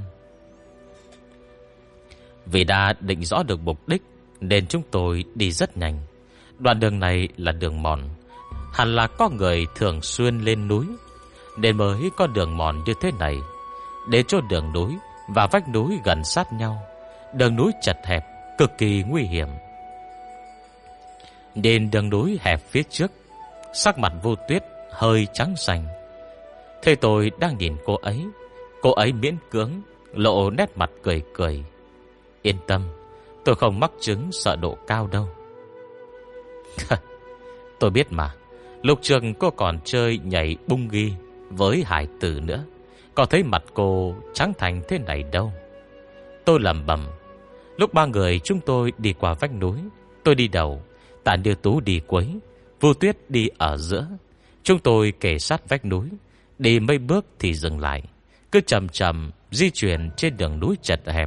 [SPEAKER 1] Vì đã định rõ được mục đích nên chúng tôi đi rất nhanh. Đoạn đường này là đường mòn, hẳn là có người thường xuyên lên núi nên mới có đường mòn như thế này. Để cho đường núi và vách núi gần sát nhau, đường núi chật hẹp, cực kỳ nguy hiểm. Nhìn đường núi hẹp phía trước, sắc mặt Vô Tuyết hơi trắng xanh. Thế tôi đang nhìn cô ấy miễn cưỡng lộ nét mặt cười cười. Yên tâm, tôi không mắc chứng sợ độ cao đâu. Tôi biết mà, lúc trước cô còn chơi nhảy bung ghi với hải tử nữa, có thấy mặt cô trắng thành thế này đâu. Tôi lẩm bẩm. Lúc ba người chúng tôi đi qua vách núi, tôi đi đầu, Tạ Như Tú đi cuối, Vô Tuyết đi ở giữa. Chúng tôi kề sát vách núi, đi mấy bước thì dừng lại, cứ chậm chậm di chuyển trên đường núi chật hẹp.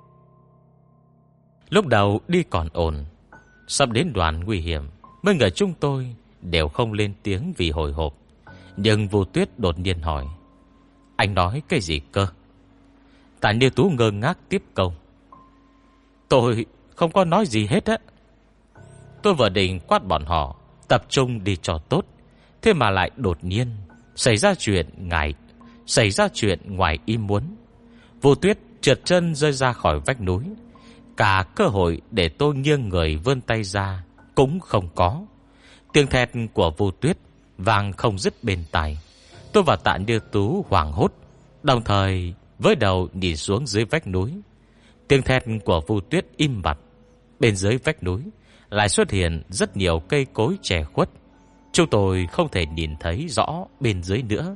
[SPEAKER 1] Lúc đầu đi còn ổn, sắp đến đoạn nguy hiểm, mấy người chúng tôi đều không lên tiếng vì hồi hộp. Nhưng Vô Tuyết đột nhiên hỏi: anh nói cái gì cơ? Tạ Như Tú ngơ ngác tiếp câu: tôi không có nói gì hết á. Tôi vừa định quát bọn họ tập trung đi cho tốt, thế mà lại đột nhiên xảy ra chuyện ngoài ý muốn. Vô Tuyết trượt chân rơi ra khỏi vách núi, cả cơ hội để tôi nghiêng người vươn tay ra cũng không có. Tiếng thét của Vô Tuyết vang không dứt bên tai. Tôi và Tạ Như Tú hoảng hốt, đồng thời với đầu nhìn xuống dưới vách núi. Tiếng thét của Vô Tuyết im bặt. Bên dưới vách núi lại xuất hiện rất nhiều cây cối che khuất, chúng tôi không thể nhìn thấy rõ bên dưới nữa.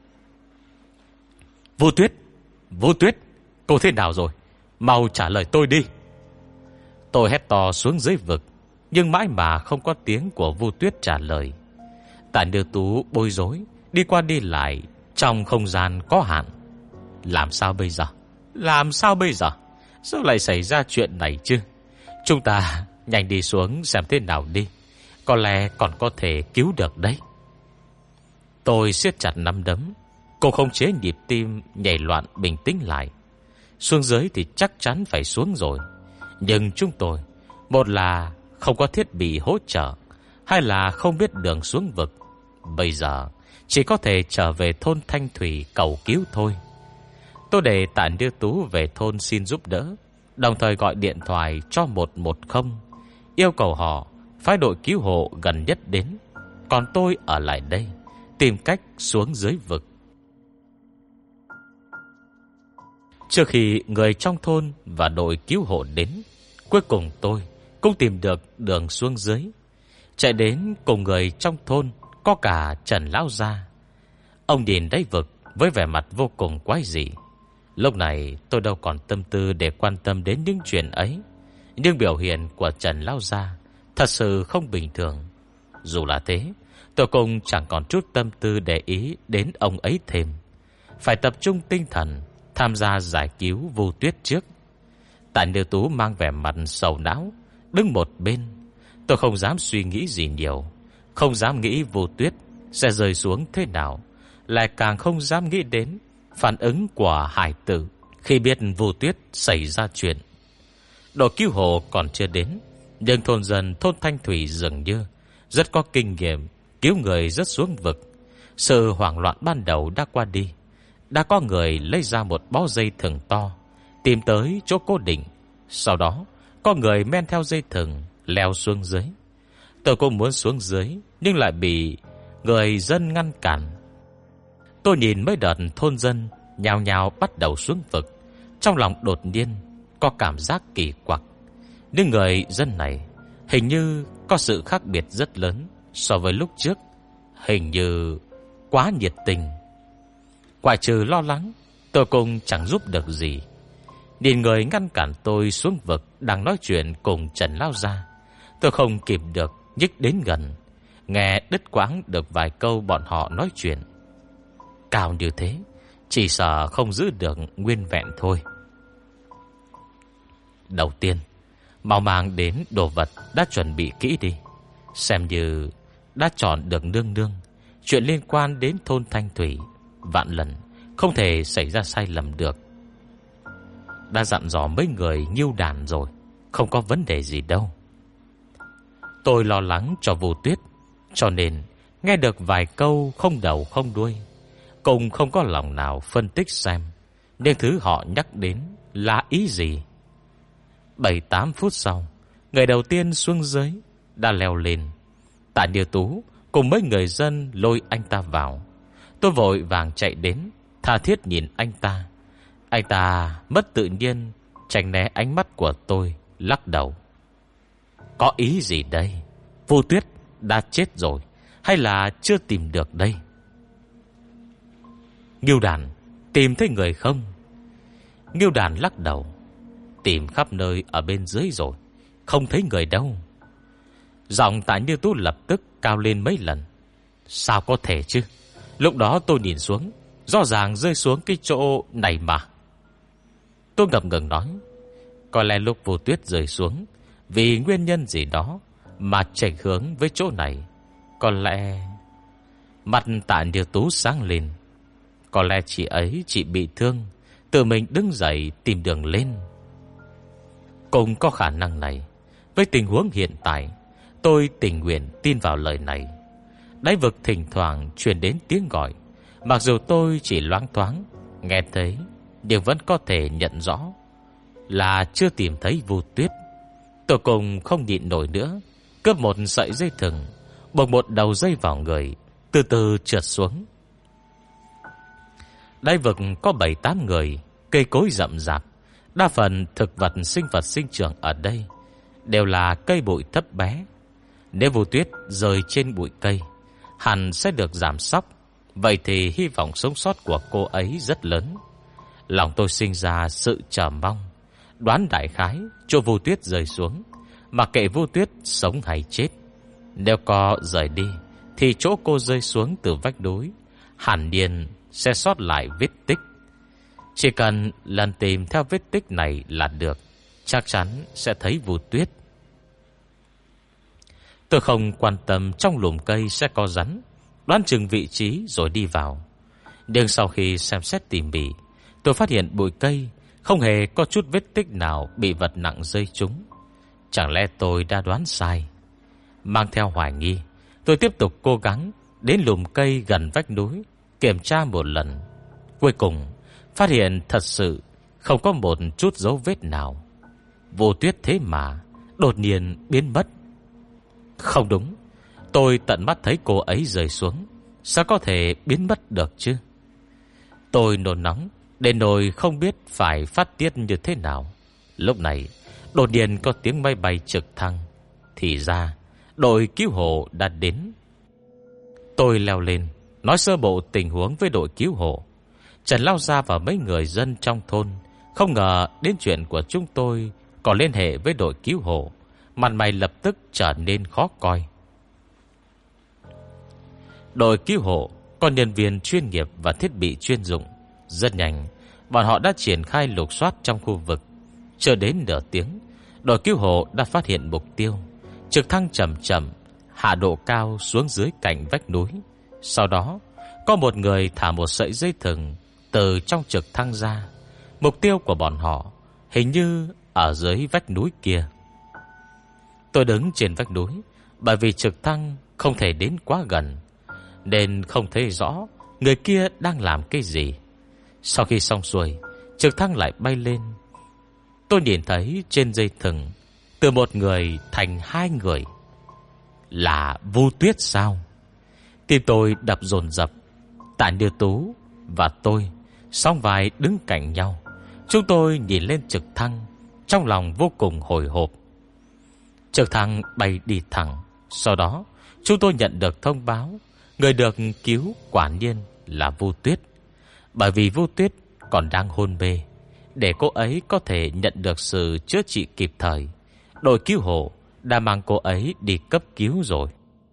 [SPEAKER 1] Vô Tuyết, cô thế nào rồi? Mau trả lời tôi đi. Tôi hét to xuống dưới vực, nhưng mãi mà không có tiếng của Vô Tuyết trả lời. Tạ Như Tú bối rối, đi qua đi lại trong không gian có hạn. Làm sao bây giờ? Sao lại xảy ra chuyện này chứ? Chúng ta nhanh đi xuống xem thế nào đi, có lẽ còn có thể cứu được đấy. Tôi siết chặt nắm đấm, cô không chế nhịp tim nhảy loạn bình tĩnh lại. Xuống dưới thì chắc chắn phải xuống rồi, nhưng chúng tôi, một là không có thiết bị hỗ trợ, hai là không biết đường xuống vực. Bây giờ chỉ có thể trở về thôn Thanh Thủy cầu cứu thôi. Tôi để Tạ Như Tú về thôn xin giúp đỡ, đồng thời gọi điện thoại cho 110, yêu cầu họ phái đội cứu hộ gần nhất đến. Còn tôi ở lại đây tìm cách xuống dưới vực. Trước khi người trong thôn và đội cứu hộ đến, cuối cùng tôi cũng tìm được đường xuống dưới. Chạy đến cùng người trong thôn có cả Trần Lão Gia. Ông nhìn đáy vực với vẻ mặt vô cùng quái dị. Lúc này tôi đâu còn tâm tư để quan tâm đến những chuyện ấy, nhưng biểu hiện của Trần Lão Gia thật sự không bình thường. Dù là thế, tôi cũng chẳng còn chút tâm tư để ý đến ông ấy thêm. Phải tập trung tinh thần tham gia giải cứu Vô Tuyết trước. Tạ Như Tú mang vẻ mặt sầu não đứng một bên. Tôi không dám suy nghĩ gì nhiều, không dám nghĩ Vô Tuyết sẽ rơi xuống thế nào, lại càng không dám nghĩ đến phản ứng của hải tử khi biết Vô Tuyết xảy ra chuyện. Đội cứu hộ còn chưa đến, nhưng thôn dân thôn Thanh Thủy dường như rất có kinh nghiệm cứu người rớt xuống vực. Sự hoảng loạn ban đầu đã qua đi. đã có người lấy ra một bó dây thừng to, tìm tới chỗ cố định. Sau đó có người men theo dây thừng leo xuống dưới. Tôi cũng muốn xuống dưới, nhưng lại bị người dân ngăn cản. Tôi nhìn mấy đợt thôn dân nhào nhào bắt đầu xuống vực, trong lòng đột nhiên có cảm giác kỳ quặc. Nhưng người dân này hình như có sự khác biệt rất lớn so với lúc trước. Hình như quá nhiệt tình. Ngoại trừ lo lắng, tôi cũng chẳng giúp được gì. Nhìn người ngăn cản tôi xuống vực đang nói chuyện cùng Trần Lao Gia, tôi không kịp được nhích đến gần, nghe đứt quãng được vài câu bọn họ nói chuyện. Cao như thế, chỉ sợ không giữ được nguyên vẹn thôi. Đầu tiên, mau mang đến đồ vật đã chuẩn bị kỹ đi, xem như đã chọn được nương nương. Chuyện liên quan đến thôn Thanh Thủy, vạn lần không thể xảy ra sai lầm được. Đã dặn dò mấy người nhiêu đàn rồi, không có vấn đề gì đâu. Tôi lo lắng cho Vô Tuyết, cho nên nghe được vài câu không đầu không đuôi, cùng không có lòng nào phân tích xem nên thứ họ nhắc đến là ý gì. 7-8 phút sau, người đầu tiên xuống dưới đã leo lên. Tạ Như Tú cùng mấy người dân lôi anh ta vào. Tôi vội vàng chạy đến, tha thiết nhìn anh ta. Anh ta mất tự nhiên, tránh né ánh mắt của tôi, lắc đầu. Có ý gì đây? Vô Tuyết đã chết rồi hay là chưa tìm được đây? Ngưu Đàn, tìm thấy người không? Ngưu Đàn lắc đầu. Tìm khắp nơi ở bên dưới rồi, không thấy người đâu. Giọng Tạ Như Tú lập tức cao lên mấy lần. Sao có thể chứ? Lúc đó tôi nhìn xuống, rõ ràng rơi xuống cái chỗ này mà. Tôi ngập ngừng nói, có lẽ lúc Vô Tuyết rơi xuống, vì nguyên nhân gì đó mà chệch hướng với chỗ này. Có lẽ... Mặt Tạ Như Tú sáng lên. Có lẽ chị ấy chỉ bị thương, tự mình đứng dậy tìm đường lên. Cũng có khả năng này. Với tình huống hiện tại, tôi tình nguyện tin vào lời này. Đáy vực thỉnh thoảng truyền đến tiếng gọi. Mặc dù tôi chỉ loáng thoáng nghe thấy, nhưng vẫn có thể nhận rõ là chưa tìm thấy Vô Tuyết. Tôi cùng không nhịn nổi nữa, cướp một sợi dây thừng, buộc một đầu dây vào người, từ từ trượt xuống. Đáy vực có 7-8 người, cây cối rậm rạp. Đa phần thực vật sinh vật sinh trưởng ở đây đều là cây bụi thấp bé. Nếu Vô Tuyết rơi trên bụi cây, hẳn sẽ được giảm sóc. Vậy thì hy vọng sống sót của cô ấy rất lớn. Lòng tôi sinh ra sự chờ mong, đoán đại khái chỗ Vô Tuyết rơi xuống, mặc kệ Vô Tuyết sống hay chết. Nếu có rời đi, thì chỗ cô rơi xuống từ vách núi hẳn nhiên sẽ sót lại vết tích. Chỉ cần lần tìm theo vết tích này là được, chắc chắn sẽ thấy Vô Tuyết. Tôi không quan tâm trong lùm cây sẽ có rắn, đoán chừng vị trí rồi đi vào. Nhưng sau khi xem xét tỉ mỉ, tôi phát hiện bụi cây không hề có chút vết tích nào bị vật nặng rơi trúng. Chẳng lẽ tôi đã đoán sai? Mang theo hoài nghi, tôi tiếp tục cố gắng đến lùm cây gần vách núi, kiểm tra một lần. Cuối cùng phát hiện thật sự không có một chút dấu vết nào. Vô Tuyết thế mà đột nhiên biến mất. Không đúng, tôi tận mắt thấy cô ấy rơi xuống, sao có thể biến mất được chứ? Tôi nôn nóng đến nỗi không biết phải phát tiết như thế nào. Lúc này đột nhiên có tiếng máy bay trực thăng. Thì ra đội cứu hộ đã đến. Tôi leo lên, nói sơ bộ tình huống với đội cứu hộ. Trần Lao Gia và mấy người dân trong thôn không ngờ đến chuyện của chúng tôi có liên hệ với đội cứu hộ, mặt mày lập tức trở nên khó coi. Đội cứu hộ có nhân viên chuyên nghiệp và thiết bị chuyên dụng. Rất nhanh, bọn họ đã triển khai lục soát trong khu vực. Chưa đến nửa tiếng, đội cứu hộ đã phát hiện mục tiêu. Trực thăng chậm chậm hạ độ cao xuống dưới cạnh vách núi. Sau đó, có một người thả một sợi dây thừng từ trong trực thăng ra. Mục tiêu của bọn họ hình như ở dưới vách núi kia. Tôi đứng trên vách núi, bởi vì trực thăng không thể đến quá gần, nên không thấy rõ người kia đang làm cái gì. Sau khi xong xuôi, trực thăng lại bay lên. Tôi nhìn thấy trên dây thừng từ một người thành hai người. Là Vu Tuyết sao? Tim tôi đập dồn dập. Tạ Như Tú và tôi song vai đứng cạnh nhau. Chúng tôi nhìn lên trực thăng, trong lòng vô cùng hồi hộp. Trực thăng bay đi thẳng. Sau đó chúng tôi nhận được thông báo người được cứu quả nhiên là Vu Tuyết. Bởi vì Vu Tuyết còn đang hôn mê, để cô ấy có thể nhận được sự chữa trị kịp thời, đội cứu hộ đã mang cô ấy đi cấp cứu rồi.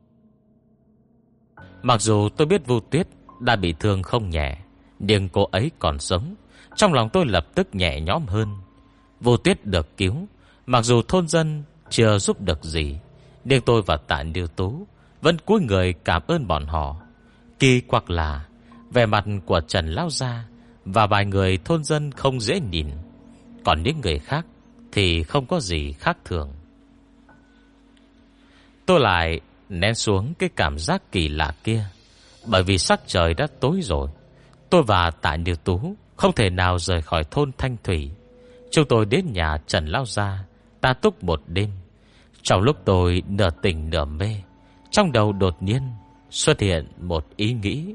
[SPEAKER 1] Mặc dù tôi biết Vu Tuyết đã bị thương không nhẹ, nhưng cô ấy còn sống. Trong lòng tôi lập tức nhẹ nhõm hơn. Vu Tuyết được cứu, mặc dù thôn dân chưa giúp được gì, nhưng tôi và Tạ Như Tú vẫn cúi người cảm ơn bọn họ. Kỳ quặc là vẻ mặt của Trần lão gia và vài người thôn dân không dễ nhìn, còn những người khác thì không có gì khác thường. Tôi lại nén xuống cái cảm giác kỳ lạ kia. Bởi vì sắc trời đã tối rồi, tôi và Tạ Như Tú không thể nào rời khỏi thôn Thanh Thủy. Chúng tôi đến nhà Trần lão gia ta túc một đêm. Trong lúc tôi nửa tỉnh nửa mê, trong đầu đột nhiên xuất hiện một ý nghĩ.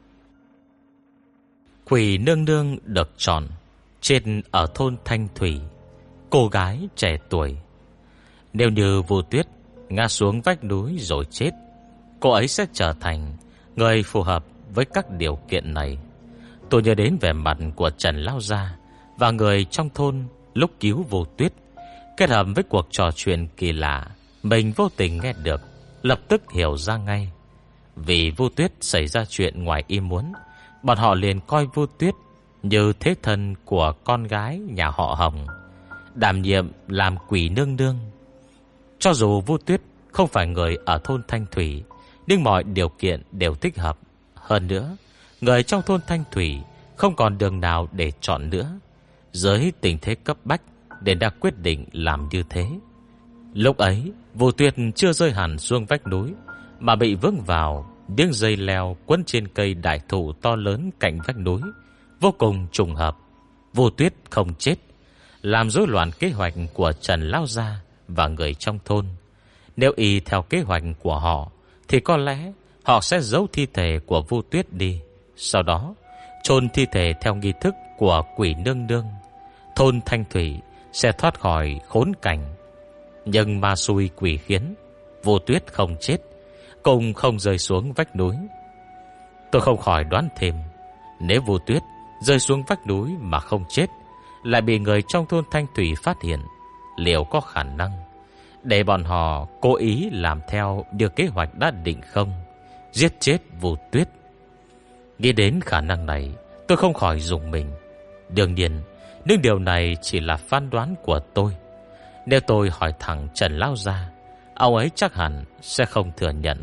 [SPEAKER 1] Quỷ nương nương được chọn trên ở thôn Thanh Thủy, cô gái trẻ tuổi. Nếu như Vu Tuyết ngã xuống vách núi rồi chết, cô ấy sẽ trở thành người phù hợp với các điều kiện này. Tôi nhớ đến vẻ mặt của Trần lão gia và người trong thôn lúc cứu Vu Tuyết, kết hợp với cuộc trò chuyện kỳ lạ mình vô tình nghe được, lập tức hiểu ra ngay. Vì Vu Tuyết xảy ra chuyện ngoài ý muốn, bọn họ liền coi Vu Tuyết như thế thân của con gái nhà họ Hồng, đảm nhiệm làm quỷ nương nương. Cho dù Vu Tuyết không phải người ở thôn Thanh Thủy, nhưng mọi điều kiện đều thích hợp. Hơn nữa, người trong thôn Thanh Thủy không còn đường nào để chọn nữa. Dưới tình thế cấp bách, để đã quyết định làm như thế. Lúc ấy, Vu Tuyết chưa rơi hẳn xuống vách núi, mà bị vướng vào những dây leo quấn trên cây đại thụ to lớn cạnh vách núi. Vô cùng trùng hợp, Vu Tuyết không chết, làm rối loạn kế hoạch của Trần lão gia và người trong thôn. Nếu y theo kế hoạch của họ, thì có lẽ họ sẽ giấu thi thể của Vu Tuyết đi, sau đó chôn thi thể theo nghi thức của quỷ nương nương. Thôn Thanh Thủy sẽ thoát khỏi khốn cảnh. Nhưng ma xui quỷ khiến, Vu Tuyết không chết, cùng không rơi xuống vách núi. Tôi không khỏi đoán thêm, nếu Vu Tuyết rơi xuống vách núi mà không chết, lại bị người trong thôn Thanh Thủy phát hiện, liệu có khả năng để bọn họ cố ý làm theo điều kế hoạch đã định không, giết chết Vu Tuyết? Nghĩ đến khả năng này, tôi không khỏi rùng mình. Đương nhiên, nhưng điều này chỉ là phán đoán của tôi. Nếu tôi hỏi thẳng Trần lão gia, ông ấy chắc hẳn sẽ không thừa nhận.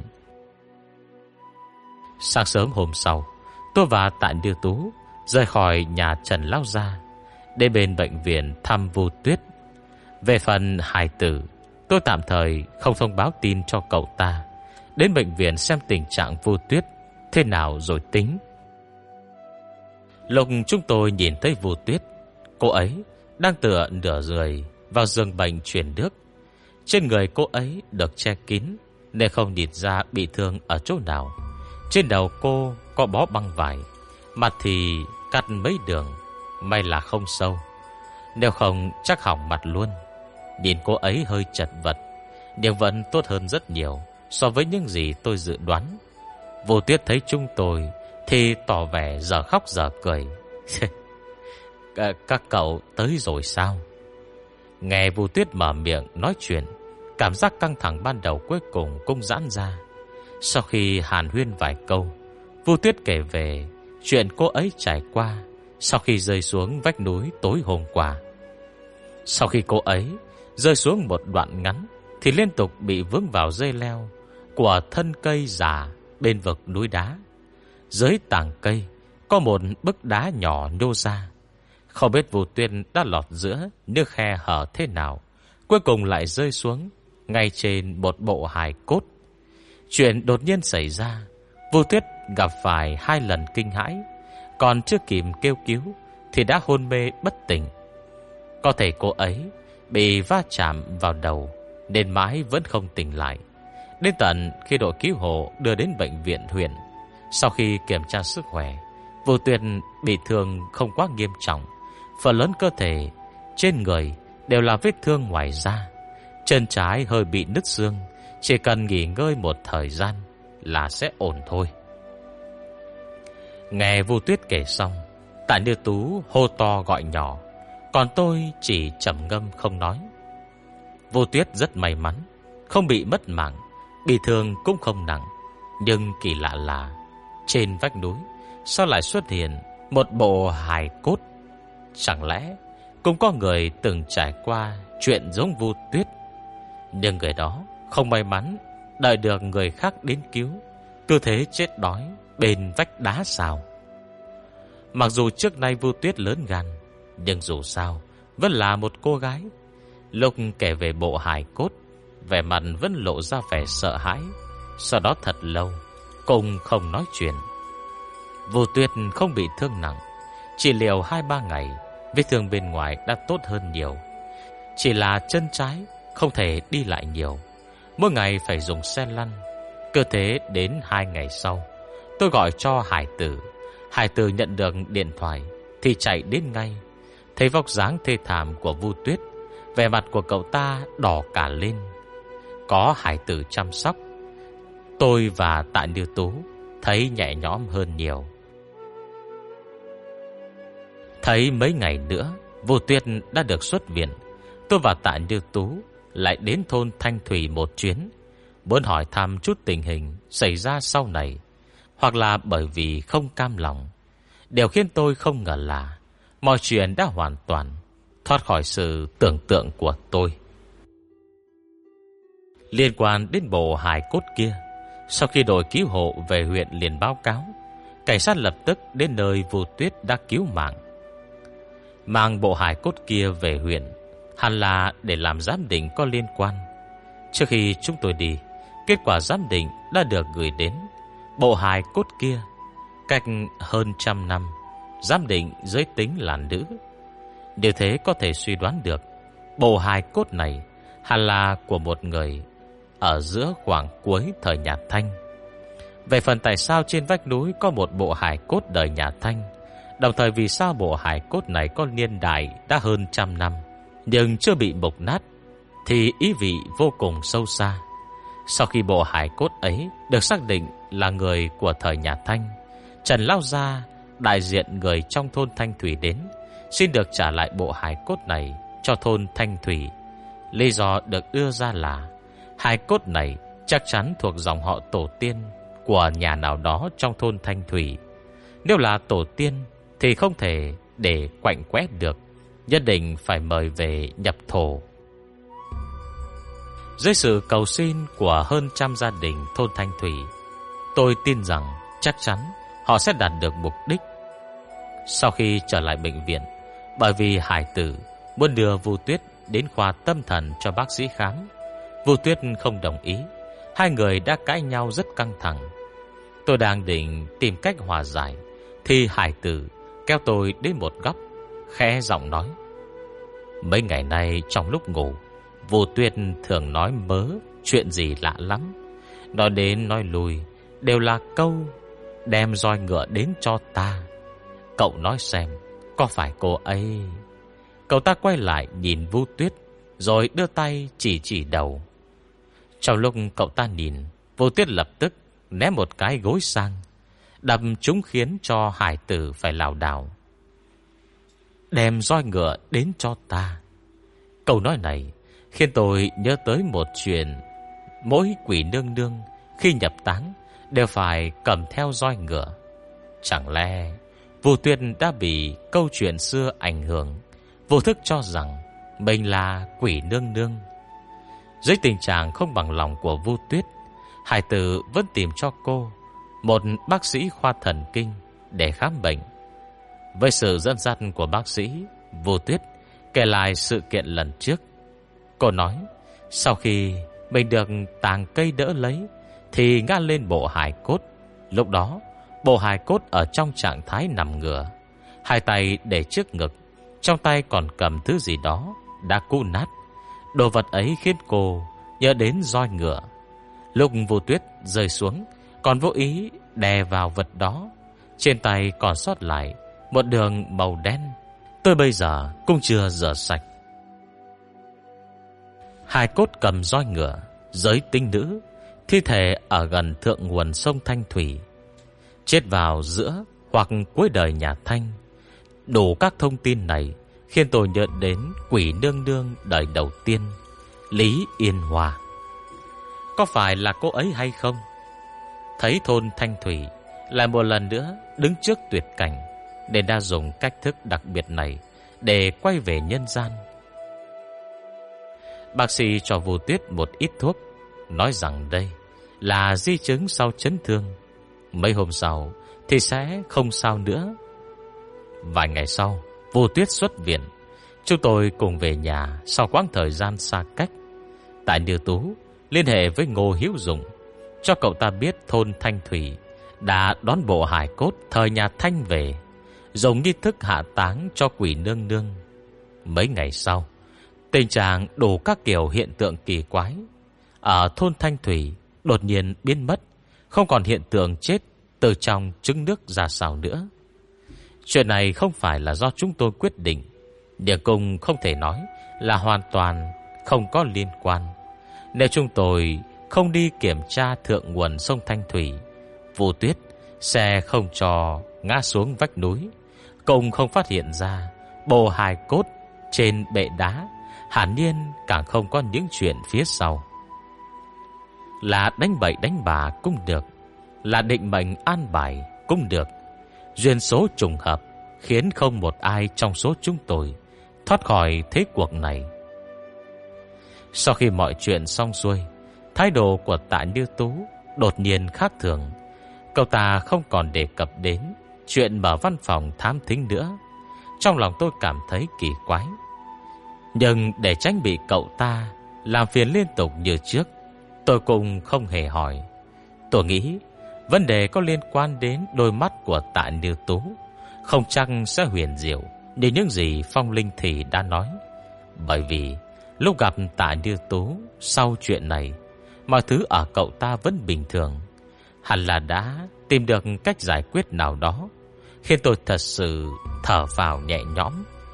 [SPEAKER 1] Sáng sớm hôm sau, tôi và Tạ Như Tú rời khỏi nhà Trần lão gia, đến bên bệnh viện thăm Vu Tuyết. Về phần hài tử, tôi tạm thời không thông báo tin cho cậu ta, đến bệnh viện xem tình trạng Vu Tuyết thế nào rồi tính. Lúc chúng tôi nhìn thấy Vu Tuyết, cô ấy đang tựa nửa người vào giường bệnh truyền nước. Trên người cô ấy được che kín, nên không nhìn ra bị thương ở chỗ nào. Trên đầu cô có bó băng vải, mặt thì cắt mấy đường, may là không sâu, nếu không chắc hỏng mặt luôn. Nhìn cô ấy hơi chật vật, nhưng vẫn tốt hơn rất nhiều so với những gì tôi dự đoán. Vu Tuyết thấy chúng tôi thì tỏ vẻ giờ khóc giờ cười. Các cậu tới rồi sao? Nghe Vu Tuyết mở miệng nói chuyện, cảm giác căng thẳng ban đầu cuối cùng cũng giãn ra. Sau khi hàn huyên vài câu, Vu Tuyết kể về chuyện cô ấy trải qua sau khi rơi xuống vách núi tối hôm qua. Sau khi cô ấy rơi xuống một đoạn ngắn, thì liên tục bị vướng vào dây leo của thân cây già bên vực núi đá. Dưới tàng cây có một bức đá nhỏ nhô ra. Không biết Vu Tuyết đã lọt giữa nước khe hở thế nào, cuối cùng lại rơi xuống ngay trên một bộ hài cốt. Chuyện đột nhiên xảy ra, Vu Tuyết gặp phải 2 lần kinh hãi. Còn chưa kịp kêu cứu thì đã hôn mê bất tỉnh. Có thể cô ấy bị va chạm vào đầu nên mãi vẫn không tỉnh lại. Đến tận khi đội cứu hộ đưa đến bệnh viện huyện, sau khi kiểm tra sức khỏe, Vô Tuyết bị thương không quá nghiêm trọng. Phần lớn cơ thể trên người đều là vết thương ngoài da. Chân trái hơi bị nứt xương, chỉ cần nghỉ ngơi một thời gian là sẽ ổn thôi. Nghe Vô Tuyết kể xong, Tạ Như Tú hô to gọi nhỏ, còn tôi chỉ trầm ngâm không nói. Vô Tuyết rất may mắn, không bị mất mạng, bị thương cũng không nặng. Nhưng kỳ lạ là trên vách núi sao lại xuất hiện một bộ hài cốt? Chẳng lẽ cũng có người từng trải qua chuyện giống Vô Tuyết? Nhưng người đó không may mắn đợi được người khác đến cứu, cứ thế chết đói bên vách đá sao? Mặc dù trước nay Vô Tuyết lớn gan, nhưng dù sao vẫn là một cô gái. Lúc kể về bộ hài cốt, vẻ mặt vẫn lộ ra vẻ sợ hãi. Sau đó thật lâu cùng không nói chuyện. Vô Tuyết không bị thương nặng, chỉ liệu 2-3 ngày, vết thương bên ngoài đã tốt hơn nhiều. Chỉ là chân trái không thể đi lại nhiều, mỗi ngày phải dùng xe lăn. Cơ thế đến 2 ngày sau, tôi gọi cho Hải Tử. Hải Tử nhận được điện thoại thì chạy đến ngay. Thấy vóc dáng thê thảm của Vô Tuyết, vẻ mặt của cậu ta đỏ cả lên. Có Hải Tử chăm sóc, tôi và Tạ Như Tú thấy nhẹ nhõm hơn nhiều. Thấy mấy ngày nữa Vô Tuyết đã được xuất viện, tôi và Tạ Như Tú lại đến thôn Thanh Thủy một chuyến, muốn hỏi thăm chút tình hình xảy ra sau này. Hoặc là bởi vì không cam lòng. Điều khiến tôi không ngờ là mọi chuyện đã hoàn toàn thoát khỏi sự tưởng tượng của tôi. Liên quan đến bộ hài cốt kia, sau khi đội cứu hộ về huyện liền báo cáo, cảnh sát lập tức đến nơi Vô Tuyết đã cứu mạng. Mang bộ hài cốt kia về huyện hẳn là để làm giám định có liên quan. Trước khi chúng tôi đi, kết quả giám định đã được gửi đến. Bộ hài cốt kia cách hơn 100 năm, giám định giới tính là nữ. Điều thế có thể suy đoán được bộ hài cốt này hẳn là của một người ở giữa khoảng cuối thời nhà Thanh. Về phần tại sao trên vách núi có một bộ hài cốt đời nhà Thanh, đồng thời vì sao bộ hài cốt này có niên đại đã hơn 100 năm nhưng chưa bị mục nát, thì ý vị vô cùng sâu xa. Sau khi bộ hài cốt ấy được xác định là người của thời nhà Thanh, Trần Lao Gia, đại diện người trong thôn Thanh Thủy đến, xin được trả lại bộ hài cốt này cho thôn Thanh Thủy. Lý do được đưa ra là hài cốt này chắc chắn thuộc dòng họ tổ tiên của nhà nào đó trong thôn Thanh Thủy. Nếu là tổ tiên thì không thể để quạnh quẽ được, nhất định phải mời về nhập thổ. Dưới sự cầu xin của hơn 100 gia đình thôn Thanh Thủy, tôi tin rằng chắc chắn họ sẽ đạt được mục đích. Sau khi trở lại bệnh viện, bởi vì Hải Tử muốn đưa Vô Tuyết đến khoa tâm thần cho bác sĩ khám, Vô Tuyết không đồng ý. Hai người đã cãi nhau rất căng thẳng. Tôi đang định tìm cách hòa giải thì Hải Tử kéo tôi đến một góc, khẽ giọng nói: mấy ngày nay trong lúc ngủ, Vô Tuyết thường nói mớ chuyện gì lạ lắm. Nói đến nói lui đều là câu đem roi ngựa đến cho ta. Cậu nói xem có phải cô ấy? Cậu ta quay lại nhìn Vô Tuyết, rồi đưa tay chỉ đầu. Trong lúc cậu ta nhìn, Vô Tuyết lập tức ném một cái gối sang, đập trúng khiến cho Hải Tử phải lảo đảo. Đem roi ngựa đến cho ta. Câu nói này khiến tôi nhớ tới một chuyện. Mỗi quỷ nương nương khi nhập táng đều phải cầm theo roi ngựa. Chẳng lẽ Vô Tuyết đã bị câu chuyện xưa ảnh hưởng, vô thức cho rằng mình là quỷ nương nương? Dưới tình trạng không bằng lòng của Vô Tuyết, Hải Tử vẫn tìm cho cô một bác sĩ khoa thần kinh để khám bệnh. Với sự dẫn dắt của bác sĩ, Vô Tuyết kể lại sự kiện lần trước. Cô nói sau khi mình được tàng cây đỡ lấy thì ngã lên bộ hài cốt. Lúc đó Bộ hài cốt ở trong trạng thái nằm ngửa, hai tay để trước ngực, trong tay còn cầm thứ gì đó đã cũ nát. Đồ vật ấy khiến cô nhớ đến roi ngựa. Lúc Vô Tuyết rơi xuống, còn vô ý đè vào vật đó. Trên tay còn sót lại một đường màu đen, tôi bây giờ cũng chưa rửa sạch. Hài cốt cầm roi ngựa, giới tinh nữ, thi thể ở gần thượng nguồn sông Thanh Thủy, chết vào giữa hoặc cuối đời nhà Thanh. Đủ các thông tin này khiến tôi nhớ đến quỷ nương nương đời đầu tiên, Lý Yên Hòa. Có phải là cô ấy hay không? Thấy thôn Thanh Thủy lại một lần nữa đứng trước tuyệt cảnh, nên đã dùng cách thức đặc biệt này để quay về nhân gian. Bác sĩ cho Vô Tuyết một ít thuốc, nói rằng đây là di chứng sau chấn thương, mấy hôm sau thì sẽ không sao nữa. Vài ngày sau, Vô Tuyết xuất viện. Chúng tôi cùng về nhà sau quãng thời gian xa cách. Tại Niêu Tú liên hệ với Ngô Hiếu Dụng, cho cậu ta biết thôn Thanh Thủy đã đón bộ hài cốt thời nhà Thanh về, dùng nghi thức hạ táng cho quỷ nương nương. Mấy ngày sau, tình trạng đủ các kiểu hiện tượng kỳ quái ở thôn Thanh Thủy đột nhiên biến mất, không còn hiện tượng chết từ trong trứng nước ra sao nữa. Chuyện này không phải là do chúng tôi quyết định, nhưng cũng không thể nói là hoàn toàn không có liên quan. Nếu chúng tôi không đi kiểm tra thượng nguồn sông Thanh Thủy, Vô Tuyết sẽ không cho ngã xuống vách núi, cũng không phát hiện ra bộ hài cốt trên bệ đá. Hẳn nhiên càng không có những chuyện phía sau. Là đánh bậy đánh bạ cũng được, là định mệnh an bài cũng được. Duyên số trùng hợp khiến không một ai trong số chúng tôi thoát khỏi thế cuộc này. Sau khi mọi chuyện xong xuôi, thái độ của Tạ Như Tú đột nhiên khác thường. Cậu ta không còn đề cập đến chuyện mở văn phòng thám thính nữa. Trong lòng tôi cảm thấy kỳ quái. Nhưng để tránh bị cậu ta làm phiền liên tục như trước, tôi cũng không hề hỏi. Tôi nghĩ vấn đề có liên quan đến đôi mắt của Tạ Như Tú, không chắc sẽ huyền diệu như những gì Phong Linh Thị đã nói. Bởi vì lúc gặp Tạ Như Tú sau chuyện này, mọi thứ ở cậu ta vẫn bình thường. Hẳn là đã tìm được cách giải quyết nào đó, khiến tôi thật sự thở phào nhẹ nhõm.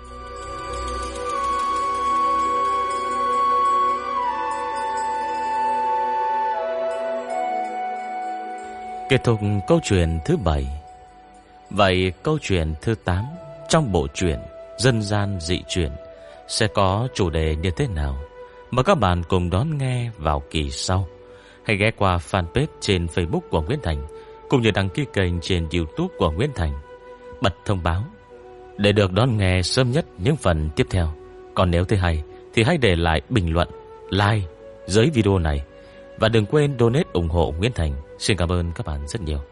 [SPEAKER 1] Kết thúc câu chuyện thứ 7. Vậy câu chuyện thứ 8 trong bộ truyện Dân gian dị truyện sẽ có chủ đề như thế nào? Mời các bạn cùng đón nghe vào kỳ sau. Hãy ghé qua fanpage trên Facebook của Nguyễn Thành, cũng như đăng ký kênh trên YouTube của Nguyễn Thành, bật thông báo để được đón nghe sớm nhất những phần tiếp theo. Còn nếu thấy hay thì hãy để lại bình luận, like dưới video này, và đừng quên donate ủng hộ Nguyễn Thành. Xin cảm ơn các bạn rất nhiều.